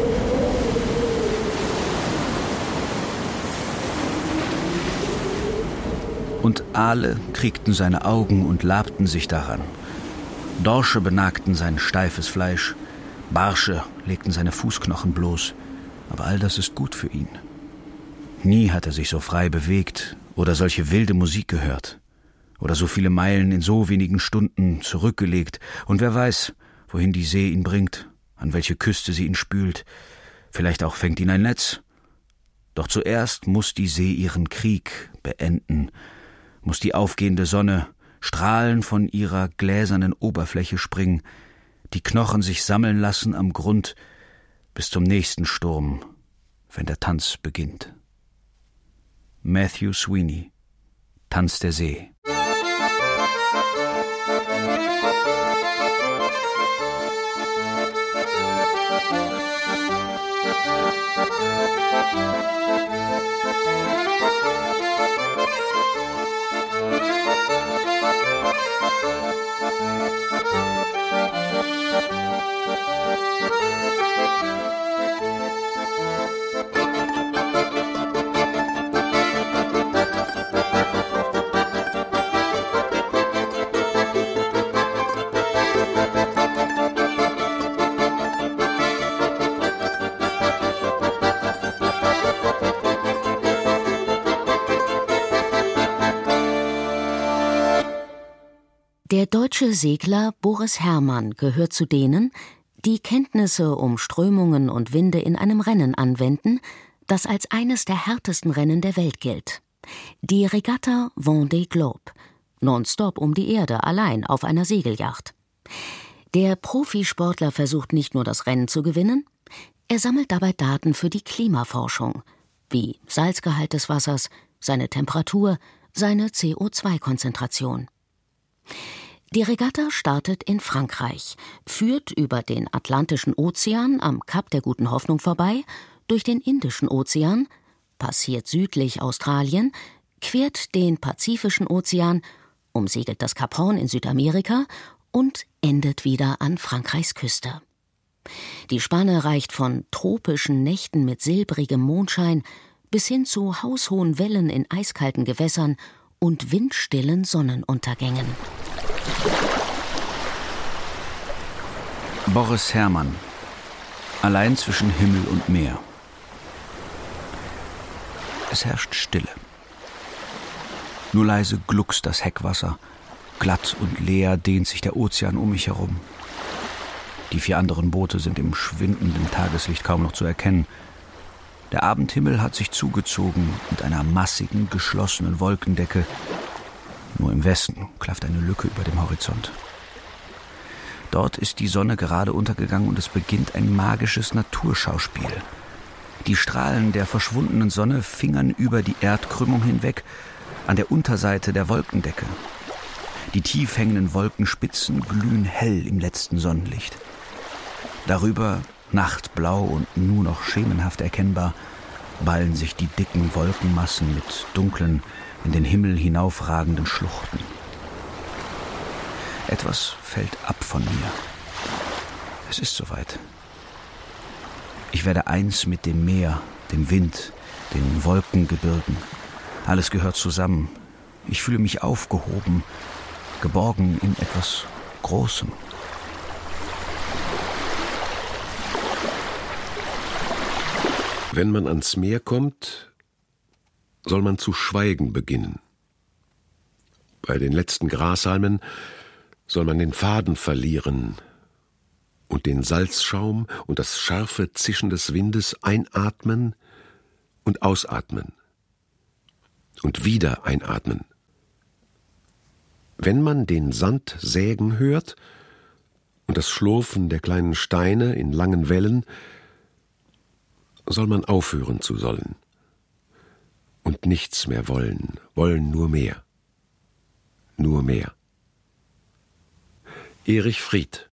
Und Aale kriegten seine Augen und labten sich daran. Dorsche benagten sein steifes Fleisch, Barsche legten seine Fußknochen bloß. Aber all das ist gut für ihn. Nie hat er sich so frei bewegt oder solche wilde Musik gehört. Oder so viele Meilen in so wenigen Stunden zurückgelegt. Und wer weiß, wohin die See ihn bringt, an welche Küste sie ihn spült. Vielleicht auch fängt ihn ein Netz. Doch zuerst muss die See ihren Krieg beenden, muss die aufgehende Sonne Strahlen von ihrer gläsernen Oberfläche springen, die Knochen sich sammeln lassen am Grund bis zum nächsten Sturm, wenn der Tanz beginnt. Matthew Sweeney, Tanz der See. Der deutsche Segler Boris Herrmann gehört zu denen, die Kenntnisse um Strömungen und Winde in einem Rennen anwenden, das als eines der härtesten Rennen der Welt gilt. Die Regatta Vendée Globe, nonstop um die Erde, allein auf einer Segelyacht. Der Profisportler versucht nicht nur das Rennen zu gewinnen, er sammelt dabei Daten für die Klimaforschung, wie Salzgehalt des Wassers, seine Temperatur, seine CO2-Konzentration. Die Regatta startet in Frankreich, führt über den Atlantischen Ozean am Kap der Guten Hoffnung vorbei, durch den Indischen Ozean, passiert südlich Australien, quert den Pazifischen Ozean, umsegelt das Kap Horn in Südamerika und endet wieder an Frankreichs Küste. Die Spanne reicht von tropischen Nächten mit silbrigem Mondschein bis hin zu haushohen Wellen in eiskalten Gewässern und windstillen Sonnenuntergängen. Boris Herrmann, allein zwischen Himmel und Meer. Es herrscht Stille. Nur leise gluckst das Heckwasser, glatt und leer dehnt sich der Ozean um mich herum. Die 4 anderen Boote sind im schwindenden Tageslicht kaum noch zu erkennen. Der Abendhimmel hat sich zugezogen mit einer massigen, geschlossenen Wolkendecke. Nur im Westen klafft eine Lücke über dem Horizont. Dort ist die Sonne gerade untergegangen und es beginnt ein magisches Naturschauspiel. Die Strahlen der verschwundenen Sonne fingern über die Erdkrümmung hinweg an der Unterseite der Wolkendecke. Die tief hängenden Wolkenspitzen glühen hell im letzten Sonnenlicht. Darüber, nachtblau und nur noch schemenhaft erkennbar, ballen sich die dicken Wolkenmassen mit dunklen, in den Himmel hinaufragenden Schluchten. Etwas fällt ab von mir. Es ist soweit. Ich werde eins mit dem Meer, dem Wind, den Wolkengebirgen. Alles gehört zusammen. Ich fühle mich aufgehoben, geborgen in etwas Großem. Wenn man ans Meer kommt, soll man zu schweigen beginnen. Bei den letzten Grashalmen soll man den Faden verlieren und den Salzschaum und das scharfe Zischen des Windes einatmen und ausatmen und wieder einatmen. Wenn man den Sand sägen hört und das Schlurfen der kleinen Steine in langen Wellen, soll man aufhören zu sollen und nichts mehr wollen, wollen nur mehr. Nur mehr. Erich Fried.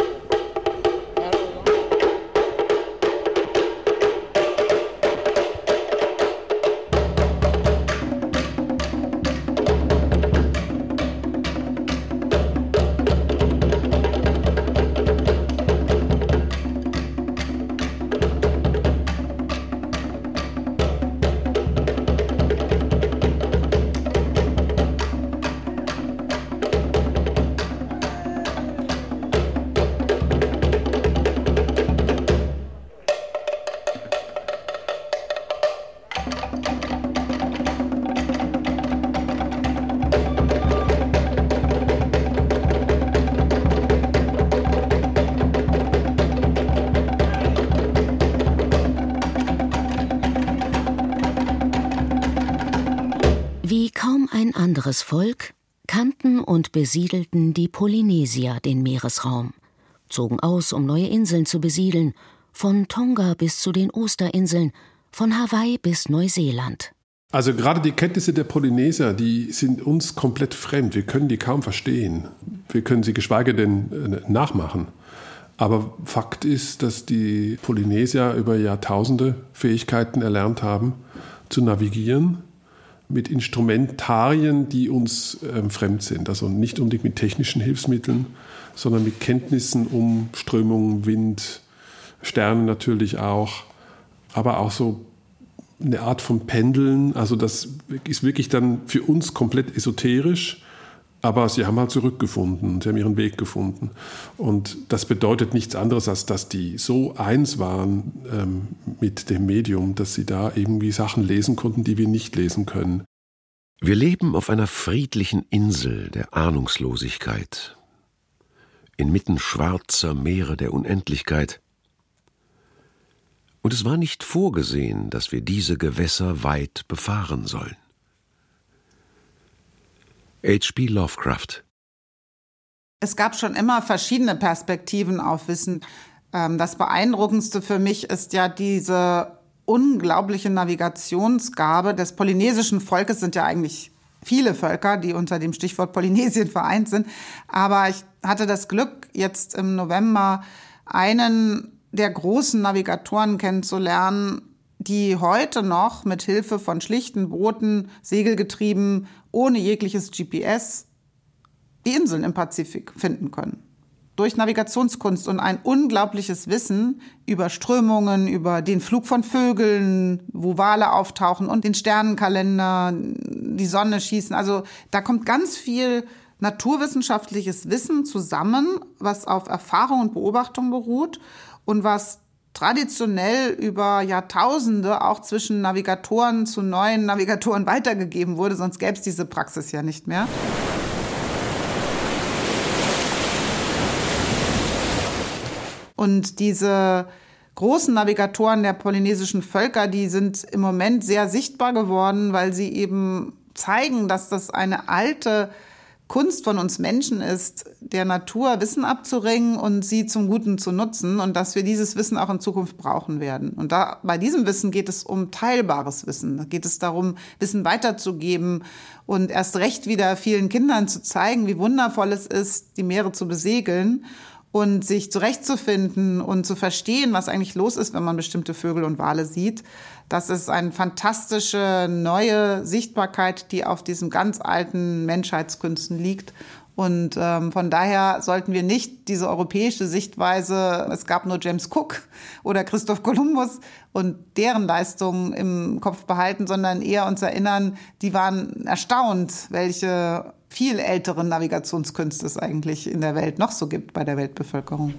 Wie kaum ein anderes Volk kannten und besiedelten die Polynesier den Meeresraum, zogen aus, um neue Inseln zu besiedeln, von Tonga bis zu den Osterinseln, von Hawaii bis Neuseeland. Also gerade die Kenntnisse der Polynesier, die sind uns komplett fremd. Wir können die kaum verstehen. Wir können sie geschweige denn nachmachen. Aber Fakt ist, dass die Polynesier über Jahrtausende Fähigkeiten erlernt haben, zu navigieren mit Instrumentarien, die uns fremd sind. Also nicht unbedingt mit technischen Hilfsmitteln, sondern mit Kenntnissen um Strömung, Wind, Sterne natürlich auch, aber auch so eine Art von Pendeln. Also das ist wirklich dann für uns komplett esoterisch, aber sie haben halt zurückgefunden, sie haben ihren Weg gefunden. Und das bedeutet nichts anderes, als dass die so eins waren mit dem Medium, dass sie da irgendwie Sachen lesen konnten, die wir nicht lesen können. Wir leben auf einer friedlichen Insel der Ahnungslosigkeit, inmitten schwarzer Meere der Unendlichkeit. Und es war nicht vorgesehen, dass wir diese Gewässer weit befahren sollen. H.P. Lovecraft. Es gab schon immer verschiedene Perspektiven auf Wissen. Das Beeindruckendste für mich ist ja diese unglaubliche Navigationsgabe des polynesischen Volkes. Sind ja eigentlich viele Völker, die unter dem Stichwort Polynesien vereint sind. Aber ich hatte das Glück, jetzt im November einen der großen Navigatoren kennenzulernen, die heute noch mit Hilfe von schlichten Booten, segelgetrieben, ohne jegliches GPS, die Inseln im Pazifik finden können. Durch Navigationskunst und ein unglaubliches Wissen über Strömungen, über den Flug von Vögeln, wo Wale auftauchen und den Sternenkalender, die Sonne schießen. Also da kommt ganz viel naturwissenschaftliches Wissen zusammen, was auf Erfahrung und Beobachtung beruht und was traditionell über Jahrtausende auch zwischen Navigatoren zu neuen Navigatoren weitergegeben wurde, sonst gäbe es diese Praxis ja nicht mehr. Und diese großen Navigatoren der polynesischen Völker, die sind im Moment sehr sichtbar geworden, weil sie eben zeigen, dass das eine alte Kunst von uns Menschen ist, der Natur Wissen abzuringen und sie zum Guten zu nutzen und dass wir dieses Wissen auch in Zukunft brauchen werden. Und bei diesem Wissen geht es um teilbares Wissen. Da geht es darum, Wissen weiterzugeben und erst recht wieder vielen Kindern zu zeigen, wie wundervoll es ist, die Meere zu besegeln und sich zurechtzufinden und zu verstehen, was eigentlich los ist, wenn man bestimmte Vögel und Wale sieht. Das ist eine fantastische neue Sichtbarkeit, die auf diesen ganz alten Menschheitskünsten liegt. Und von daher sollten wir nicht diese europäische Sichtweise, es gab nur James Cook oder Christoph Kolumbus und deren Leistungen im Kopf behalten, sondern eher uns erinnern, die waren erstaunt, welche viel ältere Navigationskünste es eigentlich in der Welt noch so gibt bei der Weltbevölkerung.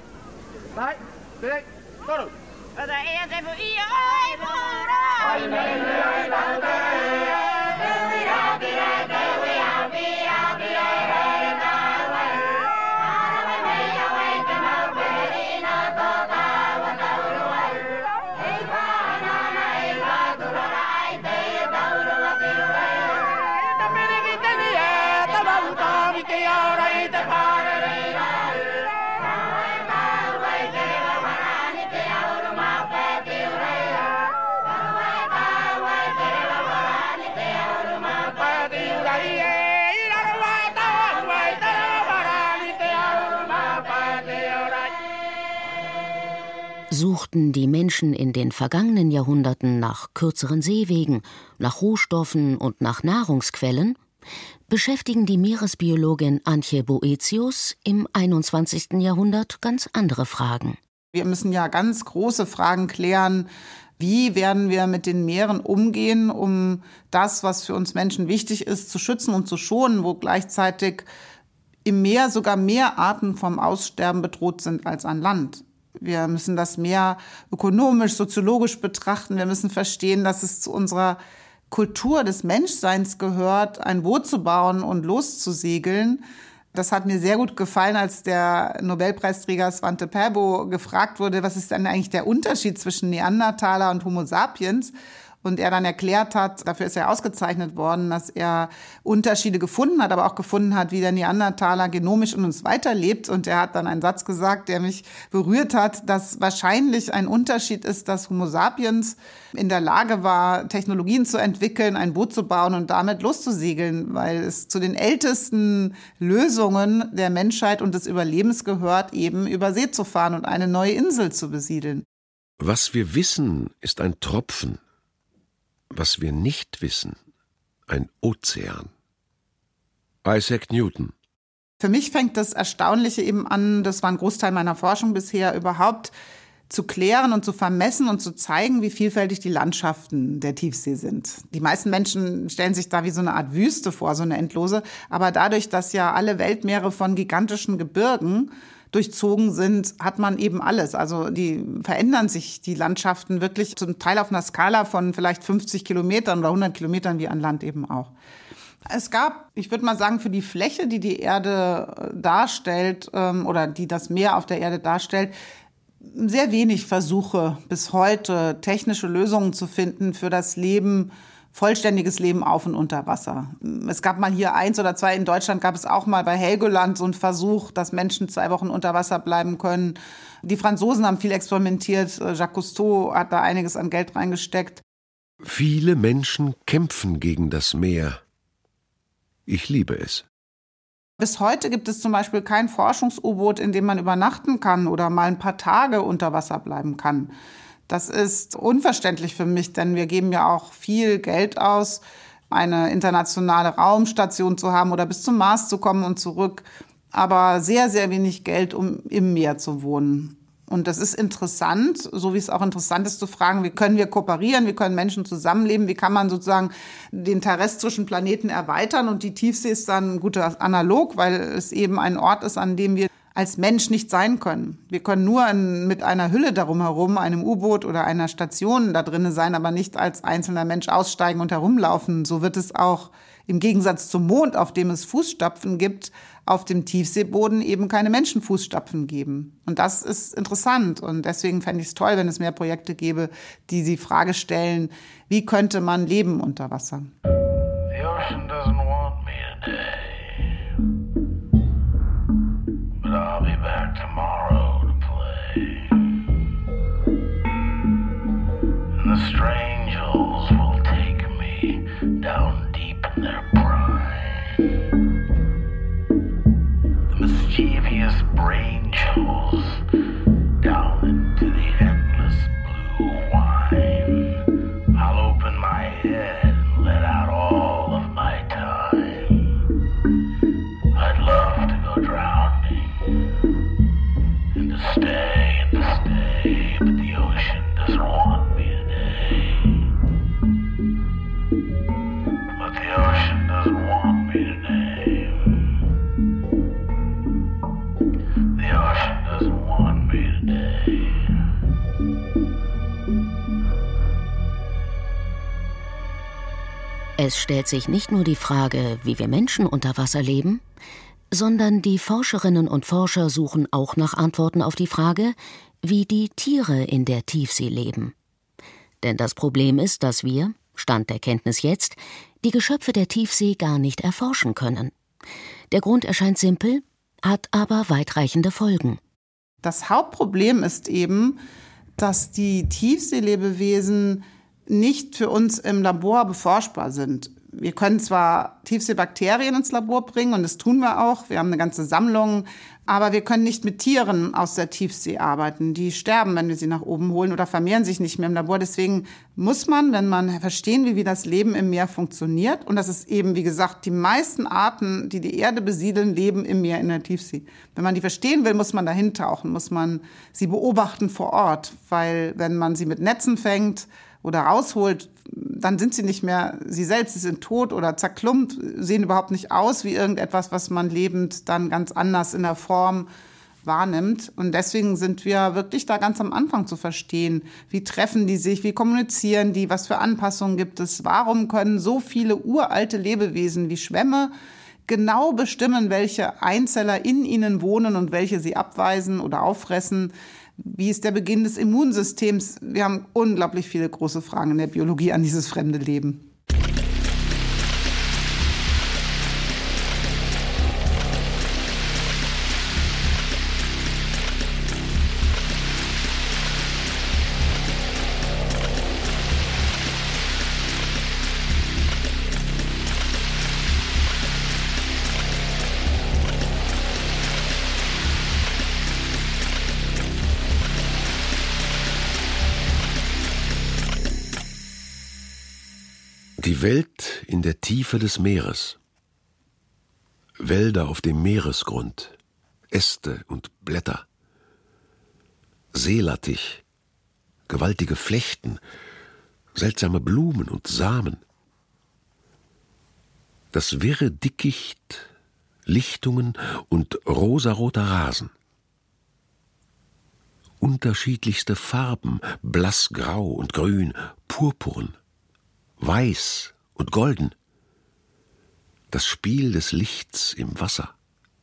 Suchten die Menschen in den vergangenen Jahrhunderten nach kürzeren Seewegen, nach Rohstoffen und nach Nahrungsquellen, beschäftigen die Meeresbiologin Antje Boetius im 21. Jahrhundert ganz andere Fragen. Wir müssen ja ganz große Fragen klären. Wie werden wir mit den Meeren umgehen, um das, was für uns Menschen wichtig ist, zu schützen und zu schonen, wo gleichzeitig im Meer sogar mehr Arten vom Aussterben bedroht sind als an Land? Wir müssen das Meer ökonomisch, soziologisch betrachten. Wir müssen verstehen, dass es zu unserer Kultur des Menschseins gehört, ein Boot zu bauen und loszusegeln. Das hat mir sehr gut gefallen, als der Nobelpreisträger Svante Pääbo gefragt wurde, was ist denn eigentlich der Unterschied zwischen Neandertaler und Homo sapiens? Und er dann erklärt hat, dafür ist er ausgezeichnet worden, dass er Unterschiede gefunden hat, aber auch gefunden hat, wie der Neandertaler genomisch in uns weiterlebt. Und er hat dann einen Satz gesagt, der mich berührt hat, dass wahrscheinlich ein Unterschied ist, dass Homo sapiens in der Lage war, Technologien zu entwickeln, ein Boot zu bauen und damit loszusegeln, weil es zu den ältesten Lösungen der Menschheit und des Überlebens gehört, eben über See zu fahren und eine neue Insel zu besiedeln. Was wir wissen, ist ein Tropfen. Was wir nicht wissen, ein Ozean. Isaac Newton. Für mich fängt das Erstaunliche eben an, das war ein Großteil meiner Forschung bisher, überhaupt zu klären und zu vermessen und zu zeigen, wie vielfältig die Landschaften der Tiefsee sind. Die meisten Menschen stellen sich da wie so eine Art Wüste vor, so eine endlose. Aber dadurch, dass ja alle Weltmeere von gigantischen Gebirgen durchzogen sind, hat man eben alles. Also die verändern sich die Landschaften wirklich zum Teil auf einer Skala von vielleicht 50 Kilometern oder 100 Kilometern wie an Land eben auch. Es gab, ich würde mal sagen, für die Fläche, die die Erde darstellt oder die das Meer auf der Erde darstellt, sehr wenig Versuche bis heute, technische Lösungen zu finden für das Leben, vollständiges Leben auf und unter Wasser. Es gab mal hier 1 oder 2, in Deutschland gab es auch mal bei Helgoland so einen Versuch, dass Menschen 2 Wochen unter Wasser bleiben können. Die Franzosen haben viel experimentiert, Jacques Cousteau hat da einiges an Geld reingesteckt. Viele Menschen kämpfen gegen das Meer. Ich liebe es. Bis heute gibt es zum Beispiel kein Forschungs-U-Boot, in dem man übernachten kann oder mal ein paar Tage unter Wasser bleiben kann. Das ist unverständlich für mich, denn wir geben ja auch viel Geld aus, eine internationale Raumstation zu haben oder bis zum Mars zu kommen und zurück, aber sehr, sehr wenig Geld, um im Meer zu wohnen. Und das ist interessant, so wie es auch interessant ist zu fragen, wie können wir kooperieren, wie können Menschen zusammenleben, wie kann man sozusagen den terrestrischen Planeten erweitern. Und die Tiefsee ist dann ein guter Analog, weil es eben ein Ort ist, an dem wir als Mensch nicht sein können. Wir können nur mit einer Hülle darum herum, einem U-Boot oder einer Station da drin sein, aber nicht als einzelner Mensch aussteigen und herumlaufen. So wird es auch im Gegensatz zum Mond, auf dem es Fußstapfen gibt, auf dem Tiefseeboden eben keine Menschenfußstapfen geben. Und das ist interessant. Und deswegen fände ich es toll, wenn es mehr Projekte gäbe, die die Frage stellen, wie könnte man leben unter Wasser? The ocean doesn't want me today. But I'll be back tomorrow to play. And the strangers will take me down deep in their prime. The mischievous brain shows down into the endless blue wine. I'll open my head and let out all of my time. I'd love to go drowning and to stay, but the ocean doesn't want me today. But the ocean doesn't want me today. The ocean doesn't want me today. Es stellt sich nicht nur die Frage, wie wir Menschen unter Wasser leben, sondern die Forscherinnen und Forscher suchen auch nach Antworten auf die Frage, wie die Tiere in der Tiefsee leben. Denn das Problem ist, dass wir, Stand der Kenntnis jetzt, die Geschöpfe der Tiefsee gar nicht erforschen können. Der Grund erscheint simpel, hat aber weitreichende Folgen. Das Hauptproblem ist eben, dass die Tiefseelebewesen nicht für uns im Labor beforschbar sind. Wir können zwar Tiefseebakterien ins Labor bringen, und das tun wir auch, wir haben eine ganze Sammlung, aber wir können nicht mit Tieren aus der Tiefsee arbeiten. Die sterben, wenn wir sie nach oben holen, oder vermehren sich nicht mehr im Labor. Deswegen muss man, wenn man verstehen will, wie das Leben im Meer funktioniert, und das ist eben, wie gesagt, die meisten Arten, die die Erde besiedeln, leben im Meer in der Tiefsee. Wenn man die verstehen will, muss man dahin tauchen, muss man sie beobachten vor Ort, weil wenn man sie mit Netzen fängt oder rausholt, dann sind sie nicht mehr sie selbst, sie sind tot oder zerklumpt, sehen überhaupt nicht aus wie irgendetwas, was man lebend dann ganz anders in der Form wahrnimmt. Und deswegen sind wir wirklich da ganz am Anfang zu verstehen, wie treffen die sich, wie kommunizieren die, was für Anpassungen gibt es, warum können so viele uralte Lebewesen wie Schwämme genau bestimmen, welche Einzeller in ihnen wohnen und welche sie abweisen oder auffressen. Wie ist der Beginn des Immunsystems? Wir haben unglaublich viele große Fragen in der Biologie an dieses fremde Leben. Die Welt in der Tiefe des Meeres. Wälder auf dem Meeresgrund, Äste und Blätter. Seelattich, gewaltige Flechten, seltsame Blumen und Samen. Das wirre Dickicht, Lichtungen und rosaroter Rasen. Unterschiedlichste Farben, blassgrau und grün, purpurn, weiß und golden. Das Spiel des Lichts im Wasser.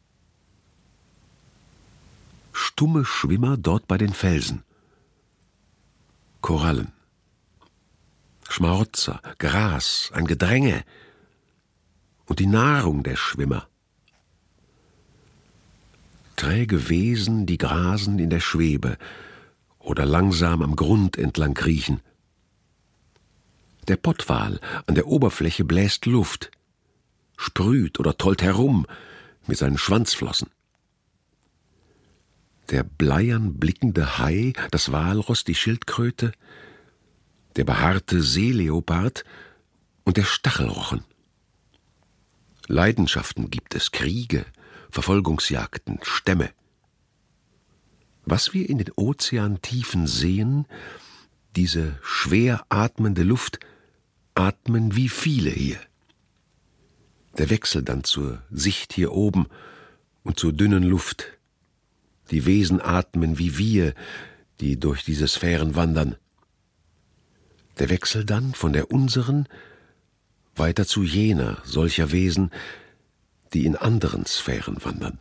Stumme Schwimmer dort bei den Felsen. Korallen. Schmarotzer, Gras, ein Gedränge. Und die Nahrung der Schwimmer. Träge Wesen, die grasen in der Schwebe oder langsam am Grund entlang kriechen. Der Pottwal an der Oberfläche bläst Luft, sprüht oder tollt herum mit seinen Schwanzflossen. Der bleiern blickende Hai, das Walross, die Schildkröte, der behaarte Seeleopard und der Stachelrochen. Leidenschaften gibt es, Kriege, Verfolgungsjagden, Stämme. Was wir in den Ozeantiefen sehen, diese schwer atmende Luft, atmen wie viele hier. Der Wechsel dann zur Sicht hier oben und zur dünnen Luft. Die Wesen atmen wie wir, die durch diese Sphären wandern. Der Wechsel dann von der unseren weiter zu jener solcher Wesen, die in anderen Sphären wandern.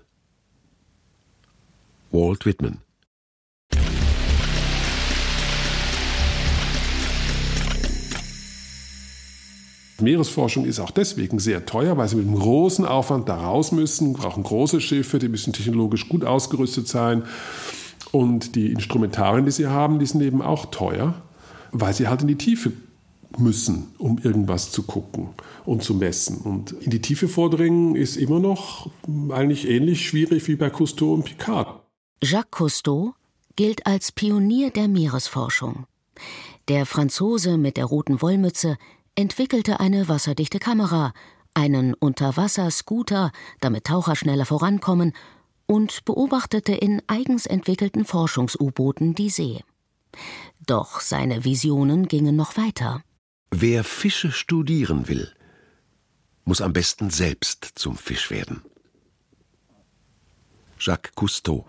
Walt Whitman. Meeresforschung ist auch deswegen sehr teuer, weil sie mit einem großen Aufwand da raus müssen, brauchen große Schiffe, die müssen technologisch gut ausgerüstet sein. Und die Instrumentarien, die sie haben, die sind eben auch teuer, weil sie halt in die Tiefe müssen, um irgendwas zu gucken und zu messen. Und in die Tiefe vordringen ist immer noch eigentlich ähnlich schwierig wie bei Cousteau und Picard. Jacques Cousteau gilt als Pionier der Meeresforschung. Der Franzose mit der roten Wollmütze entwickelte eine wasserdichte Kamera, einen Unterwasser-Scooter, damit Taucher schneller vorankommen, und beobachtete in eigens entwickelten Forschungs-U-Booten die See. Doch seine Visionen gingen noch weiter. Wer Fische studieren will, muss am besten selbst zum Fisch werden. Jacques Cousteau.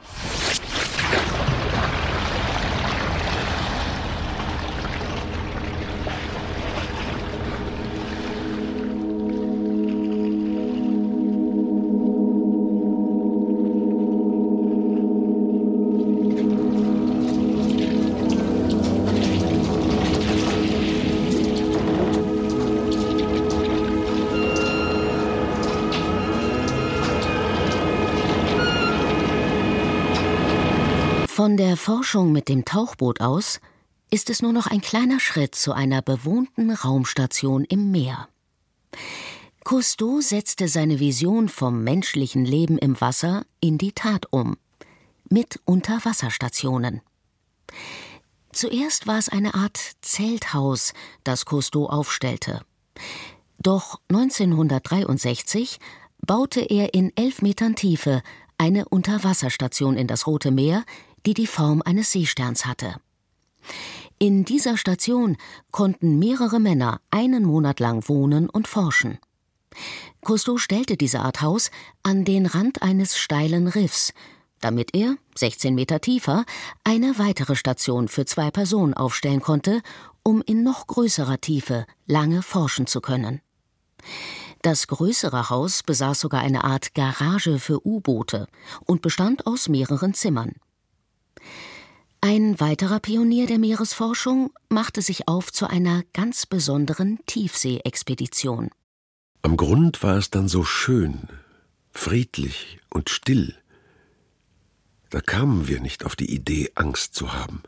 Von der Forschung mit dem Tauchboot aus ist es nur noch ein kleiner Schritt zu einer bewohnten Raumstation im Meer. Cousteau setzte seine Vision vom menschlichen Leben im Wasser in die Tat um, mit Unterwasserstationen. Zuerst war es eine Art Zelthaus, das Cousteau aufstellte. Doch 1963 baute er in 11 Metern Tiefe eine Unterwasserstation in das Rote Meer, die die Form eines Seesterns hatte. In dieser Station konnten mehrere Männer einen Monat lang wohnen und forschen. Cousteau stellte diese Art Haus an den Rand eines steilen Riffs, damit er, 16 Meter tiefer, eine weitere Station für 2 Personen aufstellen konnte, um in noch größerer Tiefe lange forschen zu können. Das größere Haus besaß sogar eine Art Garage für U-Boote und bestand aus mehreren Zimmern. Ein weiterer Pionier der Meeresforschung machte sich auf zu einer ganz besonderen Tiefsee-Expedition. Am Grund war es dann so schön, friedlich und still. Da kamen wir nicht auf die Idee, Angst zu haben.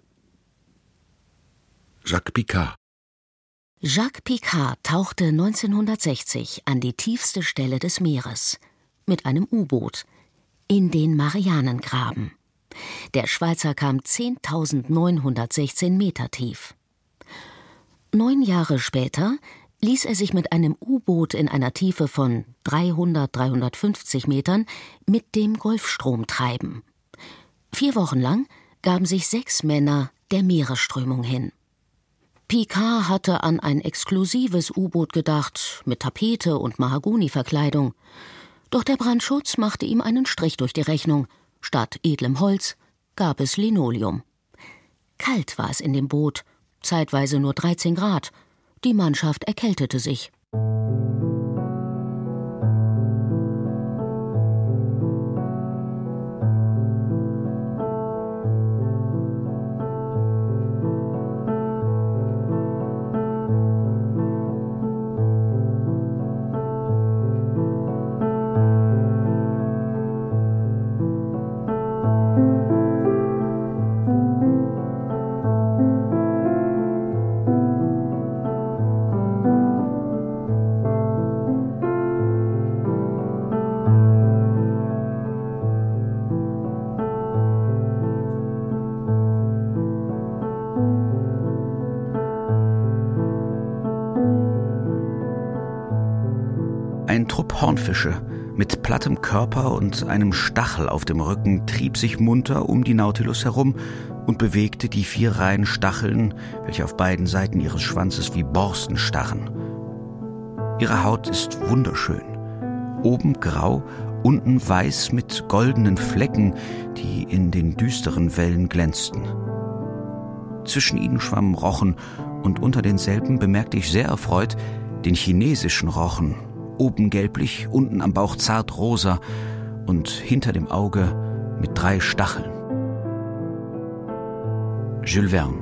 Jacques Piccard. Jacques Piccard tauchte 1960 an die tiefste Stelle des Meeres mit einem U-Boot in den Marianengraben. Der Schweizer kam 10.916 Meter tief. 9 Jahre später ließ er sich mit einem U-Boot in einer Tiefe von 350 Metern mit dem Golfstrom treiben. 4 Wochen lang gaben sich 6 Männer der Meeresströmung hin. Piccard hatte an ein exklusives U-Boot gedacht, mit Tapete und Mahagoniverkleidung. Doch der Brandschutz machte ihm einen Strich durch die Rechnung. Statt edlem Holz gab es Linoleum. Kalt war es in dem Boot, zeitweise nur 13 Grad. Die Mannschaft erkältete sich. Ein Trupp Hornfische mit plattem Körper und einem Stachel auf dem Rücken trieb sich munter um die Nautilus herum und bewegte die 4 Reihen Stacheln, welche auf beiden Seiten ihres Schwanzes wie Borsten starren. Ihre Haut ist wunderschön. Oben grau, unten weiß mit goldenen Flecken, die in den düsteren Wellen glänzten. Zwischen ihnen schwammen Rochen, und unter denselben bemerkte ich sehr erfreut den chinesischen Rochen, oben gelblich, unten am Bauch zart rosa und hinter dem Auge mit 3 Stacheln. Jules Verne.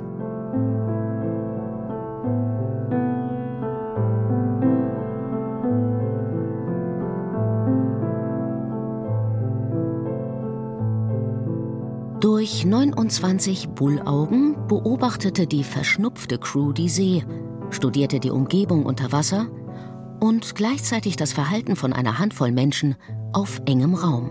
Durch 29 Bullaugen beobachtete die verschnupfte Crew die See, studierte die Umgebung unter Wasser und gleichzeitig das Verhalten von einer Handvoll Menschen auf engem Raum.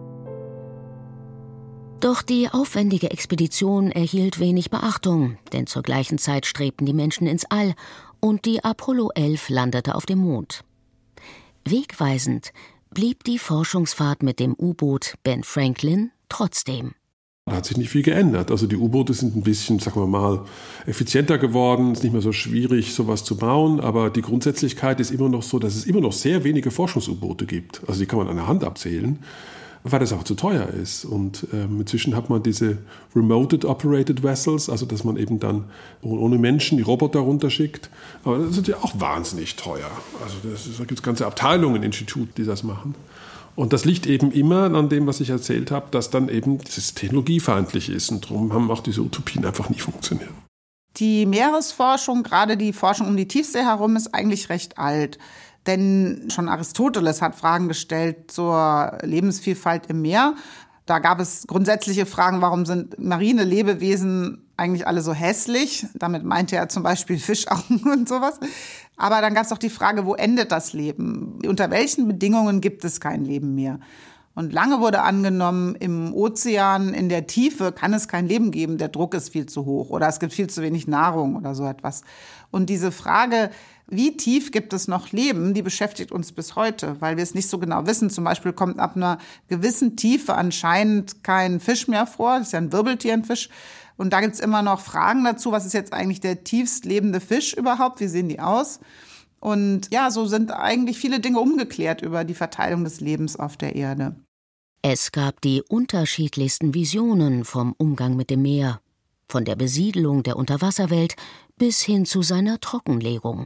Doch die aufwendige Expedition erhielt wenig Beachtung, denn zur gleichen Zeit strebten die Menschen ins All und die Apollo 11 landete auf dem Mond. Wegweisend blieb die Forschungsfahrt mit dem U-Boot Ben Franklin trotzdem. Da hat sich nicht viel geändert. Also die U-Boote sind ein bisschen, sagen wir mal, effizienter geworden. Es ist nicht mehr so schwierig, sowas zu bauen. Aber die Grundsätzlichkeit ist immer noch so, dass es immer noch sehr wenige Forschungs-U-Boote gibt. Also die kann man an der Hand abzählen, weil das auch zu teuer ist. Und inzwischen hat man diese Remote Operated Vessels, also dass man eben dann ohne Menschen die Roboter runterschickt. Aber das ist ja auch wahnsinnig teuer. Also da gibt es ganze Abteilungen im Institut, die das machen. Und das liegt eben immer an dem, was ich erzählt habe, dass dann eben das technologiefeindlich ist. Und darum haben auch diese Utopien einfach nie funktioniert. Die Meeresforschung, gerade die Forschung um die Tiefsee herum, ist eigentlich recht alt. Denn schon Aristoteles hat Fragen gestellt zur Lebensvielfalt im Meer. Da gab es grundsätzliche Fragen, warum sind marine Lebewesen eigentlich alle so hässlich? Damit meinte er zum Beispiel Fischaugen und sowas. Aber dann gab es auch die Frage, wo endet das Leben? Unter welchen Bedingungen gibt es kein Leben mehr? Und lange wurde angenommen, im Ozean, in der Tiefe kann es kein Leben geben, der Druck ist viel zu hoch oder es gibt viel zu wenig Nahrung oder so etwas. Und diese Frage, wie tief gibt es noch Leben, die beschäftigt uns bis heute, weil wir es nicht so genau wissen. Zum Beispiel kommt ab einer gewissen Tiefe anscheinend kein Fisch mehr vor, das ist ja ein Wirbeltier, ein Fisch. Und da gibt's immer noch Fragen dazu, was ist jetzt eigentlich der tiefst lebende Fisch überhaupt, wie sehen die aus? Und ja, so sind eigentlich viele Dinge ungeklärt über die Verteilung des Lebens auf der Erde. Es gab die unterschiedlichsten Visionen vom Umgang mit dem Meer, von der Besiedelung der Unterwasserwelt bis hin zu seiner Trockenlegung.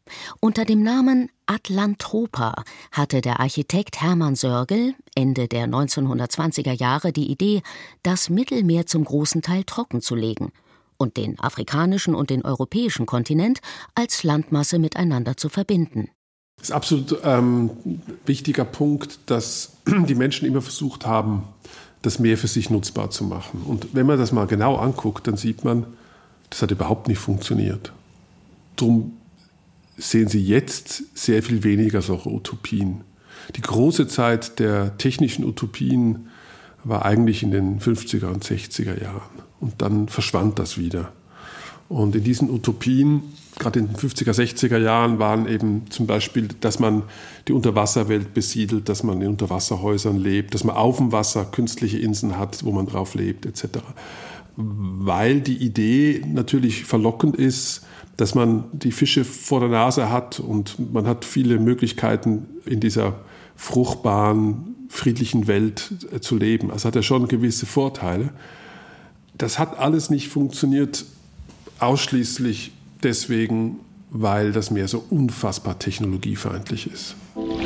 Unter dem Namen Atlantropa hatte der Architekt Hermann Sörgel Ende der 1920er Jahre die Idee, das Mittelmeer zum großen Teil trocken zu legen und den afrikanischen und den europäischen Kontinent als Landmasse miteinander zu verbinden. Das ist absolut wichtiger Punkt, dass die Menschen immer versucht haben, das Meer für sich nutzbar zu machen. Und wenn man das mal genau anguckt, dann sieht man, das hat überhaupt nicht funktioniert. Drum sehen Sie jetzt sehr viel weniger solche Utopien. Die große Zeit der technischen Utopien war eigentlich in den 50er und 60er Jahren. Und dann verschwand das wieder. Und in diesen Utopien, gerade in den 50er, 60er Jahren, waren eben zum Beispiel, dass man die Unterwasserwelt besiedelt, dass man in Unterwasserhäusern lebt, dass man auf dem Wasser künstliche Inseln hat, wo man drauf lebt, etc. Weil die Idee natürlich verlockend ist, dass man die Fische vor der Nase hat und man hat viele Möglichkeiten, in dieser fruchtbaren, friedlichen Welt zu leben. Also hat er schon gewisse Vorteile. Das hat alles nicht funktioniert, ausschließlich deswegen, weil das Meer so unfassbar technologiefeindlich ist.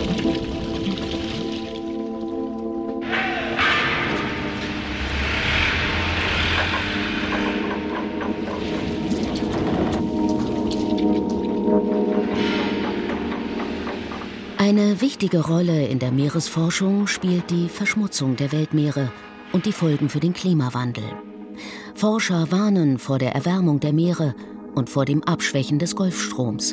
Eine wichtige Rolle in der Meeresforschung spielt die Verschmutzung der Weltmeere und die Folgen für den Klimawandel. Forscher warnen vor der Erwärmung der Meere und vor dem Abschwächen des Golfstroms.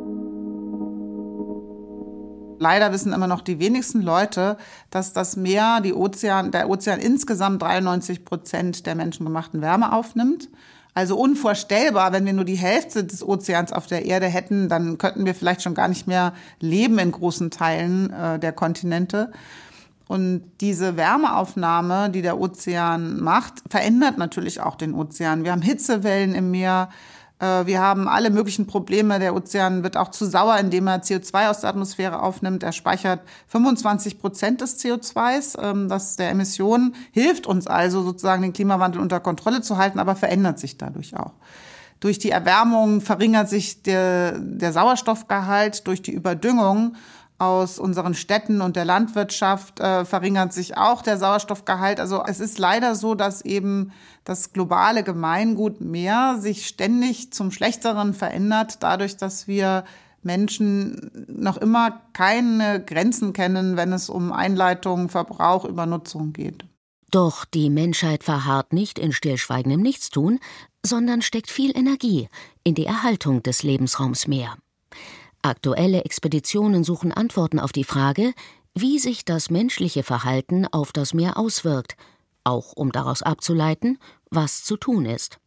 Leider wissen immer noch die wenigsten Leute, dass das Meer, der Ozean insgesamt 93% der menschengemachten Wärme aufnimmt. Also unvorstellbar, wenn wir nur die Hälfte des Ozeans auf der Erde hätten, dann könnten wir vielleicht schon gar nicht mehr leben in großen Teilen der Kontinente. Und diese Wärmeaufnahme, die der Ozean macht, verändert natürlich auch den Ozean. Wir haben Hitzewellen im Meer, wir haben alle möglichen Probleme. Der Ozean wird auch zu sauer, indem er CO2 aus der Atmosphäre aufnimmt. Er speichert 25% des CO2s, das der Emissionen, hilft uns also sozusagen, den Klimawandel unter Kontrolle zu halten, aber verändert sich dadurch auch. Durch die Erwärmung verringert sich der Sauerstoffgehalt, durch die Überdüngung aus unseren Städten und der Landwirtschaft verringert sich auch der Sauerstoffgehalt. Also es ist leider so, dass eben das globale Gemeingut Meer sich ständig zum Schlechteren verändert, dadurch, dass wir Menschen noch immer keine Grenzen kennen, wenn es um Einleitung, Verbrauch, Übernutzung geht. Doch die Menschheit verharrt nicht in stillschweigendem Nichtstun, sondern steckt viel Energie in die Erhaltung des Lebensraums Meer. Aktuelle Expeditionen suchen Antworten auf die Frage, wie sich das menschliche Verhalten auf das Meer auswirkt, auch um daraus abzuleiten, was zu tun ist.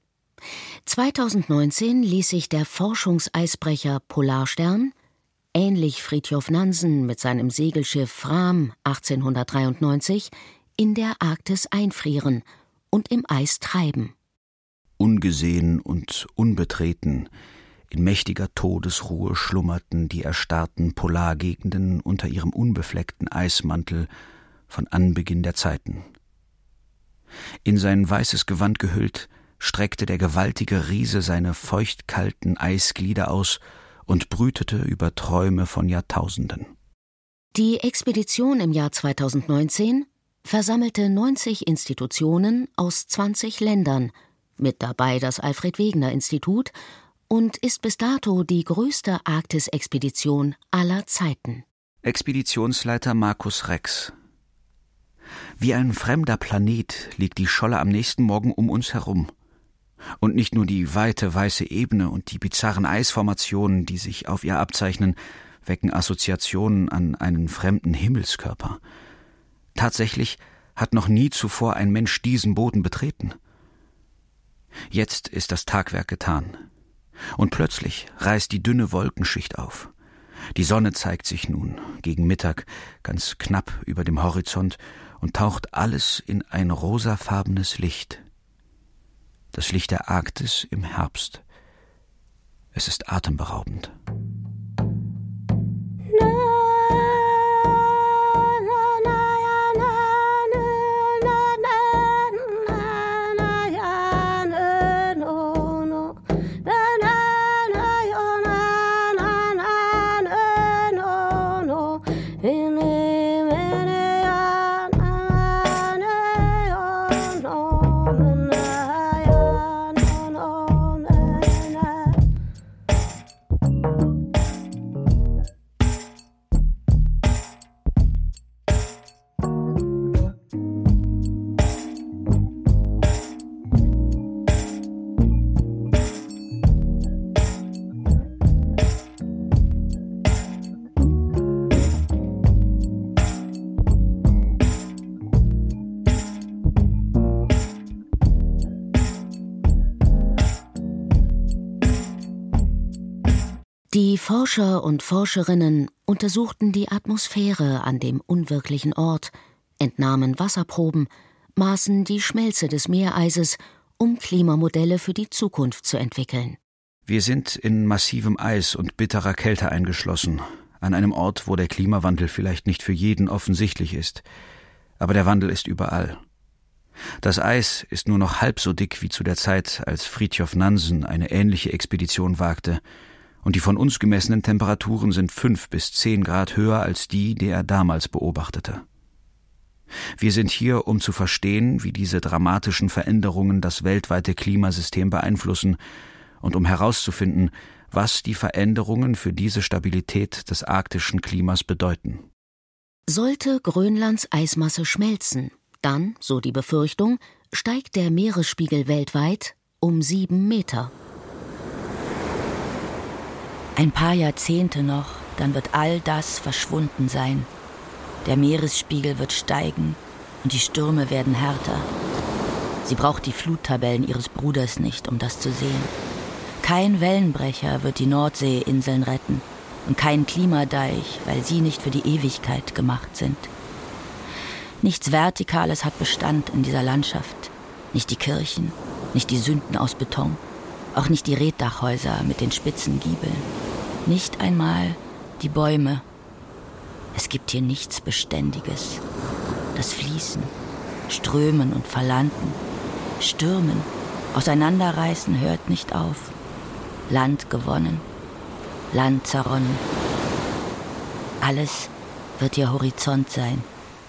2019 ließ sich der Forschungseisbrecher Polarstern, ähnlich Fridtjof Nansen mit seinem Segelschiff Fram 1893, in der Arktis einfrieren und im Eis treiben. Ungesehen und unbetreten, in mächtiger Todesruhe schlummerten die erstarrten Polargegenden unter ihrem unbefleckten Eismantel von Anbeginn der Zeiten. In sein weißes Gewand gehüllt, streckte der gewaltige Riese seine feuchtkalten Eisglieder aus und brütete über Träume von Jahrtausenden. Die Expedition im Jahr 2019 versammelte 90 Institutionen aus 20 Ländern, mit dabei das Alfred-Wegener-Institut, und ist bis dato die größte Arktis-Expedition aller Zeiten. Expeditionsleiter Markus Rex. Wie ein fremder Planet liegt die Scholle am nächsten Morgen um uns herum. Und nicht nur die weite weiße Ebene und die bizarren Eisformationen, die sich auf ihr abzeichnen, wecken Assoziationen an einen fremden Himmelskörper. Tatsächlich hat noch nie zuvor ein Mensch diesen Boden betreten. Jetzt ist das Tagwerk getan. Und plötzlich reißt die dünne Wolkenschicht auf. Die Sonne zeigt sich nun gegen Mittag ganz knapp über dem Horizont und taucht alles in ein rosafarbenes Licht. Das Licht der Arktis im Herbst. Es ist atemberaubend. Die Forscher und Forscherinnen untersuchten die Atmosphäre an dem unwirklichen Ort, entnahmen Wasserproben, maßen die Schmelze des Meereises, um Klimamodelle für die Zukunft zu entwickeln. Wir sind in massivem Eis und bitterer Kälte eingeschlossen, an einem Ort, wo der Klimawandel vielleicht nicht für jeden offensichtlich ist. Aber der Wandel ist überall. Das Eis ist nur noch halb so dick wie zu der Zeit, als Fridtjof Nansen eine ähnliche Expedition wagte, und die von uns gemessenen Temperaturen sind 5 bis 10 Grad höher als die er damals beobachtete. Wir sind hier, um zu verstehen, wie diese dramatischen Veränderungen das weltweite Klimasystem beeinflussen und um herauszufinden, was die Veränderungen für diese Stabilität des arktischen Klimas bedeuten. Sollte Grönlands Eismasse schmelzen, dann, so die Befürchtung, steigt der Meeresspiegel weltweit um 7 Meter. Ein paar Jahrzehnte noch, dann wird all das verschwunden sein. Der Meeresspiegel wird steigen und die Stürme werden härter. Sie braucht die Fluttabellen ihres Bruders nicht, um das zu sehen. Kein Wellenbrecher wird die Nordseeinseln retten und kein Klimadeich, weil sie nicht für die Ewigkeit gemacht sind. Nichts Vertikales hat Bestand in dieser Landschaft. Nicht die Kirchen, nicht die Sünden aus Beton, auch nicht die Reetdachhäuser mit den spitzen Giebeln. Nicht einmal die Bäume. Es gibt hier nichts Beständiges. Das Fließen, Strömen und Verlanden, Stürmen, Auseinanderreißen hört nicht auf. Land gewonnen, Land zerronnen. Alles wird ihr Horizont sein.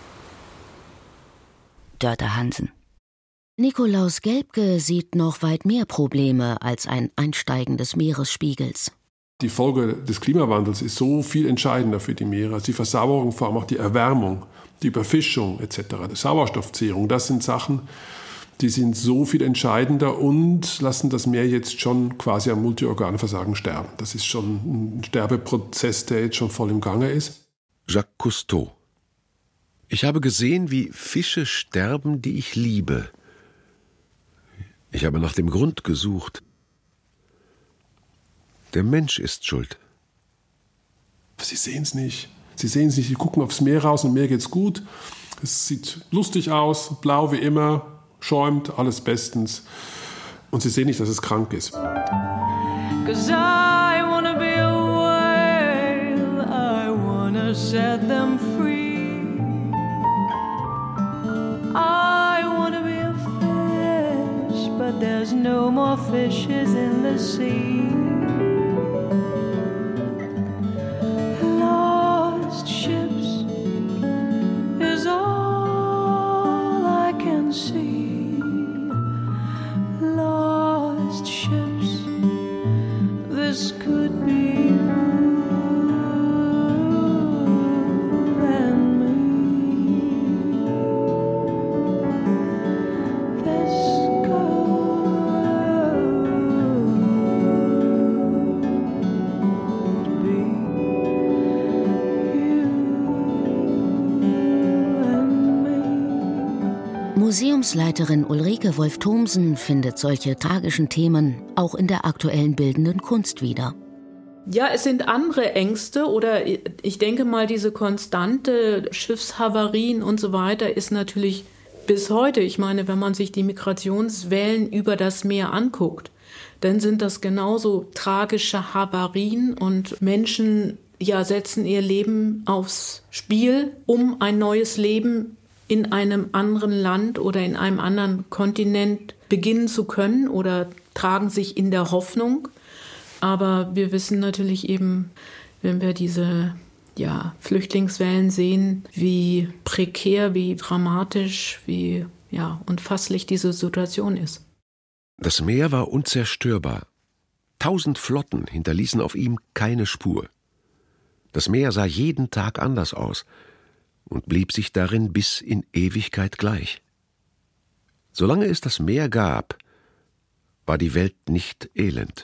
Dörte Hansen. Nikolaus Gelbke sieht noch weit mehr Probleme als ein Einsteigen des Meeresspiegels. Die Folge des Klimawandels ist so viel entscheidender für die Meere. Also die Versauerung, vor allem auch die Erwärmung, die Überfischung etc., die Sauerstoffzehrung, das sind Sachen, die sind so viel entscheidender und lassen das Meer jetzt schon quasi am Multiorganversagen sterben. Das ist schon ein Sterbeprozess, der jetzt schon voll im Gange ist. Jacques Cousteau. Ich habe gesehen, wie Fische sterben, die ich liebe. Ich habe nach dem Grund gesucht. Der Mensch ist schuld. Sie sehen es nicht. Sie gucken aufs Meer raus und im Meer geht's gut. Es sieht lustig aus, blau wie immer, schäumt, alles bestens. Und sie sehen nicht, dass es krank ist. 'Cause I wanna be a whale, I wanna set them free. I wanna be a fish, but there's no more fishes in the sea. Lost ships is all I can see. Lost ships, this could be you and me. This could be you and me. Museumsleiterin Ulrike Wolf-Thomsen findet solche tragischen Themen auch in der aktuellen bildenden Kunst wieder. Ja, es sind andere Ängste oder ich denke mal, diese konstante Schiffshavarien und so weiter ist natürlich bis heute, ich meine, wenn man sich die Migrationswellen über das Meer anguckt, dann sind das genauso tragische Havarien und Menschen setzen ihr Leben aufs Spiel, um ein neues Leben in einem anderen Land oder in einem anderen Kontinent beginnen zu können oder tragen sich in der Hoffnung. Aber wir wissen natürlich eben, wenn wir diese Flüchtlingswellen sehen, wie prekär, wie dramatisch, wie unfasslich diese Situation ist. Das Meer war unzerstörbar. 1000 Flotten hinterließen auf ihm keine Spur. Das Meer sah jeden Tag anders aus und blieb sich darin bis in Ewigkeit gleich. Solange es das Meer gab, war die Welt nicht elend.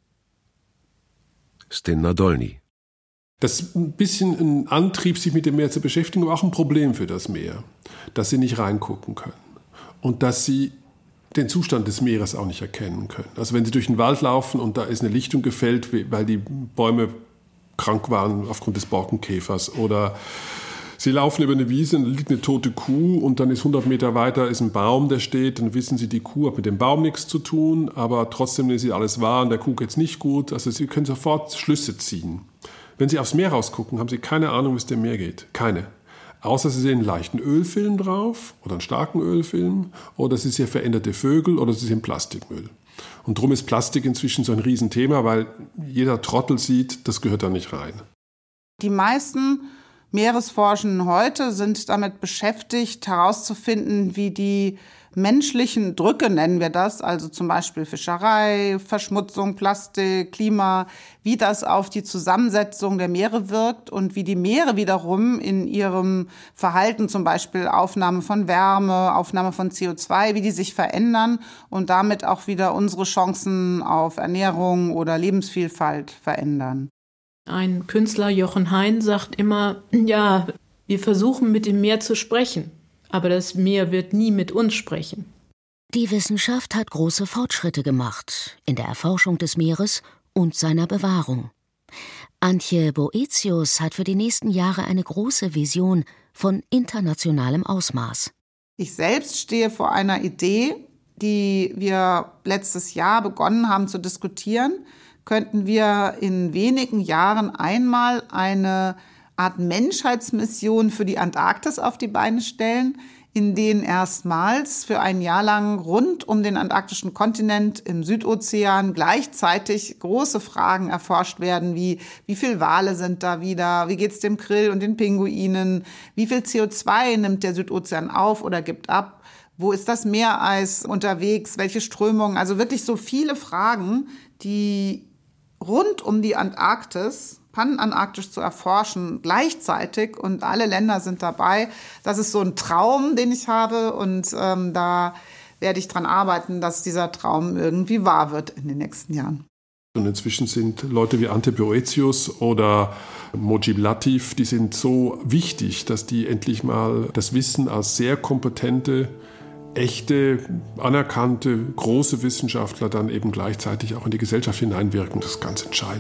Sten Nadolny. Das ist ein bisschen ein Antrieb, sich mit dem Meer zu beschäftigen, aber auch ein Problem für das Meer, dass sie nicht reingucken können und dass sie den Zustand des Meeres auch nicht erkennen können. Also wenn Sie durch den Wald laufen und da ist eine Lichtung gefällt, weil die Bäume krank waren aufgrund des Borkenkäfers, oder Sie laufen über eine Wiese und da liegt eine tote Kuh und dann ist 100 Meter weiter ist ein Baum, der steht, dann wissen Sie, die Kuh hat mit dem Baum nichts zu tun, aber trotzdem ist sie alles wahr und der Kuh geht's nicht gut. Also Sie können sofort Schlüsse ziehen. Wenn Sie aufs Meer rausgucken, haben Sie keine Ahnung, wie es dem Meer geht. Keine. Außer Sie sehen einen leichten Ölfilm drauf oder einen starken Ölfilm oder Sie sehen veränderte Vögel oder Sie sehen Plastikmüll. Und darum ist Plastik inzwischen so ein Riesenthema, weil jeder Trottel sieht, das gehört da nicht rein. Die meisten Meeresforschenden heute sind damit beschäftigt, herauszufinden, wie die menschlichen Drücke, nennen wir das, also zum Beispiel Fischerei, Verschmutzung, Plastik, Klima, wie das auf die Zusammensetzung der Meere wirkt und wie die Meere wiederum in ihrem Verhalten, zum Beispiel Aufnahme von Wärme, Aufnahme von CO2, wie die sich verändern und damit auch wieder unsere Chancen auf Ernährung oder Lebensvielfalt verändern. Ein Künstler, Jochen Hein, sagt immer, ja, wir versuchen mit dem Meer zu sprechen, aber das Meer wird nie mit uns sprechen. Die Wissenschaft hat große Fortschritte gemacht in der Erforschung des Meeres und seiner Bewahrung. Antje Boetius hat für die nächsten Jahre eine große Vision von internationalem Ausmaß. Ich selbst stehe vor einer Idee, die wir letztes Jahr begonnen haben zu diskutieren. Könnten wir in wenigen Jahren einmal eine Art Menschheitsmission für die Antarktis auf die Beine stellen, in denen erstmals für ein Jahr lang rund um den antarktischen Kontinent im Südozean gleichzeitig große Fragen erforscht werden, wie viele Wale sind da wieder, wie geht's dem Krill und den Pinguinen, wie viel CO2 nimmt der Südozean auf oder gibt ab, wo ist das Meereis unterwegs, welche Strömungen, also wirklich so viele Fragen, die rund um die Antarktis, panantarktisch zu erforschen, gleichzeitig, und alle Länder sind dabei. Das ist so ein Traum, den ich habe, und da werde ich dran arbeiten, dass dieser Traum irgendwie wahr wird in den nächsten Jahren. Und inzwischen sind Leute wie Antje Boetius oder Mojib Latif, die sind so wichtig, dass die endlich mal das Wissen als sehr kompetente, echte, anerkannte, große Wissenschaftler dann eben gleichzeitig auch in die Gesellschaft hineinwirken. Das ist ganz entscheidend.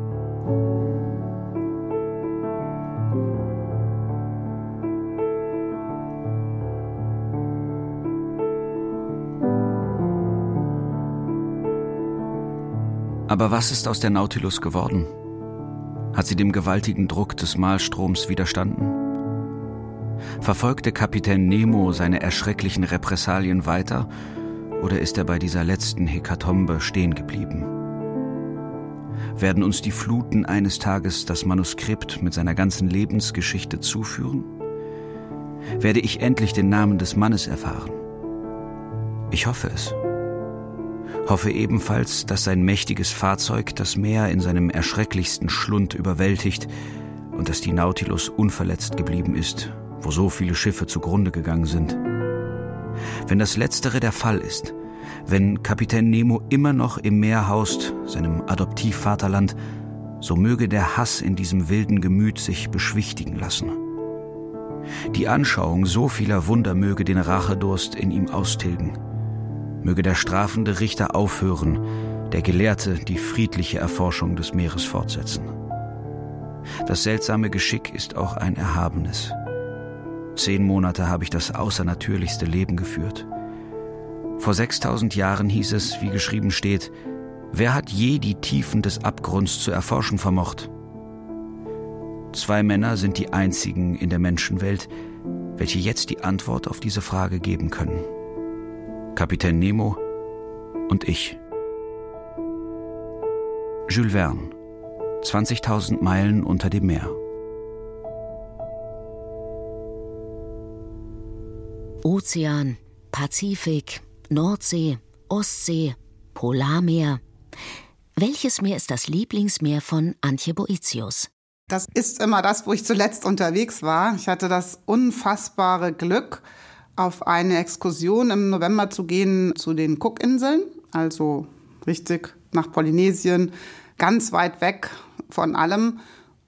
Aber was ist aus der Nautilus geworden? Hat sie dem gewaltigen Druck des Malstroms widerstanden? Verfolgte Kapitän Nemo seine erschrecklichen Repressalien weiter oder ist er bei dieser letzten Hekatombe stehen geblieben? Werden uns die Fluten eines Tages das Manuskript mit seiner ganzen Lebensgeschichte zuführen? Werde ich endlich den Namen des Mannes erfahren? Ich hoffe es. Hoffe ebenfalls, dass sein mächtiges Fahrzeug das Meer in seinem erschrecklichsten Schlund überwältigt und dass die Nautilus unverletzt geblieben ist, wo so viele Schiffe zugrunde gegangen sind. Wenn das Letztere der Fall ist, wenn Kapitän Nemo immer noch im Meer haust, seinem Adoptivvaterland, so möge der Hass in diesem wilden Gemüt sich beschwichtigen lassen. Die Anschauung so vieler Wunder möge den Rachedurst in ihm austilgen. Möge der strafende Richter aufhören, der Gelehrte die friedliche Erforschung des Meeres fortsetzen. Das seltsame Geschick ist auch ein erhabenes. 10 Monate habe ich das außernatürlichste Leben geführt. Vor 6000 Jahren hieß es, wie geschrieben steht, wer hat je die Tiefen des Abgrunds zu erforschen vermocht? 2 Männer sind die einzigen in der Menschenwelt, welche jetzt die Antwort auf diese Frage geben können. Kapitän Nemo und ich. Jules Verne, 20.000 Meilen unter dem Meer. Ozean, Pazifik, Nordsee, Ostsee, Polarmeer. Welches Meer ist das Lieblingsmeer von Antje Boetius? Das ist immer das, wo ich zuletzt unterwegs war. Ich hatte das unfassbare Glück, auf eine Exkursion im November zu gehen zu den Cookinseln, also richtig nach Polynesien, ganz weit weg von allem.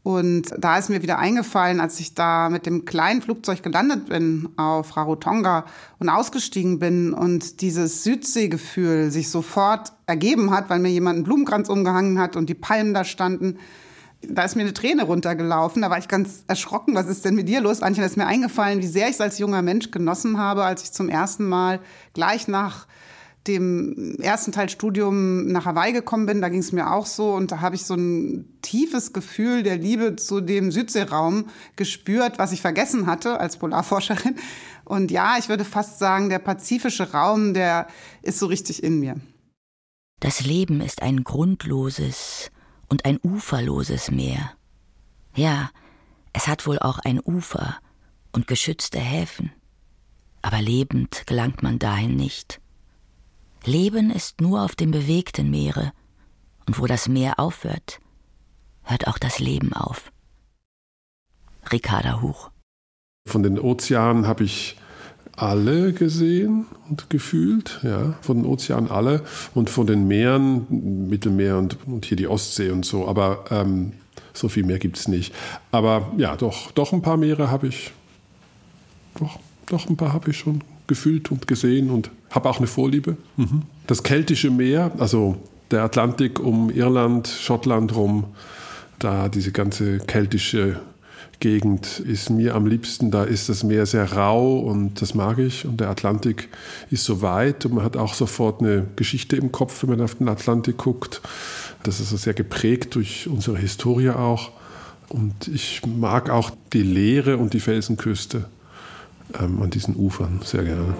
Und da ist mir wieder eingefallen, als ich da mit dem kleinen Flugzeug gelandet bin auf Rarotonga und ausgestiegen bin und dieses Südseegefühl sich sofort ergeben hat, weil mir jemand einen Blumenkranz umgehangen hat und die Palmen da standen. Da ist mir eine Träne runtergelaufen. Da war ich ganz erschrocken. Was ist denn mit dir los, Antje? Da ist mir eingefallen, wie sehr ich es als junger Mensch genossen habe, als ich zum ersten Mal gleich nach dem ersten Teil Studium nach Hawaii gekommen bin. Da ging es mir auch so. Und da habe ich so ein tiefes Gefühl der Liebe zu dem Südseeraum gespürt, was ich vergessen hatte als Polarforscherin. Und ja, ich würde fast sagen, der pazifische Raum, der ist so richtig in mir. Das Leben ist ein grundloses und ein uferloses Meer. Ja, es hat wohl auch ein Ufer und geschützte Häfen. Aber lebend gelangt man dahin nicht. Leben ist nur auf dem bewegten Meere. Und wo das Meer aufhört, hört auch das Leben auf. Ricarda Huch. Von den Ozeanen habe ich alle gesehen und gefühlt, ja, von den Ozeanen alle und von den Meeren, Mittelmeer und hier die Ostsee und so, aber so viel mehr gibt es nicht. Aber ja, doch ein paar Meere habe ich, doch ein paar habe ich schon gefühlt und gesehen und habe auch eine Vorliebe. Das keltische Meer, also der Atlantik um Irland, Schottland rum, da diese ganze keltische Gegend ist mir am liebsten. Da ist das Meer sehr rau und das mag ich. Und der Atlantik ist so weit und man hat auch sofort eine Geschichte im Kopf, wenn man auf den Atlantik guckt. Das ist so sehr geprägt durch unsere Historie auch. Und ich mag auch die Leere und die Felsenküste an diesen Ufern sehr gerne.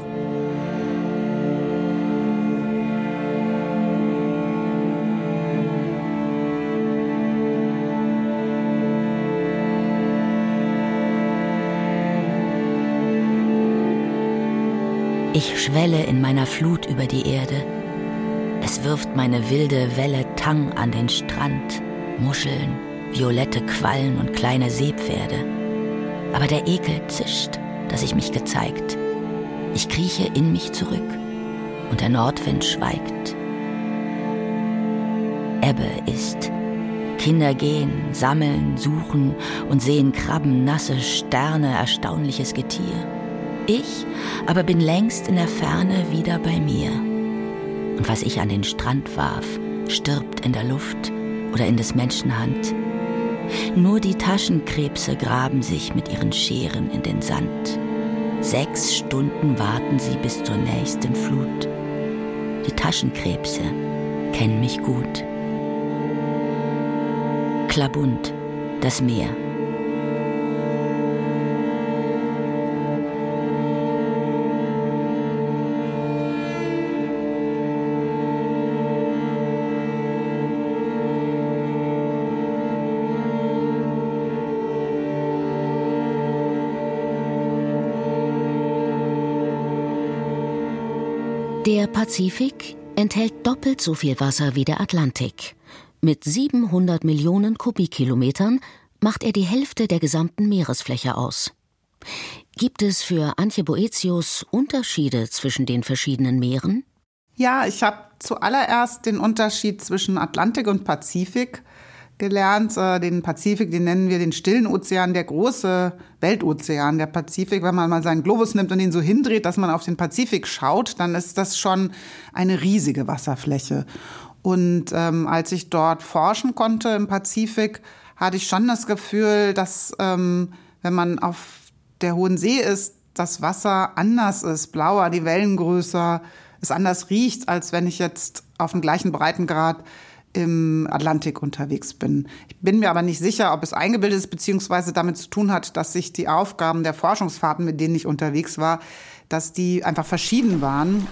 Ich schwelle in meiner Flut über die Erde. Es wirft meine wilde Welle Tang an den Strand, Muscheln, violette Quallen und kleine Seepferde. Aber der Ekel zischt, dass ich mich gezeigt. Ich krieche in mich zurück und der Nordwind schweigt. Ebbe ist. Kinder gehen, sammeln, suchen und sehen Krabben, nasse Sterne, erstaunliches Getier. Ich aber bin längst in der Ferne wieder bei mir. Und was ich an den Strand warf, stirbt in der Luft oder in des Menschen Hand. Nur die Taschenkrebse graben sich mit ihren Scheren in den Sand. 6 Stunden warten sie bis zur nächsten Flut. Die Taschenkrebse kennen mich gut. Klabund, das Meer. Der Pazifik enthält doppelt so viel Wasser wie der Atlantik. Mit 700 Millionen Kubikkilometern macht er die Hälfte der gesamten Meeresfläche aus. Gibt es für Antje Boetius Unterschiede zwischen den verschiedenen Meeren? Ja, ich habe zuallererst den Unterschied zwischen Atlantik und Pazifik gelernt. Den Pazifik, den nennen wir den stillen Ozean, der große Weltozean, der Pazifik. Wenn man mal seinen Globus nimmt und ihn so hindreht, dass man auf den Pazifik schaut, dann ist das schon eine riesige Wasserfläche. Und als ich dort forschen konnte im Pazifik, hatte ich schon das Gefühl, dass wenn man auf der Hohen See ist, das Wasser anders ist, blauer, die Wellen größer, es anders riecht, als wenn ich jetzt auf dem gleichen Breitengrad im Atlantik unterwegs bin. Ich bin mir aber nicht sicher, ob es eingebildet ist, beziehungsweise damit zu tun hat, dass sich die Aufgaben der Forschungsfahrten, mit denen ich unterwegs war, dass die einfach verschieden waren.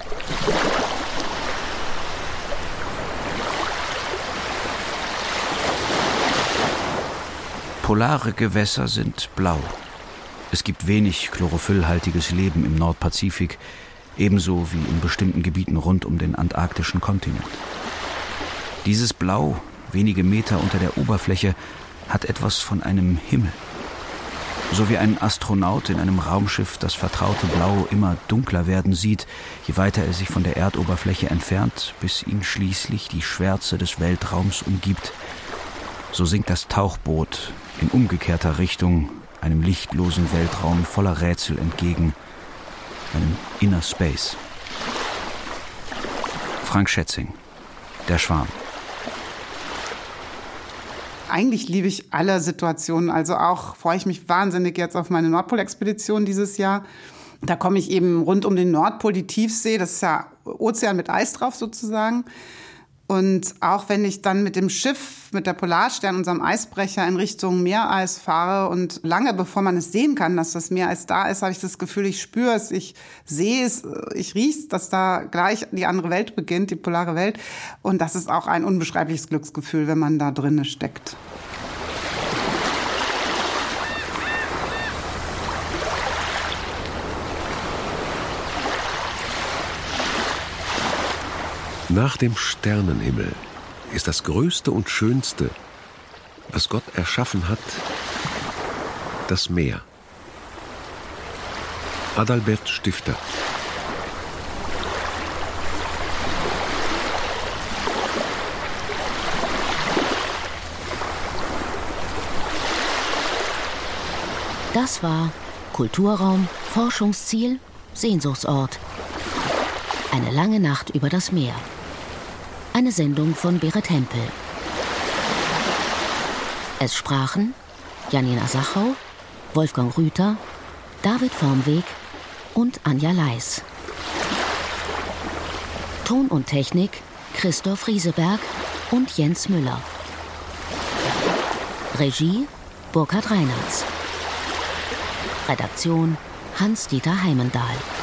Polare Gewässer sind blau. Es gibt wenig chlorophyllhaltiges Leben im Nordpazifik, ebenso wie in bestimmten Gebieten rund um den antarktischen Kontinent. Dieses Blau, wenige Meter unter der Oberfläche, hat etwas von einem Himmel. So wie ein Astronaut in einem Raumschiff das vertraute Blau immer dunkler werden sieht, je weiter er sich von der Erdoberfläche entfernt, bis ihn schließlich die Schwärze des Weltraums umgibt. So sinkt das Tauchboot in umgekehrter Richtung einem lichtlosen Weltraum voller Rätsel entgegen, einem Inner Space. Frank Schätzing, Der Schwarm. Eigentlich liebe ich alle Situationen, also auch freue ich mich wahnsinnig jetzt auf meine Nordpolexpedition dieses Jahr. Da komme ich eben rund um den Nordpol, die Tiefsee, das ist ja Ozean mit Eis drauf sozusagen. Und auch wenn ich dann mit dem Schiff, mit der Polarstern, unserem Eisbrecher, in Richtung Meereis fahre und lange bevor man es sehen kann, dass das Meereis da ist, habe ich das Gefühl, ich spüre es, ich sehe es, ich rieche es, dass da gleich die andere Welt beginnt, die polare Welt. Und das ist auch ein unbeschreibliches Glücksgefühl, wenn man da drinne steckt. Nach dem Sternenhimmel ist das Größte und Schönste, was Gott erschaffen hat, das Meer. Adalbert Stifter. Das war Kulturraum, Forschungsziel, Sehnsuchtsort. Eine lange Nacht über das Meer. Eine Sendung von Berit Hempel. Es sprachen Janina Sachau, Wolfgang Rüther, David Vormweg und Anja Leis. Ton und Technik Christoph Rieseberg und Jens Müller. Regie Burkhard Reinhartz. Redaktion Hans-Dieter Heimendahl.